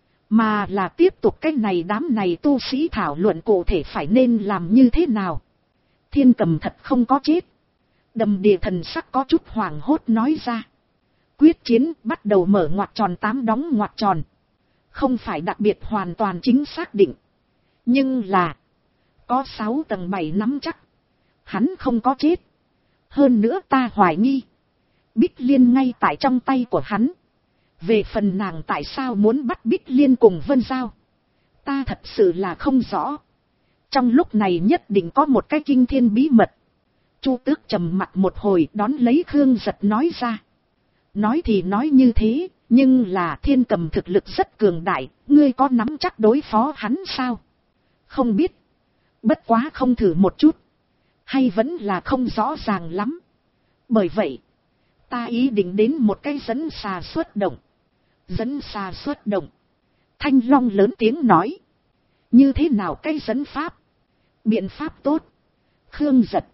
Mà là tiếp tục cái này đám này tu sĩ thảo luận cụ thể phải nên làm như thế nào. Thiên Cầm thật không có chết. Đầm Đìa thần sắc có chút hoảng hốt nói ra. Quyết chiến bắt đầu mở ngoặc tròn 8 đóng ngoặc tròn. Không phải đặc biệt hoàn toàn chính xác định. Nhưng là. Có 6 tầng 7 nắm chắc. Hắn không có chết. Hơn nữa ta hoài nghi. Bích Liên ngay tại trong tay của hắn. Về phần nàng tại sao muốn bắt Bích Liên cùng Vân Giao. Ta thật sự là không rõ. Trong lúc này nhất định có một cái kinh thiên bí mật. Chu Tước trầm mặt một hồi đón lấy Khương Giật nói ra. Nói thì nói như thế, nhưng là Thiên Cầm thực lực rất cường đại, ngươi có nắm chắc đối phó hắn sao? Không biết. Bất quá không thử một chút. Hay vẫn là không rõ ràng lắm. Bởi vậy, ta ý định đến một cái dẫn xà xuất động. Dẫn xà xuất động. Thanh Long lớn tiếng nói. Như thế nào cái dẫn pháp? Biện pháp tốt. Khương Giật.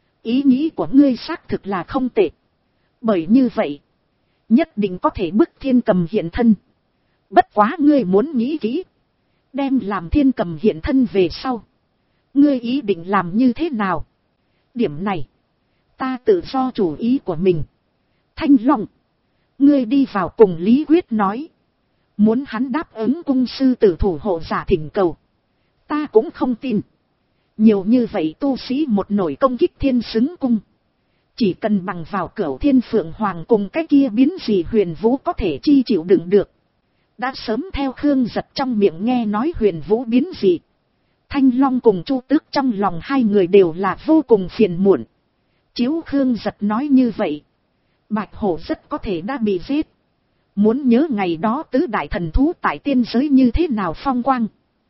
Ý nghĩ của ngươi xác thực là không tệ. Bởi như vậy. Nhất định có thể bức Thiên Cầm hiện thân. Bất quá ngươi muốn nghĩ kỹ. Đem làm Thiên Cầm hiện thân về sau. Ngươi ý định làm như thế nào? Điểm này. Ta tự do chủ ý của mình. Thanh Long. Ngươi đi vào cùng Lý Quyết nói. Muốn hắn đáp ứng cung sư tử thủ hộ giả thỉnh cầu. Ta cũng không tin. Nhiều như vậy tu sĩ một nổi công kích Thiên Xứng Cung. Chỉ cần bằng vào Cửu Thiên Phượng Hoàng cùng cái kia biến gì Huyền Vũ có thể chi chịu đựng được. Đã sớm theo Khương Giật trong miệng nghe nói Huyền Vũ biến gì. Thanh Long cùng Chu Tước trong lòng hai người đều là vô cùng phiền muộn. Chiếu Khương Giật nói như vậy. Bạch Hổ rất có thể đã bị giết. Muốn nhớ ngày đó tứ đại thần thú tại tiên giới như thế nào phong quang.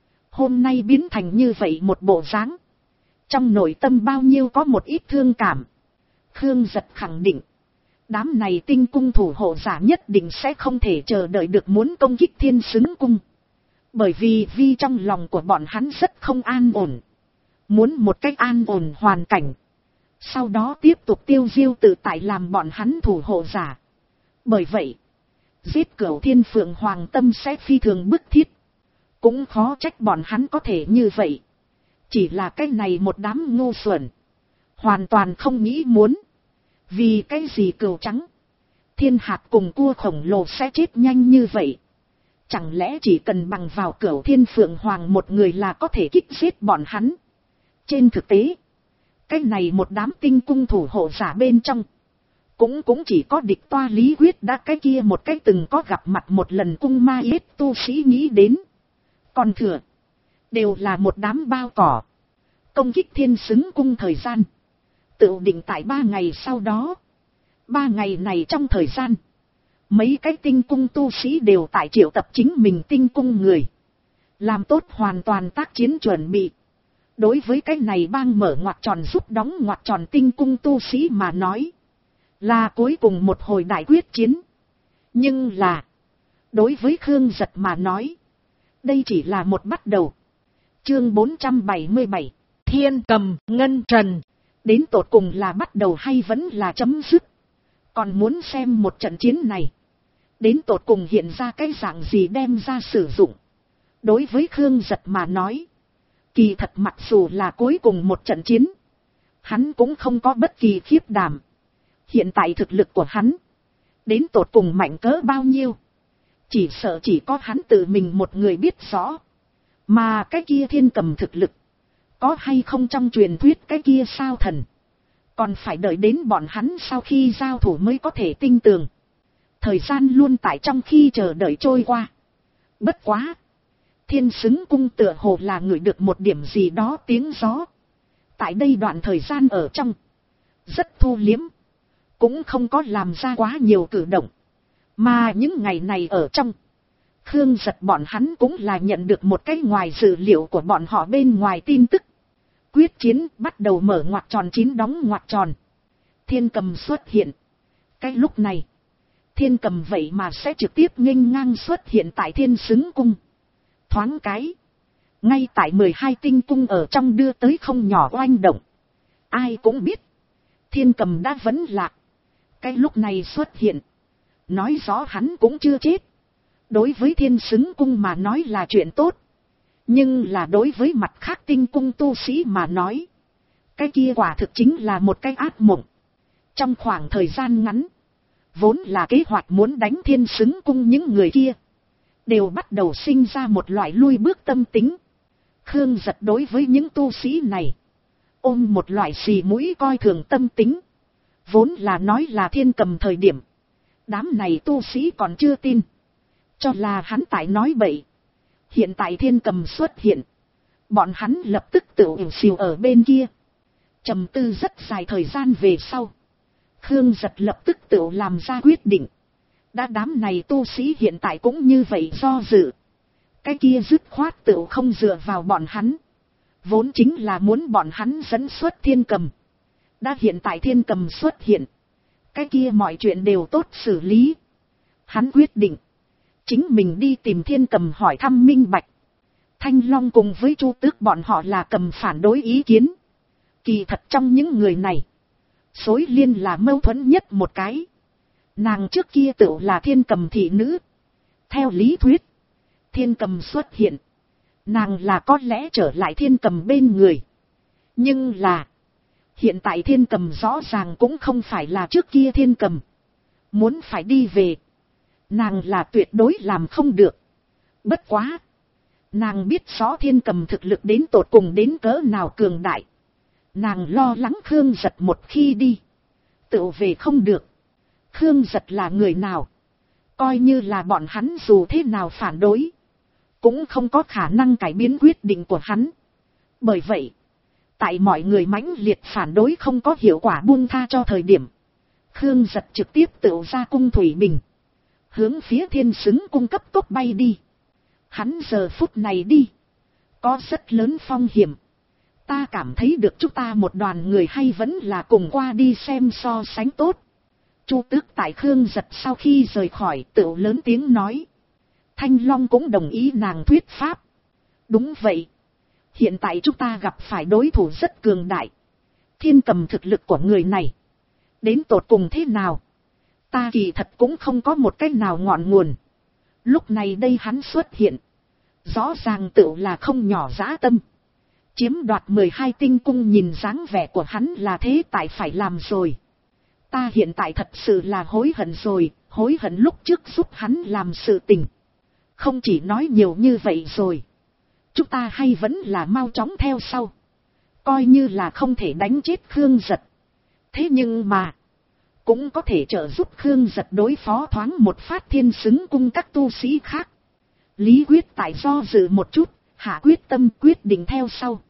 Hôm nay biến thành như vậy một bộ dáng. Trong nội tâm bao nhiêu có một ít thương cảm. Khương Giật khẳng định. Đám này tinh cung thủ hộ giả nhất định sẽ không thể chờ đợi được muốn công kích Thiên Xứng Cung. Bởi vì trong lòng của bọn hắn rất không an ổn. Muốn một cách an ổn hoàn cảnh. Sau đó tiếp tục tiêu diêu tự tại làm bọn hắn thủ hộ giả. Bởi vậy. Giết Cửu Thiên Phượng Hoàng tâm sẽ phi thường bức thiết. Cũng khó trách bọn hắn có thể như vậy. Chỉ là cái này một đám ngu xuẩn. Hoàn toàn không nghĩ muốn. Vì cái gì cừu trắng. Thiên hạt cùng cua khổng lồ sẽ chết nhanh như vậy. Chẳng lẽ chỉ cần bằng vào Cửu Thiên Phượng Hoàng một người là có thể kích giết bọn hắn. Trên thực tế. Cái này một đám tinh cung thủ hộ giả bên trong. Cũng chỉ có địch toa Lý Quyết đã cái kia một cái từng có gặp mặt một lần cung ma yết tu sĩ nghĩ đến. Còn thừa. Đều là một đám bao cỏ. Công kích Thiên Xứng Cung thời gian. Tự định tại 3 ngày sau đó. 3 ngày này trong thời gian. Mấy cái tinh cung tu sĩ đều tại triệu tập chính mình tinh cung người. Làm tốt hoàn toàn tác chiến chuẩn bị. Đối với cái này bang mở ngoặc tròn giúp đóng ngoặc tròn tinh cung tu sĩ mà nói. Là cuối cùng một hồi đại quyết chiến. Nhưng là. Đối với Khương Giật mà nói, đây chỉ là một bắt đầu. Chương 477, Thiên Cầm Ngân Trần. Đến tột cùng là bắt đầu hay vẫn là chấm dứt? Còn muốn xem một trận chiến này, đến tột cùng hiện ra cái dạng gì đem ra sử dụng. Đối với Khương Giật mà nói, kỳ thật mặc dù là cuối cùng một trận chiến, hắn cũng không có bất kỳ khiếp đảm. Hiện tại thực lực của hắn, đến tột cùng mạnh cỡ bao nhiêu, chỉ sợ chỉ có hắn tự mình một người biết rõ. Mà cái kia Thiên Cầm thực lực, có hay không trong truyền thuyết cái kia sao thần, còn phải đợi đến bọn hắn sau khi giao thủ mới có thể tin tưởng. Thời gian luôn tại trong khi chờ đợi trôi qua. Bất quá, Thiên Xứng Cung tựa hồ là ngửi được một điểm gì đó tiếng gió. Tại đây đoạn thời gian ở trong, rất thu liếm, cũng không có làm ra quá nhiều cử động. Mà những ngày này ở trong, Khương Giật bọn hắn cũng là nhận được một cái ngoài dự liệu của bọn họ bên ngoài tin tức. Quyết chiến bắt đầu mở ngoặc tròn 9 đóng ngoặc tròn. Thiên Cầm xuất hiện. Cái lúc này, Thiên Cầm vậy mà sẽ trực tiếp nghênh ngang xuất hiện tại Thiên Xứng Cung. Thoáng cái, ngay tại 12 tinh cung ở trong đưa tới không nhỏ oanh động. Ai cũng biết, Thiên Cầm đã vẫn lạc. Cái lúc này xuất hiện, nói rõ hắn cũng chưa chết. Đối với Thiên Xứng Cung mà nói là chuyện tốt. Nhưng là đối với mặt khác tinh cung tu sĩ mà nói, cái kia quả thực chính là một cái ác mộng. Trong khoảng thời gian ngắn, vốn là kế hoạch muốn đánh Thiên Xứng Cung những người kia, đều bắt đầu sinh ra một loại lui bước tâm tính. Khương Giật đối với những tu sĩ này, ôm một loại xì mũi coi thường tâm tính. Vốn là nói là Thiên Cầm thời điểm, đám này tu sĩ còn chưa tin, cho là hắn tại nói bậy. Hiện tại Thiên Cầm xuất hiện, bọn hắn lập tức tự ỉu xìu ở bên kia. Trầm tư rất dài thời gian về sau, Khương Giật lập tức tự làm ra quyết định. Đã đám này tu sĩ hiện tại cũng như vậy do dự, cái kia dứt khoát tự không dựa vào bọn hắn. Vốn chính là muốn bọn hắn dẫn xuất Thiên Cầm. Đã hiện tại Thiên Cầm xuất hiện, cái kia mọi chuyện đều tốt xử lý. Hắn quyết định, chính mình đi tìm Thiên Cầm hỏi thăm minh bạch. Thanh Long cùng với Chu Tước bọn họ là cầm phản đối ý kiến. Kỳ thật trong những người này, Xối Liên là mâu thuẫn nhất một cái. Nàng trước kia tự là Thiên Cầm thị nữ. Theo lý thuyết, Thiên Cầm xuất hiện, nàng là có lẽ trở lại Thiên Cầm bên người. Nhưng là, hiện tại Thiên Cầm rõ ràng cũng không phải là trước kia Thiên Cầm. Muốn phải đi về, nàng là tuyệt đối làm không được. Bất quá, nàng biết rõ Thiên Cầm thực lực đến tột cùng đến cỡ nào cường đại. Nàng lo lắng Khương Giật một khi đi, tự về không được. Khương Giật là người nào, coi như là bọn hắn dù thế nào phản đối, cũng không có khả năng cải biến quyết định của hắn. Bởi vậy, tại mọi người mãnh liệt phản đối không có hiệu quả buông tha cho thời điểm, Khương Giật trực tiếp tự ra cung thủy bình, hướng phía Thiên Xứng Cung cấp tốc bay đi. Hắn giờ phút này đi, có rất lớn phong hiểm. Ta cảm thấy được chúng ta một đoàn người hay vẫn là cùng qua đi xem so sánh tốt. Chu Tước tại Khương Giật sau khi rời khỏi tự lớn tiếng nói. Thanh Long cũng đồng ý nàng thuyết pháp. Đúng vậy. Hiện tại chúng ta gặp phải đối thủ rất cường đại. Thiên Cầm thực lực của người này, đến tột cùng thế nào, ta kỳ thật cũng không có một cách nào ngọn nguồn. Lúc này đây hắn xuất hiện, rõ ràng tự là không nhỏ dã tâm. Chiếm đoạt 12 tinh cung, nhìn dáng vẻ của hắn là thế tại phải làm rồi. Ta hiện tại thật sự là hối hận rồi, hối hận lúc trước giúp hắn làm sự tình. Không chỉ nói nhiều như vậy rồi, chúng ta hay vẫn là mau chóng theo sau. Coi như là không thể đánh chết Khương Giật, thế nhưng mà cũng có thể trợ giúp Khương Giật đối phó thoáng một phát Thiên Xứng Cung các tu sĩ khác. Lý Quyết tại do dự một chút, hạ quyết tâm quyết định theo sau.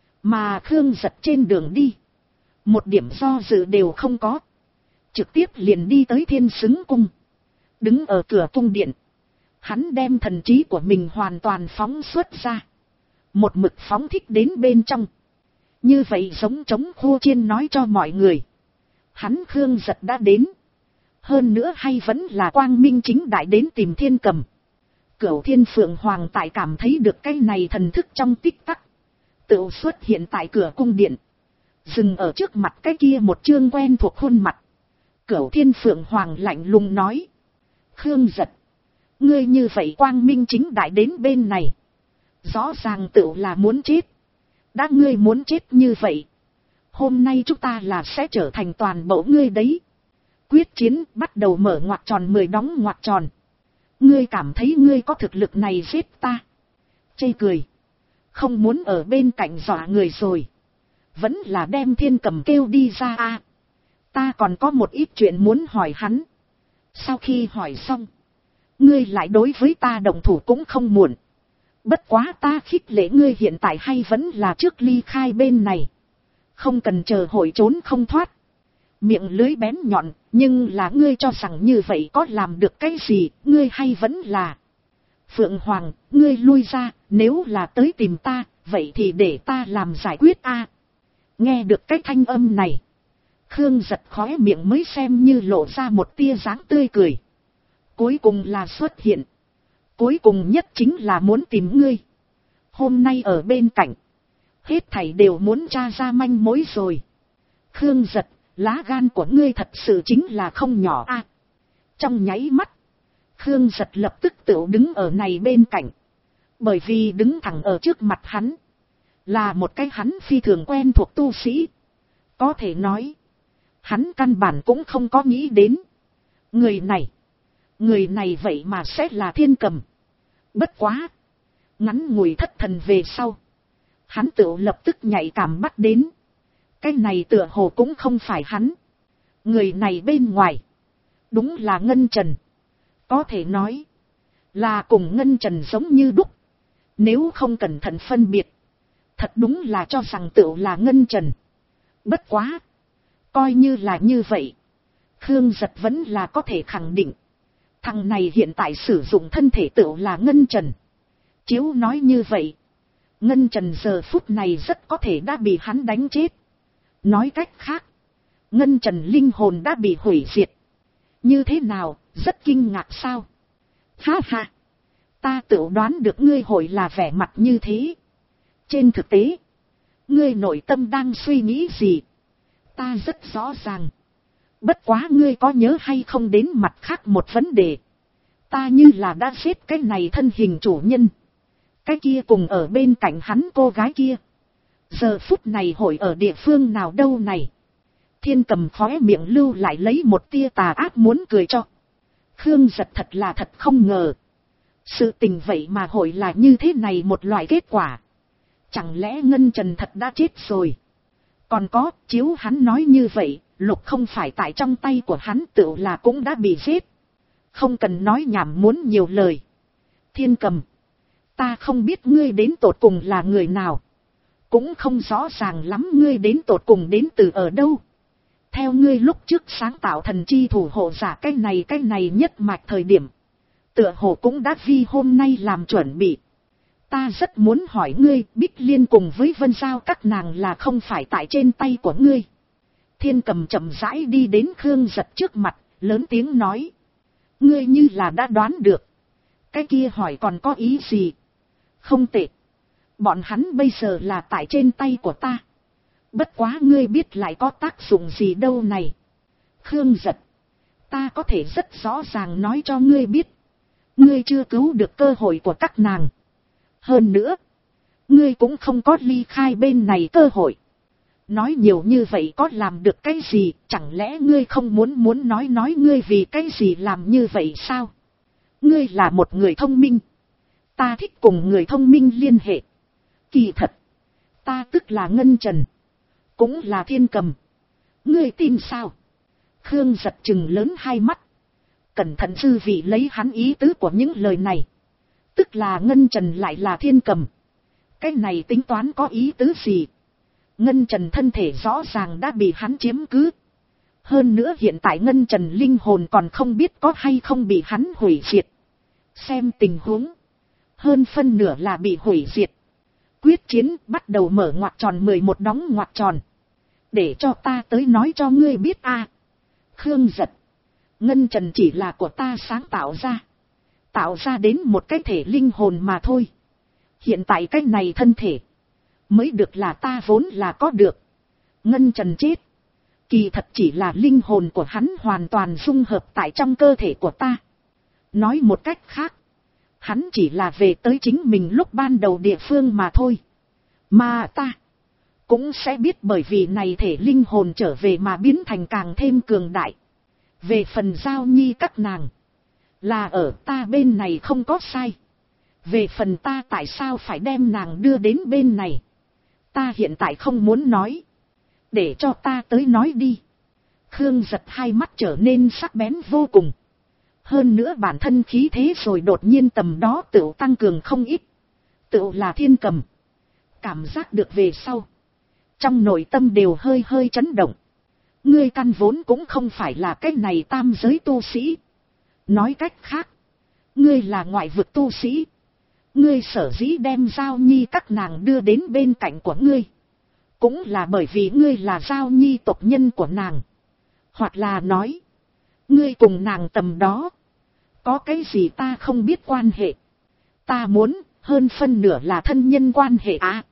Mà Khương Giật trên đường đi, một điểm do dự đều không có, trực tiếp liền đi tới Thiên Xứng Cung. Đứng ở cửa cung điện, hắn đem thần trí của mình hoàn toàn phóng xuất ra, một mực phóng thích đến bên trong. Như vậy giống trống khua chiên nói cho mọi người, hắn Khương Giật đã đến. Hơn nữa hay vẫn là quang minh chính đại đến tìm Thiên Cầm. Cửu Thiên Phượng Hoàng tại cảm thấy được cái này thần thức trong tích tắc, tự xuất hiện tại cửa cung điện, dừng ở trước mặt cái kia một chương quen thuộc khuôn mặt. Cửu Thiên Phượng Hoàng lạnh lùng nói, Khương Giật, ngươi như vậy quang minh chính đại đến bên này, rõ ràng tự là muốn chết. Đã ngươi muốn chết như vậy, hôm nay chúng ta là sẽ trở thành toàn bộ ngươi đấy. Quyết chiến bắt đầu, mở ngoặc tròn 10 đóng ngoặc tròn. Ngươi cảm thấy ngươi có thực lực này giết ta? Chê cười. Không muốn ở bên cạnh dọa người rồi. Vẫn là đem Thiên Cầm kêu đi ra a. Ta còn có một ít chuyện muốn hỏi hắn. Sau khi hỏi xong, ngươi lại đối với ta động thủ cũng không muộn. Bất quá ta khích lệ ngươi hiện tại hay vẫn là trước ly khai bên này. Không cần chờ hội trốn không thoát. Miệng lưới bén nhọn, nhưng là ngươi cho rằng như vậy có làm được cái gì, ngươi hay vẫn là. Phượng Hoàng, ngươi lui ra, nếu là tới tìm ta, vậy thì để ta làm giải quyết a. Nghe được cái thanh âm này, Khương Giật khóe miệng mới xem như lộ ra một tia dáng tươi cười. Cuối cùng là xuất hiện. Cuối cùng nhất chính là muốn tìm ngươi. Hôm nay ở bên cạnh, hết thảy đều muốn tra ra manh mối rồi. Khương Giật, lá gan của ngươi thật sự chính là không nhỏ a. Trong nháy mắt, Khương Giật lập tức tự đứng ở này bên cạnh. Bởi vì đứng thẳng ở trước mặt hắn, là một cái hắn phi thường quen thuộc tu sĩ. Có thể nói, hắn căn bản cũng không có nghĩ đến. Người này vậy mà sẽ là Thiên Cầm. Bất quá, ngắn ngủi thất thần về sau, hắn tự lập tức nhạy cảm bắt đến. Cái này tựa hồ cũng không phải hắn. Người này bên ngoài, đúng là Ngân Trần. Có thể nói, là cùng Ngân Trần giống như đúc. Nếu không cẩn thận phân biệt, thật đúng là cho rằng tự là Ngân Trần. Bất quá, coi như là như vậy, Khương Giật vẫn là có thể khẳng định, thằng này hiện tại sử dụng thân thể tự là Ngân Trần. Chiếu nói như vậy, Ngân Trần giờ phút này rất có thể đã bị hắn đánh chết. Nói cách khác, Ngân Trần linh hồn đã bị hủy diệt. Như thế nào, rất kinh ngạc sao? Ha ha, ta tự đoán được ngươi hội là vẻ mặt như thế. Trên thực tế, ngươi nội tâm đang suy nghĩ gì, ta rất rõ ràng. Bất quá ngươi có nhớ hay không đến mặt khác một vấn đề. Ta như là đã giết cái này thân hình chủ nhân. Cái kia cùng ở bên cạnh hắn cô gái kia, giờ phút này hội ở địa phương nào đâu này? Thiên Cầm khóe miệng lưu lại lấy một tia tà ác muốn cười cho. Khương Giật thật là thật không ngờ. Sự tình vậy mà hội là như thế này một loại kết quả. Chẳng lẽ Ngân Trần thật đã chết rồi? Còn có, chiếu hắn nói như vậy, Lục không phải tại trong tay của hắn tự là cũng đã bị giết. Không cần nói nhảm muốn nhiều lời. Thiên Cầm, ta không biết ngươi đến tột cùng là người nào. Cũng không rõ ràng lắm ngươi đến tột cùng đến từ ở đâu. Theo ngươi lúc trước sáng tạo thần chi thủ hộ giả cái này nhất mạch thời điểm, tựa hồ cũng đã vì hôm nay làm chuẩn bị. Ta rất muốn hỏi ngươi, Bích Liên cùng với Vân Giao các nàng là không phải tại trên tay của ngươi. Thiên Cầm chậm rãi đi đến Khương Giật trước mặt, lớn tiếng nói. Ngươi như là đã đoán được. Cái kia hỏi còn có ý gì? Không tệ. Bọn hắn bây giờ là tại trên tay của ta. Bất quá ngươi biết lại có tác dụng gì đâu này. Khương Giật, ta có thể rất rõ ràng nói cho ngươi biết. Ngươi chưa cứu được cơ hội của các nàng. Hơn nữa, ngươi cũng không có ly khai bên này cơ hội. Nói nhiều như vậy có làm được cái gì? Chẳng lẽ ngươi không muốn nói ngươi vì cái gì làm như vậy sao? Ngươi là một người thông minh. Ta thích cùng người thông minh liên hệ. Kỳ thật, ta tức là Ngân Trần, cũng là Thiên Cầm. Ngươi tin sao? Khương Giật chừng lớn hai mắt, cẩn thận dư vị lấy hắn ý tứ của những lời này. Tức là Ngân Trần lại là Thiên Cầm. Cái này tính toán có ý tứ gì? Ngân Trần thân thể rõ ràng đã bị hắn chiếm cứ. Hơn nữa hiện tại Ngân Trần linh hồn còn không biết có hay không bị hắn hủy diệt. Xem tình huống, hơn phân nửa là bị hủy diệt. Quyết chiến bắt đầu, mở ngoặc tròn 11 đóng ngoặc tròn. Để cho ta tới nói cho ngươi biết a. Khương Giật, Ngân trần chỉ là của ta sáng tạo ra. Tạo ra đến một cái thể linh hồn mà thôi. Hiện tại cái này thân thể. Mới được là ta vốn là có được. Ngân trần chết. Kỳ thật chỉ là linh hồn của hắn hoàn toàn dung hợp tại trong cơ thể của ta. Nói một cách khác. Hắn chỉ là về tới chính mình lúc ban đầu địa phương mà thôi. Mà ta cũng sẽ biết bởi vì này thể linh hồn trở về mà biến thành càng thêm cường đại. Về phần Giao Nhi các nàng. Là ở ta bên này không có sai. Về phần ta tại sao phải đem nàng đưa đến bên này. Ta hiện tại không muốn nói. Để cho ta tới nói đi. Khương Giật hai mắt trở nên sắc bén vô cùng. Hơn nữa bản thân khí thế rồi đột nhiên tầm đó tựu tăng cường không ít. Tựu là Thiên Cầm. Cảm giác được về sau. Trong nội tâm đều hơi hơi chấn động. Ngươi căn vốn cũng không phải là cái này tam giới tu sĩ. Nói cách khác. Ngươi là ngoại vực tu sĩ. Ngươi sở dĩ đem Giao Nhi các nàng đưa đến bên cạnh của ngươi. Cũng là bởi vì ngươi là Giao Nhi tộc nhân của nàng. Hoặc là nói. Ngươi cùng nàng tầm đó. Có cái gì ta không biết quan hệ. Ta muốn hơn phân nửa là thân nhân quan hệ á.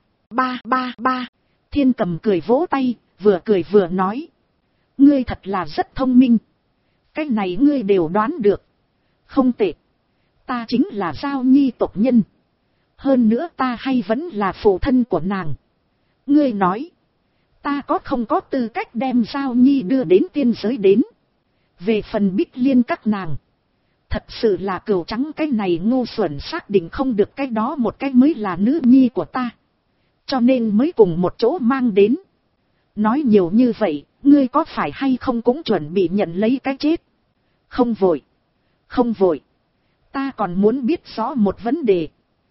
Ba. Thiên Cầm cười vỗ tay. Vừa cười vừa nói. Ngươi thật là rất thông minh. Cái này ngươi đều đoán được. Không tệ. Ta chính là Giao Nhi tộc nhân. Hơn nữa ta hay vẫn là phụ thân của nàng. Ngươi nói. Ta có không có tư cách đem Giao Nhi đưa đến tiên giới đến. Về phần Bích Liên các nàng. Thật sự là cừu trắng cái này ngu xuẩn xác định không được cái đó một cái mới là nữ nhi của ta. Cho nên mới cùng một chỗ mang đến. Nói nhiều như vậy, ngươi có phải hay không cũng chuẩn bị nhận lấy cái chết. Không vội. Không vội. Ta còn muốn biết rõ một vấn đề.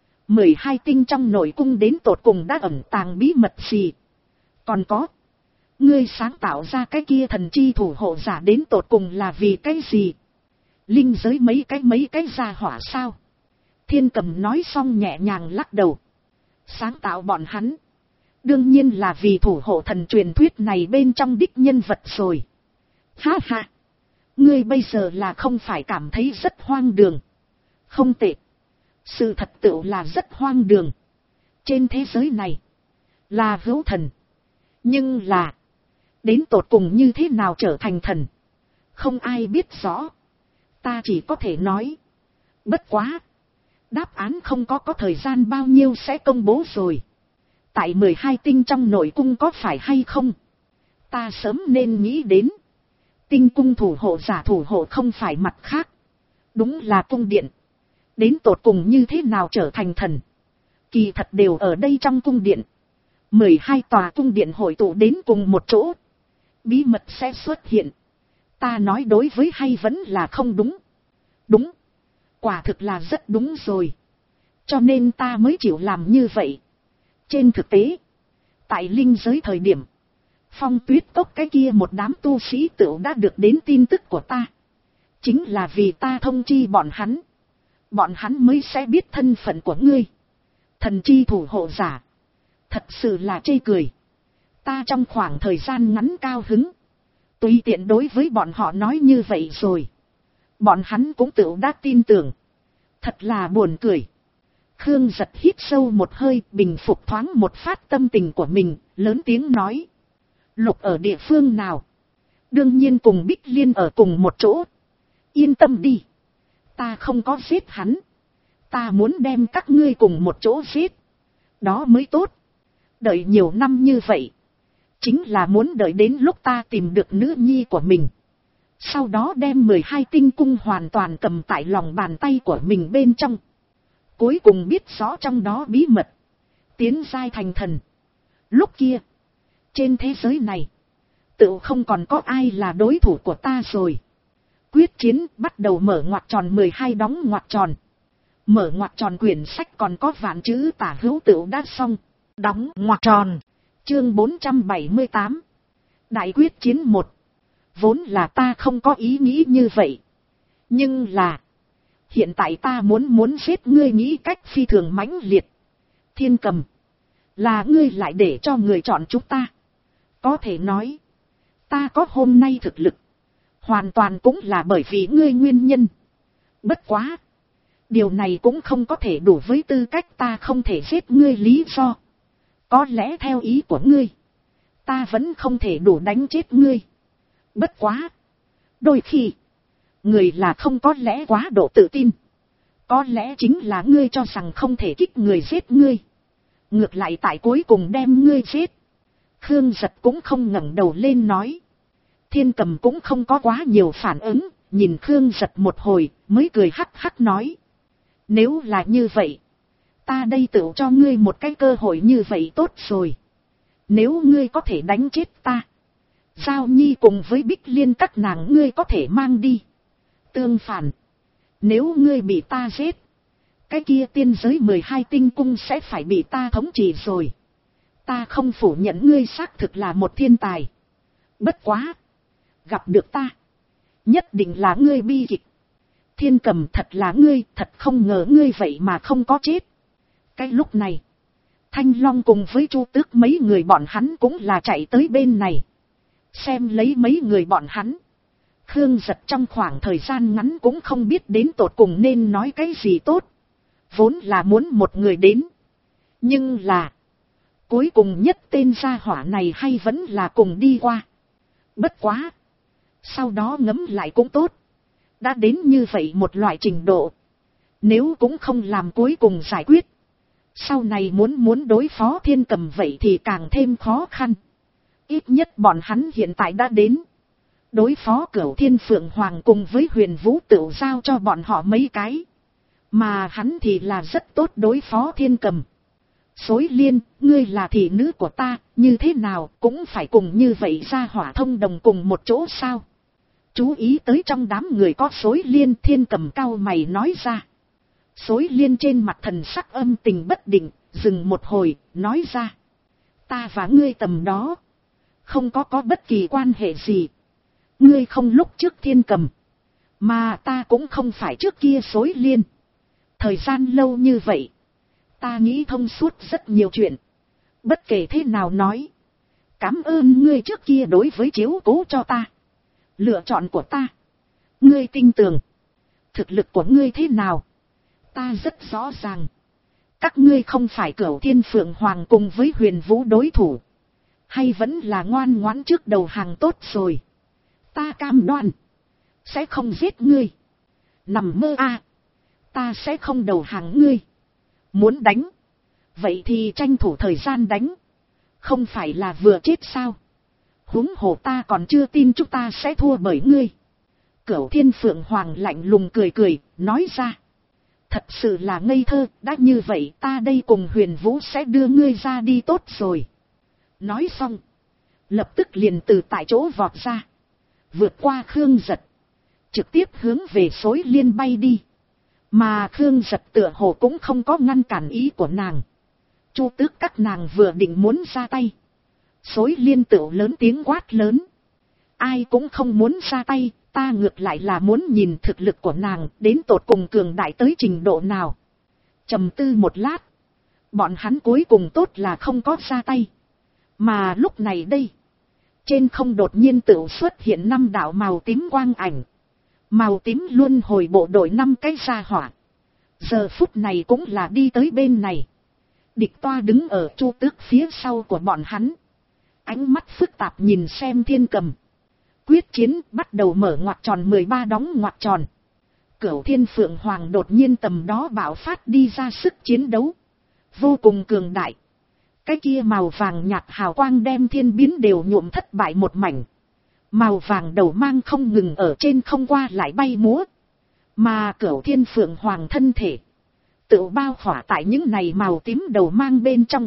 12 tinh trong nội cung đến tột cùng đã ẩn tàng bí mật gì. Còn có. Ngươi sáng tạo ra cái kia thần chi thủ hộ giả đến tột cùng là vì cái gì? Linh giới mấy cái gia hỏa sao? Thiên Cầm nói xong nhẹ nhàng lắc đầu. Sáng tạo bọn hắn. Đương nhiên là vì thủ hộ thần truyền thuyết này bên trong đích nhân vật rồi. Ha ha. Ngươi bây giờ là không phải cảm thấy rất hoang đường. Không tệ. Sự thật tựu là rất hoang đường. Trên thế giới này. Là hữu thần. Nhưng là. Đến tột cùng như thế nào trở thành thần. Không ai biết rõ. Ta chỉ có thể nói. Bất quá. Đáp án không có thời gian bao nhiêu sẽ công bố rồi. Tại 12 tinh trong nội cung có phải hay không? Ta sớm nên nghĩ đến. Tinh cung thủ hộ giả thủ hộ không phải mặt khác. Đúng là cung điện. Đến tột cùng như thế nào trở thành thần. Kỳ thật đều ở đây trong cung điện. 12 tòa cung điện hội tụ đến cùng một chỗ. Bí mật sẽ xuất hiện. Ta nói đối với hay vẫn là không đúng. Đúng. Quả thực là rất đúng rồi. Cho nên ta mới chịu làm như vậy. Trên thực tế. Tại linh giới thời điểm. Phong Tuyết Cốc cái kia một đám tu sĩ tựu đã được đến tin tức của ta. Chính là vì ta thông chi bọn hắn. Bọn hắn mới sẽ biết thân phận của ngươi. Thần chi thủ hộ giả. Thật sự là chê cười. Ta trong khoảng thời gian ngắn cao hứng. Tùy tiện đối với bọn họ nói như vậy rồi. Bọn hắn cũng tự đã tin tưởng. Thật là buồn cười. Khương Giật hít sâu một hơi, bình phục thoáng một phát tâm tình của mình, lớn tiếng nói. Lục ở địa phương nào? Đương nhiên cùng Bích Liên ở cùng một chỗ. Yên tâm đi. Ta không có giết hắn. Ta muốn đem các ngươi cùng một chỗ giết. Đó mới tốt. Đợi nhiều năm như vậy. Chính là muốn đợi đến lúc ta tìm được nữ nhi của mình. Sau đó đem 12 tinh cung hoàn toàn cầm tại lòng bàn tay của mình bên trong. Cuối cùng biết rõ trong đó bí mật. Tiến giai thành thần. Lúc kia. Trên thế giới này. Tự không còn có ai là đối thủ của ta rồi. Quyết chiến bắt đầu mở ngoặc tròn 12 đóng ngoặc tròn. Mở ngoặc tròn quyển sách còn có vạn chữ tả hữu tựu đã xong. Đóng ngoặc tròn. Chương 478. Đại quyết chiến 1. Vốn là ta không có ý nghĩ như vậy. Nhưng là. Hiện tại ta muốn giết ngươi nghĩ cách phi thường mãnh liệt. Thiên Cầm. Là ngươi lại để cho người chọn chúng ta. Có thể nói. Ta có hôm nay thực lực. Hoàn toàn cũng là bởi vì ngươi nguyên nhân. Bất quá. Điều này cũng không có thể đủ với tư cách ta không thể giết ngươi lý do. Có lẽ theo ý của ngươi. Ta vẫn không thể đủ đánh chết ngươi. Bất quá. Đôi khi. Người là không có lẽ quá độ tự tin. Có lẽ chính là ngươi cho rằng không thể kích người giết ngươi. Ngược lại tại cuối cùng đem ngươi giết. Khương Giật cũng không ngẩng đầu lên nói. Thiên Cầm cũng không có quá nhiều phản ứng. Nhìn Khương Giật một hồi mới cười hắc hắc nói. Nếu là như vậy. Ta đây tự cho ngươi một cái cơ hội như vậy tốt rồi. Nếu ngươi có thể đánh chết ta. Giao Nhi cùng với Bích Liên các nàng ngươi có thể mang đi. Tương phản. Nếu ngươi bị ta giết. Cái kia tiên giới 12 tinh cung sẽ phải bị ta thống trị rồi. Ta không phủ nhận ngươi xác thực là một thiên tài. Bất quá. Gặp được ta. Nhất định là ngươi bi kịch. Thiên Cầm thật là ngươi, thật không ngờ ngươi vậy mà không có chết. Cái lúc này. Thanh Long cùng với Chu Tước mấy người bọn hắn cũng là chạy tới bên này. Xem lấy mấy người bọn hắn. Khương Giật trong khoảng thời gian ngắn cũng không biết đến tột cùng nên nói cái gì tốt. Vốn là muốn một người đến. Nhưng là. Cuối cùng nhất tên gia hỏa này hay vẫn là cùng đi qua. Bất quá. Sau đó ngẫm lại cũng tốt. Đã đến như vậy một loại trình độ. Nếu cũng không làm cuối cùng giải quyết. Sau này muốn đối phó Thiên Cầm vậy thì càng thêm khó khăn. Ít nhất bọn hắn hiện tại đã đến. Đối phó Cửu Thiên Phượng Hoàng cùng với Huyền Vũ Tựu giao cho bọn họ mấy cái. Mà hắn thì là rất tốt đối phó Thiên Cầm. Xối Liên, ngươi là thị nữ của ta, như thế nào cũng phải cùng như vậy ra hỏa thông đồng cùng một chỗ sao. Chú ý tới trong đám người có Xối Liên, Thiên Cầm cau mày nói ra. Xối Liên trên mặt thần sắc âm tình bất định, dừng một hồi, nói ra. Ta và ngươi tầm đó. Không có bất kỳ quan hệ gì. Ngươi không lúc trước Thiên Cầm. Mà ta cũng không phải trước kia Xối Liên. Thời gian lâu như vậy. Ta nghĩ thông suốt rất nhiều chuyện. Bất kể thế nào nói. Cảm ơn ngươi trước kia đối với chiếu cố cho ta. Lựa chọn của ta. Ngươi tin tưởng. Thực lực của ngươi thế nào? Ta rất rõ ràng. Các ngươi không phải Cửu Thiên Phượng Hoàng cùng với Huyền Vũ đối thủ. Hay vẫn là ngoan ngoãn trước đầu hàng tốt rồi. Ta cam đoan. Sẽ không giết ngươi. Nằm mơ a. Ta sẽ không đầu hàng ngươi. Muốn đánh. Vậy thì tranh thủ thời gian đánh. Không phải là vừa chết sao. Huống hồ ta còn chưa tin chúng ta sẽ thua bởi ngươi. Cửu Thiên Phượng Hoàng lạnh lùng cười cười, nói ra. Thật sự là ngây thơ, đã như vậy ta đây cùng Huyền Vũ sẽ đưa ngươi ra đi tốt rồi. Nói xong. Lập tức liền từ tại chỗ vọt ra. Vượt qua Khương Giật. Trực tiếp hướng về Xối Liên bay đi. Mà Khương Giật tựa hồ cũng không có ngăn cản ý của nàng. Chu Tước các nàng vừa định muốn ra tay. Xối Liên tựu lớn tiếng quát lớn. Ai cũng không muốn ra tay, ta ngược lại là muốn nhìn thực lực của nàng đến tột cùng cường đại tới trình độ nào. Trầm tư một lát. Bọn hắn cuối cùng tốt là không có ra tay. Mà lúc này đây. Trên không đột nhiên tựu xuất hiện 5 đạo màu tím quang ảnh. Màu tím luôn hồi bộ đội 5 cái gia hỏa. Giờ phút này cũng là đi tới bên này. Địch Toa đứng ở Chu Tước phía sau của bọn hắn. Ánh mắt phức tạp nhìn xem Thiên Cầm. Quyết chiến bắt đầu mở ngoặc tròn 13 đóng ngoặc tròn. Cửu Thiên Phượng Hoàng đột nhiên tầm đó bạo phát đi ra sức chiến đấu. Vô cùng cường đại. Cái kia màu vàng nhạt hào quang đem thiên biến đều nhuộm thất bại một mảnh. Màu vàng đầu mang không ngừng ở trên không qua lại bay múa. Mà Cửu Thiên Phượng Hoàng thân thể. Tự bao khỏa tại những này màu tím đầu mang bên trong.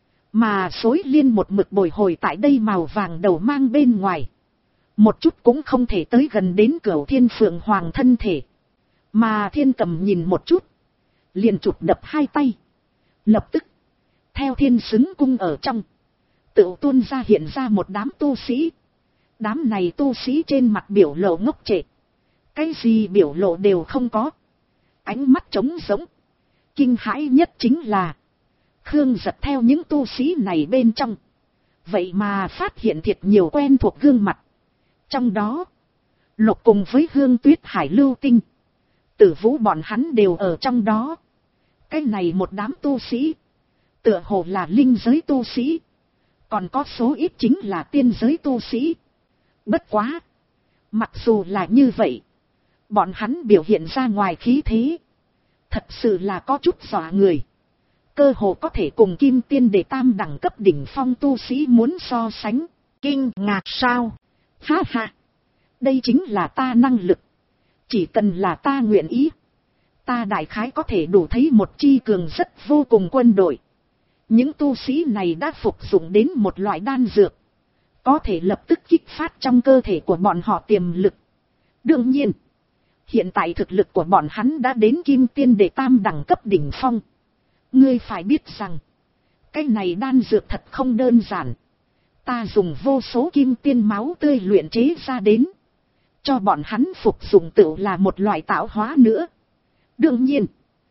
Mà Xối Liên một mực bồi hồi tại đây màu vàng đầu mang bên ngoài. Một chút cũng không thể tới gần đến Cửu Thiên Phượng Hoàng thân thể. Mà Thiên Cầm nhìn một chút. Liền chụp đập hai tay. Lập tức. Theo thiên xứng cung ở trong. Tự tuôn ra hiện ra một đám tu sĩ. Đám này tu sĩ trên mặt biểu lộ ngốc trệ. Cái gì biểu lộ đều không có. Ánh mắt trống rỗng. Kinh hãi nhất chính là. Khương Giật theo những tu sĩ này bên trong. Vậy mà phát hiện thiệt nhiều quen thuộc gương mặt. Trong đó. Lục cùng với Hương Tuyết Hải, Lưu Tinh, Tử Vũ bọn hắn đều ở trong đó. Cái này một đám tu sĩ, tựa hồ là linh giới tu sĩ, còn có số ít chính là tiên giới tu sĩ. Bất quá, mặc dù là như vậy, bọn hắn biểu hiện ra ngoài khí thế, thật sự là có chút dọa người. Cơ hồ có thể cùng Kim Tiên Đệ Tam đẳng cấp đỉnh phong tu sĩ muốn so sánh. Kinh ngạc sao? Ha ha! Đây chính là ta năng lực. Chỉ cần là ta nguyện ý, ta đại khái có thể đủ thấy một chi cường rất vô cùng quân đội. Những tu sĩ này đã phục dụng đến một loại đan dược, có thể lập tức kích phát trong cơ thể của bọn họ tiềm lực. Đương nhiên, hiện tại thực lực của bọn hắn đã đến Kim Tiên Đệ Tam đẳng cấp đỉnh phong. Ngươi phải biết rằng, cái này đan dược thật không đơn giản. Ta dùng vô số kim tiên máu tươi luyện chế ra đến, cho bọn hắn phục dụng tựu là một loại tạo hóa nữa. Đương nhiên,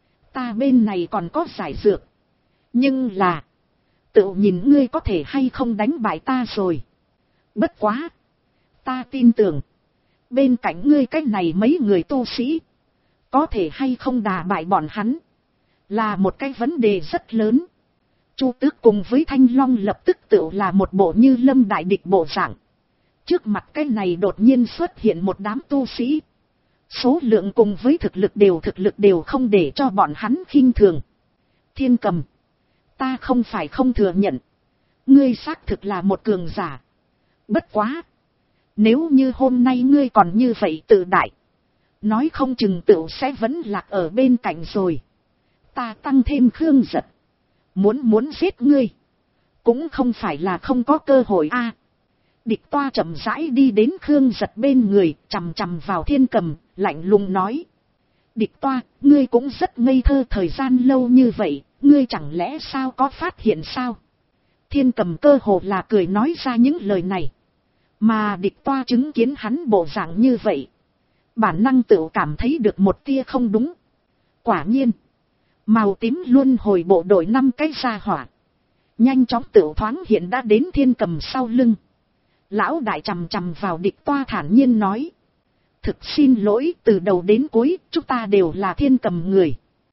ta bên này còn có giải dược. Nhưng là, tựu nhìn ngươi có thể hay không đánh bại ta rồi. Bất quá, ta tin tưởng, bên cạnh ngươi cái này mấy người tu sĩ, có thể hay không đả bại bọn hắn, là một cái vấn đề rất lớn. Chu Tước cùng với Thanh Long lập tức tựu là một bộ như lâm đại địch bộ dạng. Trước mặt cái này đột nhiên xuất hiện một đám tu sĩ, số lượng cùng với thực lực đều không để cho bọn hắn khinh thường. Thiên Cầm, ta không phải không thừa nhận, ngươi xác thực là một cường giả. Bất quá, nếu như hôm nay ngươi còn như vậy tự đại, nói không chừng tựu sẽ vẫn lạc ở bên cạnh rồi. Ta tăng thêm Khương Giật, muốn giết ngươi, cũng không phải là không có cơ hội a. Địch Toa chậm rãi đi đến Khương Giật bên người, chằm chằm vào Thiên Cầm, lạnh lùng nói: Địch Toa, ngươi cũng rất ngây thơ, thời gian lâu như vậy, ngươi chẳng lẽ sao có phát hiện sao? Thiên Cầm cơ hồ là cười nói ra những lời này, mà Địch Toa chứng kiến hắn bộ dạng như vậy, bản năng tự cảm thấy được một tia không đúng. Quả nhiên, màu tím luân hồi bộ đội 5 cái gia hỏa, nhanh chóng tự thoáng hiện đã đến Thiên Cầm sau lưng. Lão đại chằm chằm vào Địch Toa thản nhiên nói: Thực xin lỗi, từ đầu đến cuối, chúng ta đều là Thiên Cầm người.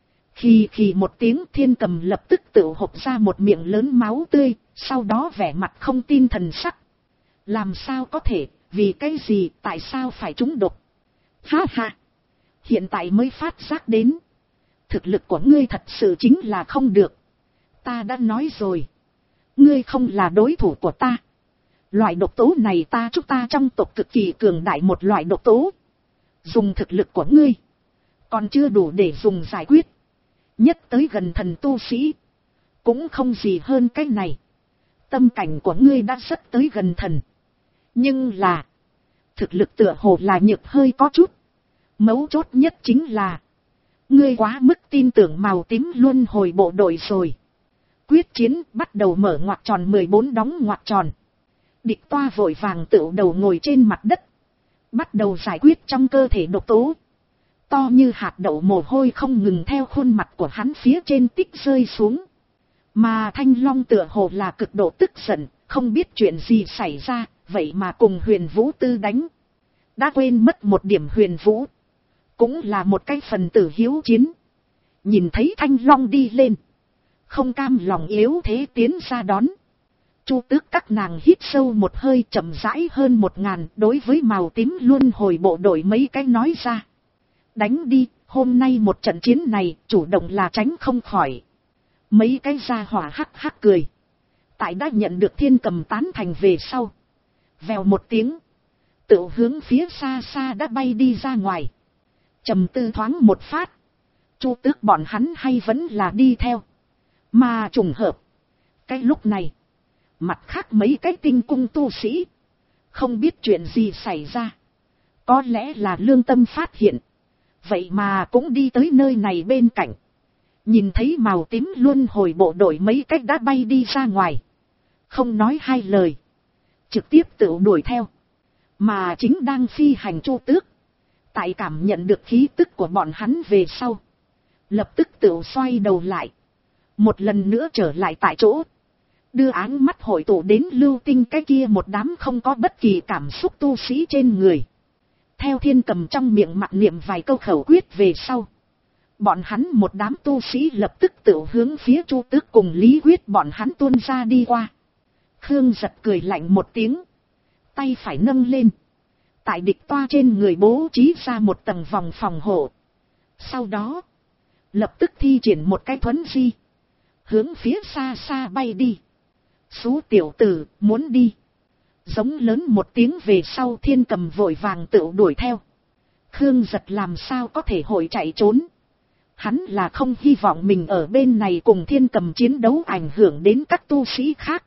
Khì khì một tiếng, Thiên Cầm lập tức tự hộc ra một miệng lớn máu tươi, sau đó vẻ mặt không tin thần sắc. Làm sao có thể, vì cái gì, tại sao phải trúng độc? Ha ha! Hiện tại mới phát giác đến, thực lực của ngươi thật sự chính là không được. Ta đã nói rồi, ngươi không là đối thủ của ta. Loại độc tố này chúng ta trong tộc cực kỳ cường đại một loại độc tố. Dùng thực lực của ngươi, còn chưa đủ để dùng giải quyết. Nhất tới gần thần tu sĩ, cũng không gì hơn cái này. Tâm cảnh của ngươi đã rất tới gần thần. Nhưng là, thực lực tựa hồ là nhược hơi có chút. Mấu chốt nhất chính là, ngươi quá mức tin tưởng màu tím luân hồi bộ đội rồi. Quyết chiến bắt đầu, mở ngoặc tròn 14 đóng ngoặc tròn. Địch Toa vội vàng tựu đầu ngồi trên mặt đất, bắt đầu giải quyết trong cơ thể độc tố. To như hạt đậu mồ hôi không ngừng theo khuôn mặt của hắn phía trên tích rơi xuống. Mà Thanh Long tựa hồ là cực độ tức giận, không biết chuyện gì xảy ra, vậy mà cùng Huyền Vũ Tư đánh. Đã quên mất một điểm Huyền Vũ, cũng là một cái phần tử hiếu chiến. Nhìn thấy Thanh Long đi lên, không cam lòng yếu thế tiến ra đón. Chu Tước các nàng hít sâu một hơi, chậm rãi hơn 1000, đối với màu tím luân hồi bộ đội mấy cái nói ra: Đánh đi, hôm nay một trận chiến này, chủ động là tránh không khỏi. Mấy cái gia hỏa hắc hắc cười. Tại đã nhận được Thiên Cầm tán thành về sau, vèo một tiếng, tự hướng phía xa xa đã bay đi ra ngoài. Trầm tư thoáng một phát, Chu Tước bọn hắn hay vẫn là đi theo. Mà trùng hợp, cái lúc này, mặt khác mấy cái tinh cung tu sĩ, không biết chuyện gì xảy ra, có lẽ là lương tâm phát hiện, vậy mà cũng đi tới nơi này bên cạnh. Nhìn thấy màu tím luân hồi bộ đội mấy cách đã bay đi ra ngoài, không nói hai lời, trực tiếp tự đuổi theo. Mà chính đang phi hành Chu Tước, tại cảm nhận được khí tức của bọn hắn về sau, lập tức tự xoay đầu lại, một lần nữa trở lại tại chỗ, đưa áng mắt hội tụ đến Lưu Tinh cái kia một đám không có bất kỳ cảm xúc tu sĩ trên người. Theo Thiên Cầm trong miệng mặc niệm vài câu khẩu quyết về sau, bọn hắn một đám tu sĩ lập tức tự hướng phía Chu Tước cùng Lý Quyết bọn hắn tuôn ra đi qua. Khương Giật cười lạnh một tiếng, tay phải nâng lên, tại địch toa trên người bố trí ra một tầng vòng phòng hộ. Sau đó, lập tức thi triển một cái thuấn di, hướng phía xa xa bay đi. Xú tiểu tử, muốn đi. Giống lớn một tiếng về sau, Thiên Cầm vội vàng tự đuổi theo. Khương Giật làm sao có thể hội chạy trốn. Hắn là không hy vọng mình ở bên này cùng Thiên Cầm chiến đấu ảnh hưởng đến các tu sĩ khác.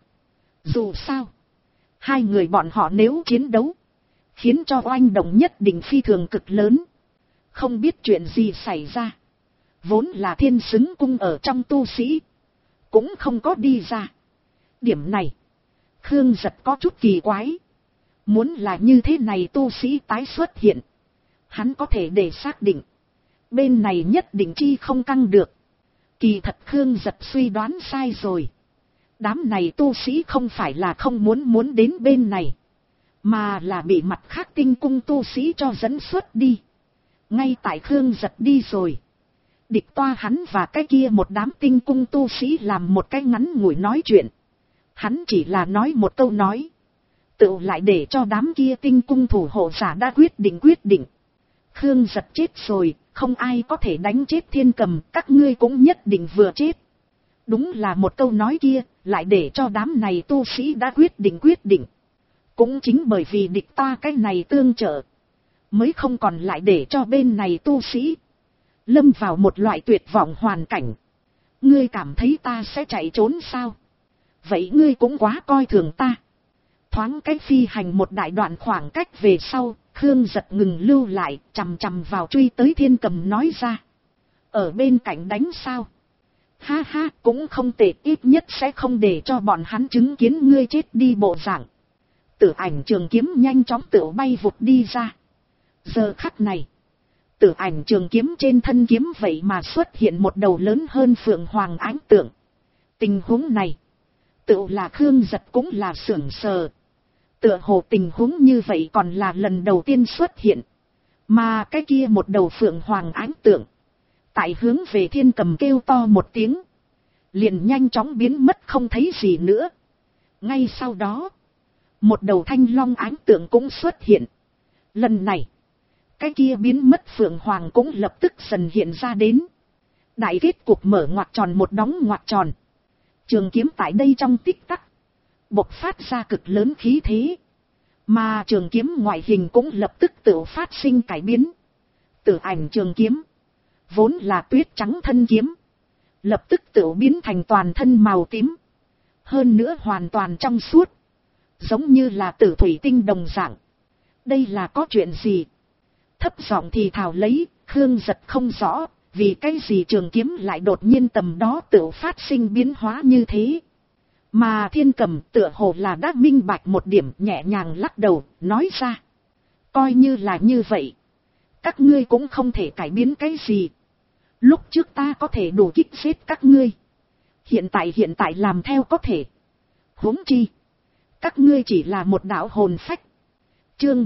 Dù sao, hai người bọn họ nếu chiến đấu, khiến cho oanh động nhất định phi thường cực lớn. Không biết chuyện gì xảy ra. Vốn là Thiên Xứng Cung ở trong tu sĩ, cũng không có đi ra. Điểm này, Khương Giật có chút kỳ quái. Muốn là như thế này tu sĩ tái xuất hiện, hắn có thể để xác định, bên này nhất định chi không căng được. Kỳ thật Khương Giật suy đoán sai rồi. Đám này tu sĩ không phải là không muốn đến bên này, mà là bị mặt khác tinh cung tu sĩ cho dẫn xuất đi. Ngay tại Khương Giật đi rồi, địch toa hắn và cái kia một đám tinh cung tu sĩ làm một cái ngắn ngủi nói chuyện. Hắn chỉ là nói một câu nói, tự lại để cho đám kia tinh cung thủ hộ giả đã quyết định. Khương Giật chết rồi, không ai có thể đánh chết Thiên Cầm, các ngươi cũng nhất định vừa chết. Đúng là một câu nói kia, lại để cho đám này tu sĩ đã quyết định. Cũng chính bởi vì địch ta cái này tương trợ, mới không còn lại để cho bên này tu sĩ lâm vào một loại tuyệt vọng hoàn cảnh. Ngươi cảm thấy ta sẽ chạy trốn sao? Vậy ngươi cũng quá coi thường ta. Thoáng cái phi hành một đại đoạn khoảng cách về sau, Khương Giật ngừng lưu lại, chằm chằm vào truy tới Thiên Cầm nói ra. Ở bên cạnh đánh sao? Ha ha, cũng không tệ, ít nhất sẽ không để cho bọn hắn chứng kiến ngươi chết đi bộ dạng. Tử Ảnh Trường Kiếm nhanh chóng tự bay vụt đi ra. Giờ khắc này, Tử Ảnh Trường Kiếm trên thân kiếm vậy mà xuất hiện một đầu lớn hơn phượng hoàng ánh tượng. Tình huống này, tự là Khương Giật cũng là sưởng sờ. Tựa hồ tình huống như vậy còn là lần đầu tiên xuất hiện. Mà cái kia một đầu phượng hoàng ánh tượng, tại hướng về Thiên Cầm kêu to một tiếng, liền nhanh chóng biến mất không thấy gì nữa. Ngay sau đó, một đầu thanh long ánh tượng cũng xuất hiện. Lần này, cái kia biến mất phượng hoàng cũng lập tức dần hiện ra đến. Đại kết cục mở ngoặc tròn một đóng ngoặc tròn. Trường kiếm tại đây trong tích tắc bộc phát ra cực lớn khí thế, mà trường kiếm ngoại hình cũng lập tức tự phát sinh cải biến. Tử Ảnh Trường Kiếm vốn là tuyết trắng thân kiếm, lập tức tự biến thành toàn thân màu tím, hơn nữa hoàn toàn trong suốt, giống như là tử thủy tinh đồng dạng. Đây là có chuyện gì? Thấp giọng thì thào lấy, Khương Giật không rõ, vì cái gì trường kiếm lại đột nhiên tầm đó tự phát sinh biến hóa như thế. Mà Thiên Cầm tựa hồ là đã minh bạch một điểm, nhẹ nhàng lắc đầu, nói ra. Coi như là như vậy, các ngươi cũng không thể cải biến cái gì. Lúc trước ta có thể đủ kích giết các ngươi, hiện tại làm theo có thể. Huống chi, các ngươi chỉ là một đạo hồn phách. Chương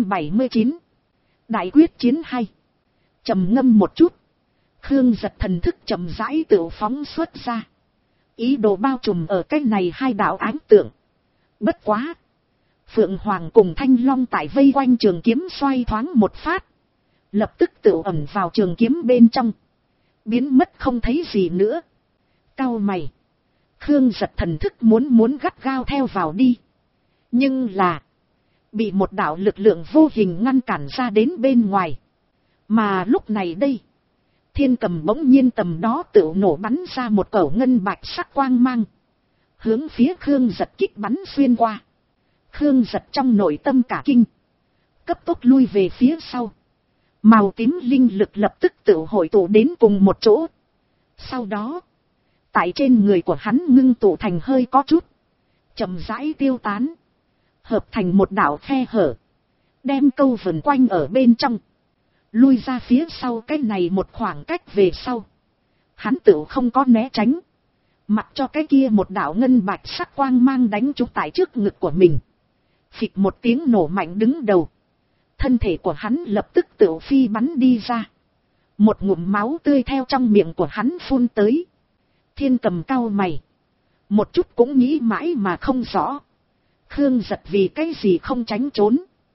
479 Đại quyết chiến hay. Trầm ngâm một chút, Khương Giật thần thức chậm rãi tự phóng xuất ra, ý đồ bao trùm ở cái này hai đạo ánh tượng. Bất quá, Phượng Hoàng cùng Thanh Long tại vây quanh trường kiếm xoay thoáng một phát, lập tức tự ẩn vào trường kiếm bên trong, biến mất không thấy gì nữa. Cau mày, Khương Giật thần thức muốn gắt gao theo vào đi, nhưng là bị một đạo lực lượng vô hình ngăn cản ra đến bên ngoài. Mà lúc này đây, Thiên Cầm bỗng nhiên tầm đó tự nổ bắn ra một cẩu ngân bạch sắc quang mang, hướng phía Khương Giật kích bắn xuyên qua. Khương Giật trong nội tâm cả kinh, cấp tốc lui về phía sau. Màu tím linh lực lập tức tự hội tụ đến cùng một chỗ. Sau đó, tại trên người của hắn ngưng tụ thành hơi có chút, chậm rãi tiêu tán, hợp thành một đạo khe hở, đem câu vần quanh ở bên trong. Lui ra phía sau cái này một khoảng cách về sau, hắn tự không có né tránh, mặc cho cái kia một đạo ngân bạch sắc quang mang đánh trúng tại trước ngực của mình. Phịch một tiếng nổ mạnh đứng đầu, Thân thể của hắn lập tức tự phi bắn đi ra. Một ngụm máu tươi theo trong miệng của hắn phun tới. Thiên Cầm cau mày. Một chút cũng nghĩ mãi mà không rõ. Khương Giật vì cái gì không tránh trốn.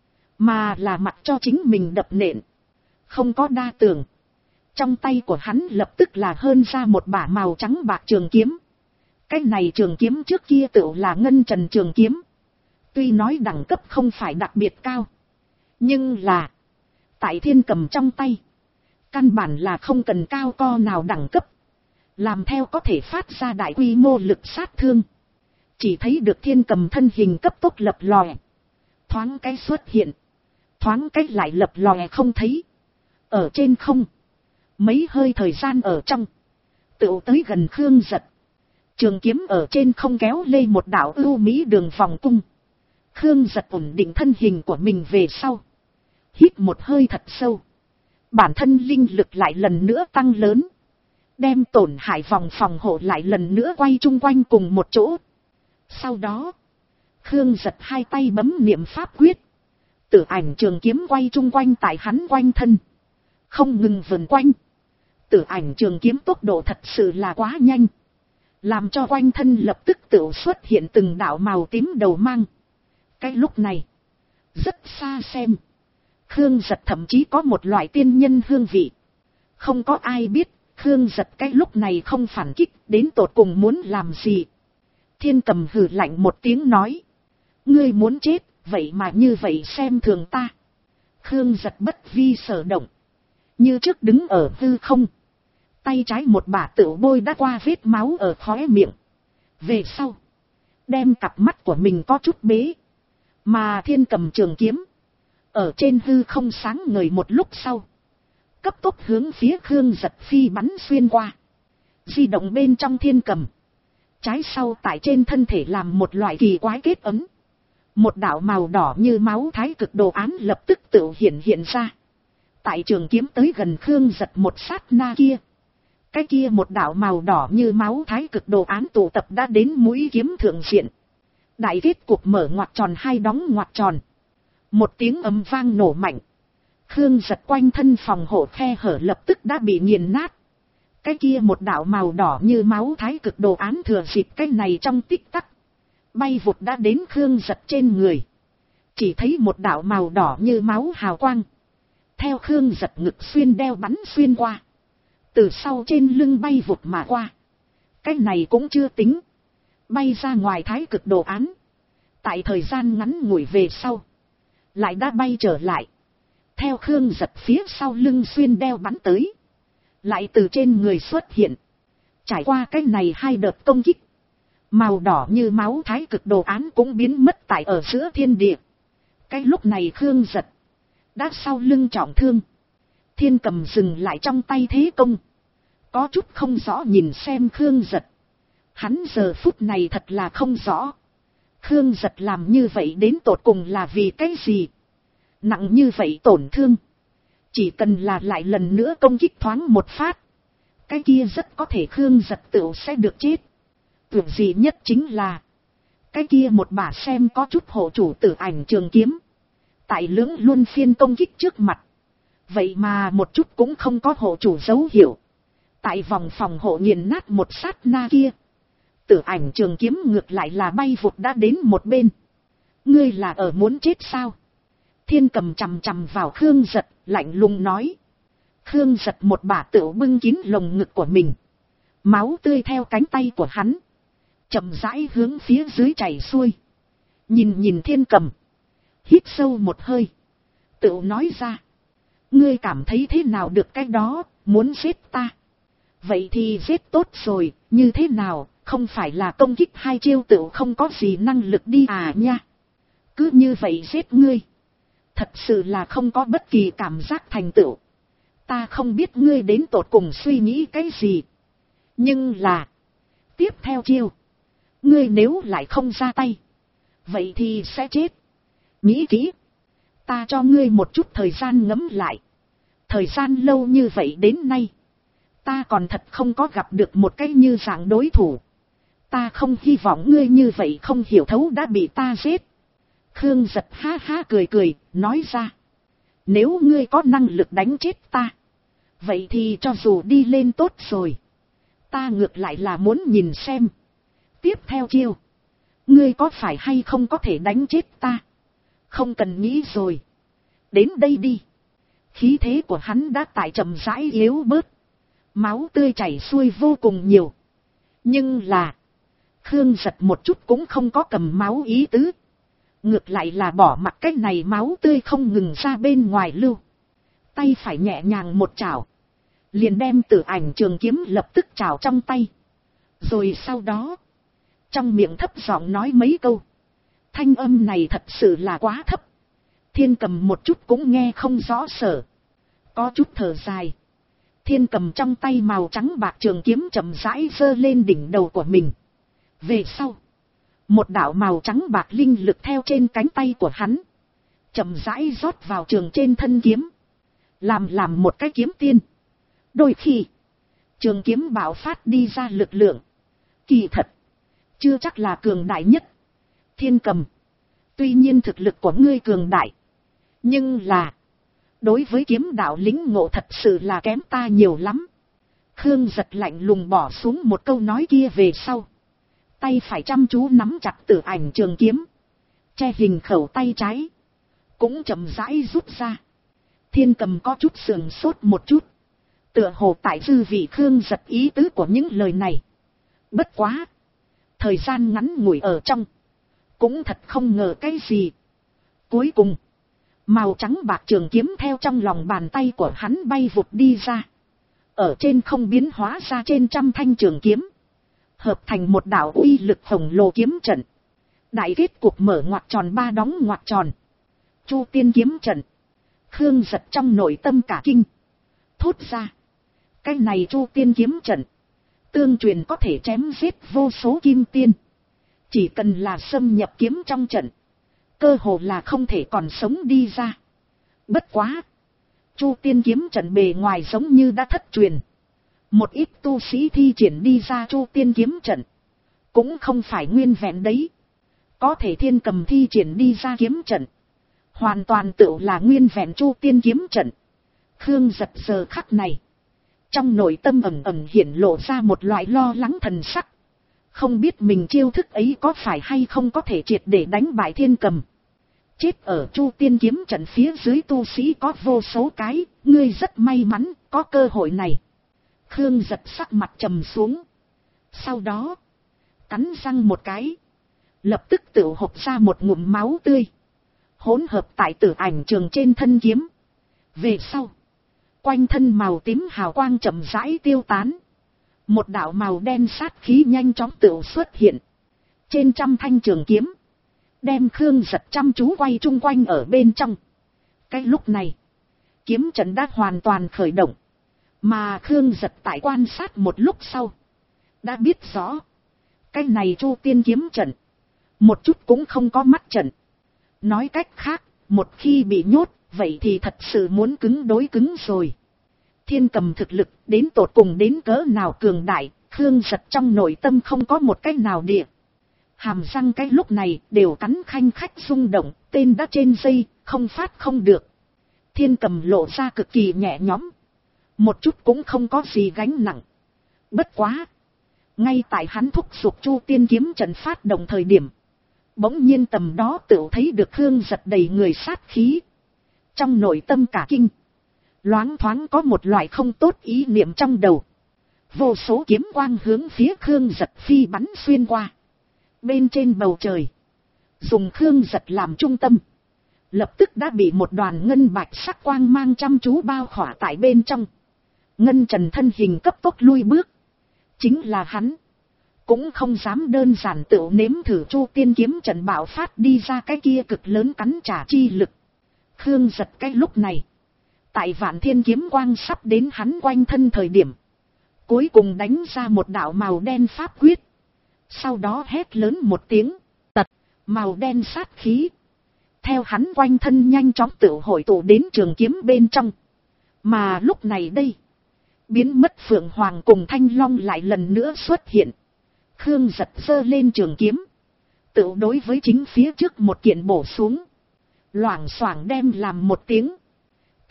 Mà là mặc cho chính mình đập nện. Không có đa tưởng. Trong tay của hắn lập tức là hơn ra một bả màu trắng bạc trường kiếm. Cái này trường kiếm trước kia tựu là ngân trần trường kiếm. Tuy nói đẳng cấp không phải đặc biệt cao. Nhưng là. Tại Thiên Cầm trong tay. Căn bản là không cần cao co nào đẳng cấp. Làm theo có thể phát ra đại quy mô lực sát thương. Chỉ thấy được Thiên Cầm thân hình cấp tốc lập lòe. Thoáng cái xuất hiện. Thoáng cái lại lập lòe không thấy. Ở trên không. Mấy hơi thời gian ở trong. Tựu tới gần Khương Giật. Trường kiếm ở trên không kéo lê một đạo ưu mỹ đường vòng cung. Khương Giật ổn định thân hình của mình về sau. Hít một hơi thật sâu. Bản thân linh lực lại lần nữa tăng lớn. Đem tổn hại vòng phòng hộ lại lần nữa quay chung quanh cùng một chỗ. Sau đó. Khương Giật hai tay bấm niệm pháp quyết. Tử ảnh trường kiếm quay chung quanh tại hắn quanh thân. Không ngừng vần quanh. Tử ảnh trường kiếm tốc độ thật sự là quá nhanh. Làm cho quanh thân lập tức tự xuất hiện từng đạo màu tím đầu mang. Cái lúc này. Rất xa xem. Khương Giật thậm chí có một loại tiên nhân hương vị. Không có ai biết. Khương Giật cái lúc này không phản kích. Đến tột cùng muốn làm gì. Thiên Cầm hừ lạnh một tiếng nói. Ngươi muốn chết. Vậy mà như vậy xem thường ta. Khương Giật bất vi sở động. Như trước đứng ở hư không. Tay trái một bả tựu bôi đã qua vết máu ở khóe miệng. Về sau. Đem cặp mắt của mình có chút bế. Mà Thiên Cầm trường kiếm. Ở trên hư không sáng ngời một lúc sau. Cấp tốc hướng phía Khương Giật phi bắn xuyên qua. Di động bên trong Thiên Cầm. Trái sau tại trên thân thể làm một loại kỳ quái kết ấn. Một đạo màu đỏ như máu thái cực đồ án lập tức tự hiện ra. Tại trường kiếm tới gần Khương Giật một sát na kia. Cái kia một đạo màu đỏ như máu thái cực đồ án tụ tập đã đến mũi kiếm thượng diện. Đại kết cục mở ngoặc tròn hai đóng ngoặc tròn. Một tiếng ầm vang nổ mạnh. Khương Giật quanh thân phòng hộ khe hở lập tức đã bị nghiền nát. Cái kia một đạo màu đỏ như máu thái cực đồ án thừa dịp cái này trong tích tắc. Bay vụt đã đến Khương Giật trên người. Chỉ thấy một đạo màu đỏ như máu hào quang. Theo Khương Giật ngực xuyên đeo bắn xuyên qua. Từ sau trên lưng bay vụt mà qua. Cái này cũng chưa tính. Bay ra ngoài thái cực đồ án. Tại thời gian ngắn ngủi về sau. Lại đã bay trở lại. Theo Khương Giật phía sau lưng xuyên đeo bắn tới. Lại từ trên người xuất hiện. Trải qua cái này hai đợt công kích. Màu đỏ như máu thái cực đồ án cũng biến mất tại ở giữa thiên địa. Cái lúc này Khương Giật. Đã sau lưng trọng thương. Thiên Cầm dừng lại trong tay thế công. Có chút không rõ nhìn xem Khương Giật. Hắn giờ phút này thật là không rõ. Khương Giật làm như vậy đến tột cùng là vì cái gì? Nặng như vậy tổn thương. Chỉ cần là lại lần nữa công kích thoáng một phát. Cái kia rất có thể Khương Giật tự sẽ được chết. Tưởng gì nhất chính là. Cái kia một bả xem có chút hộ chủ tử ảnh trường kiếm. Tại lưỡng luân phiên công kích trước mặt. Vậy mà một chút cũng không có hộ chủ dấu hiệu. Tại vòng phòng hộ nghiền nát một sát na kia. Tử ảnh trường kiếm ngược lại là bay vụt đã đến một bên. Ngươi là ở muốn chết sao? Thiên Cầm chằm chằm vào Khương Giật, lạnh lùng nói. Khương Giật một bả tựu bưng kín lồng ngực của mình. Máu tươi theo cánh tay của hắn. Chậm rãi hướng phía dưới chảy xuôi. Nhìn Thiên Cầm. Hít sâu một hơi. Tựu nói ra. Ngươi cảm thấy thế nào được cái đó, muốn giết ta? Vậy thì giết tốt rồi, như thế nào, không phải là công kích hai chiêu tựu không có gì năng lực đi à nha. Cứ như vậy giết ngươi. Thật sự là không có bất kỳ cảm giác thành tựu. Ta không biết ngươi đến tột cùng suy nghĩ cái gì. Nhưng là. Tiếp theo chiêu. Ngươi nếu lại không ra tay. Vậy thì sẽ chết. Nghĩ kỹ. Ta cho ngươi một chút thời gian ngẫm lại. Thời gian lâu như vậy đến nay. Ta còn thật không có gặp được một cái như dạng đối thủ. Ta không hy vọng ngươi như vậy không hiểu thấu đã bị ta giết. Khương Giật ha ha cười, nói ra. Nếu ngươi có năng lực đánh chết ta, vậy thì cho dù đi lên tốt rồi. Ta ngược lại là muốn nhìn xem. Tiếp theo chiêu, ngươi có phải hay không có thể đánh chết ta? Không cần nghĩ rồi. Đến đây đi. Khí thế của hắn đã tại chậm rãi yếu bớt. Máu tươi chảy xuôi vô cùng nhiều. Nhưng là, Khương Giật một chút cũng không có cầm máu ý tứ. Ngược lại là bỏ mặc cái này máu tươi không ngừng ra bên ngoài lưu. Tay phải nhẹ nhàng một chảo, liền đem Tử Ảnh trường kiếm lập tức chảo trong tay. Rồi sau đó, trong miệng thấp giọng nói mấy câu. Thanh âm này thật sự là quá thấp. Thiên Cầm một chút cũng nghe không rõ sở. Có chút thở dài. Thiên Cầm trong tay màu trắng bạc trường kiếm chậm rãi giơ lên đỉnh đầu của mình. Về sau, một đạo màu trắng bạc linh lực theo trên cánh tay của hắn, chậm rãi rót vào trường trên thân kiếm. Làm một cái kiếm tiên. Đôi khi, trường kiếm bạo phát đi ra lực lượng, kỳ thật chưa chắc là cường đại nhất. Thiên Cầm, tuy nhiên thực lực của ngươi cường đại, nhưng là, đối với kiếm đạo lĩnh ngộ thật sự là kém ta nhiều lắm. Khương Giật lạnh lùng bỏ xuống một câu nói kia về sau. Tay phải chăm chú nắm chặt Tử Ảnh trường kiếm. Che hình khẩu tay trái. Cũng chậm rãi rút ra. Thiên Cầm có chút sườn sốt một chút. Tựa hồ tại dư vị Khương Giật ý tứ của những lời này. Bất quá. Thời gian ngắn ngủi ở trong. Cũng thật không ngờ cái gì. Cuối cùng, màu trắng bạc trường kiếm theo trong lòng bàn tay của hắn bay vụt đi ra. Ở trên không biến hóa ra trên trăm thanh trường kiếm. Hợp thành một đạo uy lực khổng lồ kiếm trận. Đại kết cục mở ngoặc tròn ba đóng ngoặc tròn. Chu tiên kiếm trận. Khương Giật trong nội tâm cả kinh. Thốt ra. Cái này Chu tiên kiếm trận. Tương truyền có thể chém giết vô số kim tiên. Chỉ cần là xâm nhập kiếm trong trận, cơ hồ là không thể còn sống đi ra. Bất quá, Chu tiên kiếm trận bề ngoài giống như đã thất truyền. Một ít tu sĩ thi triển đi ra Chu tiên kiếm trận, cũng không phải nguyên vẹn đấy. Có thể Thiên Cầm thi triển đi ra kiếm trận, hoàn toàn tự là nguyên vẹn Chu tiên kiếm trận. Khương Giật giờ khắc này, trong nội tâm ẩn ẩn hiển lộ ra một loại lo lắng thần sắc. Không biết mình chiêu thức ấy có phải hay không có thể triệt để đánh bại Thiên Cầm. Chết ở Chu tiên kiếm trận phía dưới tu sĩ có vô số cái, ngươi rất may mắn có cơ hội này. Khương Giật sắc mặt trầm xuống. Sau đó, cắn răng một cái, lập tức tự hộc ra một ngụm máu tươi, hỗn hợp tại Tử Ảnh trường trên thân kiếm. Về sau, quanh thân màu tím hào quang chậm rãi tiêu tán. Một đạo màu đen sát khí nhanh chóng tự xuất hiện. Trên trăm thanh trường kiếm, đem Khương Giật chăm chú quay chung quanh ở bên trong. Cái lúc này, kiếm trận đã hoàn toàn khởi động. Mà Khương Giật tại quan sát một lúc sau, đã biết rõ, cái này Chu tiên kiếm trận, một chút cũng không có mắt trận. Nói cách khác, một khi bị nhốt, vậy thì thật sự muốn cứng đối cứng rồi. Thiên Cầm thực lực đến tột cùng đến cỡ nào cường đại, Khương Giật trong nội tâm không có một cách nào địa. Hàm răng cái lúc này đều cắn khanh khách rung động, tên đã trên dây, không phát không được. Thiên Cầm lộ ra cực kỳ nhẹ nhõm, một chút cũng không có gì gánh nặng. Bất quá, ngay tại hắn thúc giục Chu tiên kiếm trận phát động thời điểm, bỗng nhiên tầm đó tự thấy được Khương Giật đầy người sát khí. Trong nội tâm cả kinh, loáng thoáng có một loại không tốt ý niệm trong đầu. Vô số kiếm quang hướng phía Khương Giật phi bắn xuyên qua. Bên trên bầu trời, dùng Khương Giật làm trung tâm, lập tức đã bị một đoàn ngân bạch sắc quang mang chăm chú bao khỏa tại bên trong. Ngân Trần thân hình cấp tốc lui bước. Chính là hắn, cũng không dám đơn giản tự nếm thử Chu tiên kiếm trận bạo phát đi ra cái kia cực lớn cắn trả chi lực. Khương Giật cái lúc này, tại Vạn Thiên kiếm quang sắp đến hắn quanh thân thời điểm, cuối cùng đánh ra một đạo màu đen pháp quyết. Sau đó hét lớn một tiếng, tật, màu đen sát khí theo hắn quanh thân nhanh chóng tự hội tụ đến trường kiếm bên trong. Mà lúc này đây, biến mất Phượng Hoàng cùng Thanh Long lại lần nữa xuất hiện. Khương Giật giơ lên trường kiếm, tự đối với chính phía trước một kiện bổ xuống. Loảng xoảng đem làm một tiếng,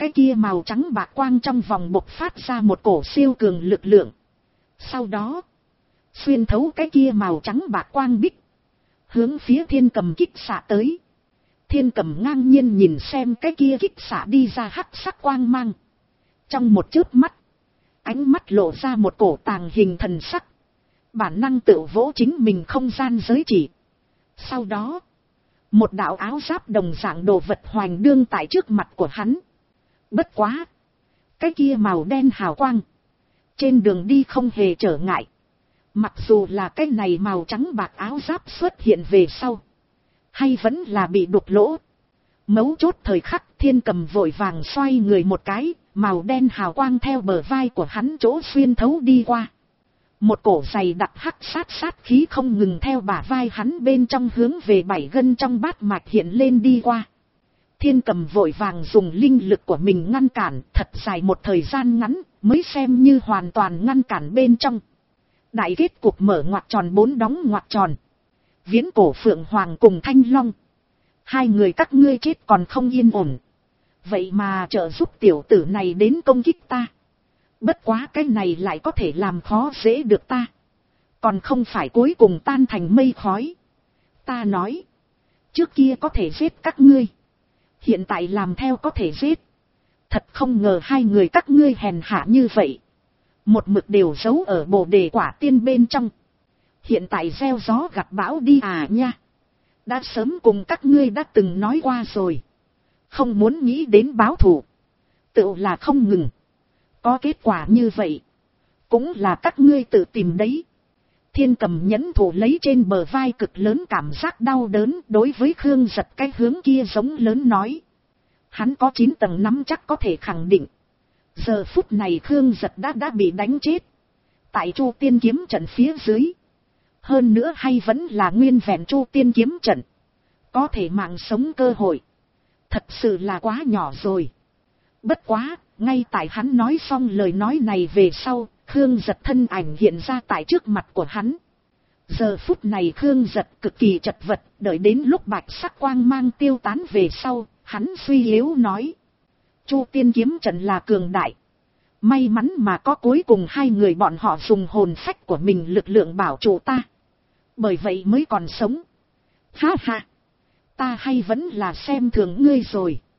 cái kia màu trắng bạc quang trong vòng bộc phát ra một cổ siêu cường lực lượng. Sau đó, xuyên thấu cái kia màu trắng bạc quang bích, hướng phía Thiên Cầm kích xạ tới. Thiên Cầm ngang nhiên nhìn xem cái kia kích xạ đi ra hắc sắc quang mang. Trong một chớp mắt, ánh mắt lộ ra một cổ tàng hình thần sắc. Bản năng tự vỗ chính mình không gian giới chỉ. Sau đó, một đạo áo giáp đồng dạng đồ vật hoành đương tại trước mặt của hắn. Bất quá, cái kia màu đen hào quang, trên đường đi không hề trở ngại. Mặc dù là cái này màu trắng bạc áo giáp xuất hiện về sau, hay vẫn là bị đục lỗ. Mấu chốt thời khắc, Thiên Cầm vội vàng xoay người một cái, màu đen hào quang theo bờ vai của hắn chỗ xuyên thấu đi qua. Một cổ dày đặc hắc sát khí không ngừng theo bả vai hắn bên trong hướng về 7 gân trong bát mạch hiện lên đi qua. Thiên Cầm vội vàng dùng linh lực của mình ngăn cản, thật dài một thời gian ngắn mới xem như hoàn toàn ngăn cản bên trong. Đại kết cục mở ngoặc tròn 4 đóng ngoặc tròn. Viễn cổ Phượng Hoàng cùng Thanh Long, hai người các ngươi chết còn không yên ổn. Vậy mà trợ giúp tiểu tử này đến công kích ta. Bất quá cái này lại có thể làm khó dễ được ta. Còn không phải cuối cùng tan thành mây khói. Ta nói, trước kia có thể giết các ngươi, hiện tại làm theo có thể giết. Thật không ngờ hai người các ngươi hèn hạ như vậy. Một mực đều giấu ở bồ đề quả tiên bên trong. Hiện tại gieo gió gặt bão đi à nha. Đã sớm cùng các ngươi đã từng nói qua rồi. Không muốn nghĩ đến báo thù, tự là không ngừng. Có kết quả như vậy, cũng là các ngươi tự tìm đấy. Thiên Cầm nhẫn thủ lấy trên bờ vai cực lớn cảm giác đau đớn, đối với Khương Giật cái hướng kia giống lớn nói. Hắn có 9 tầng nắm chắc có thể khẳng định. Giờ phút này Khương Giật đã bị đánh chết. Tại Chu Tiên kiếm trận phía dưới. Hơn nữa hay vẫn là nguyên vẹn Chu Tiên kiếm trận. Có thể mạng sống cơ hội. Thật sự là quá nhỏ rồi. Bất quá, ngay tại hắn nói xong lời nói này về sau, Khương Giật thân ảnh hiện ra tại trước mặt của hắn. Giờ phút này Khương Giật cực kỳ chật vật, đợi đến lúc bạch sắc quang mang tiêu tán về sau, hắn suy yếu nói. Chu Tiên kiếm trận là cường đại. May mắn mà có cuối cùng hai người bọn họ dùng hồn phách của mình lực lượng bảo trụ ta. Bởi vậy mới còn sống. Ha ha, ta hay vẫn là xem thường ngươi rồi.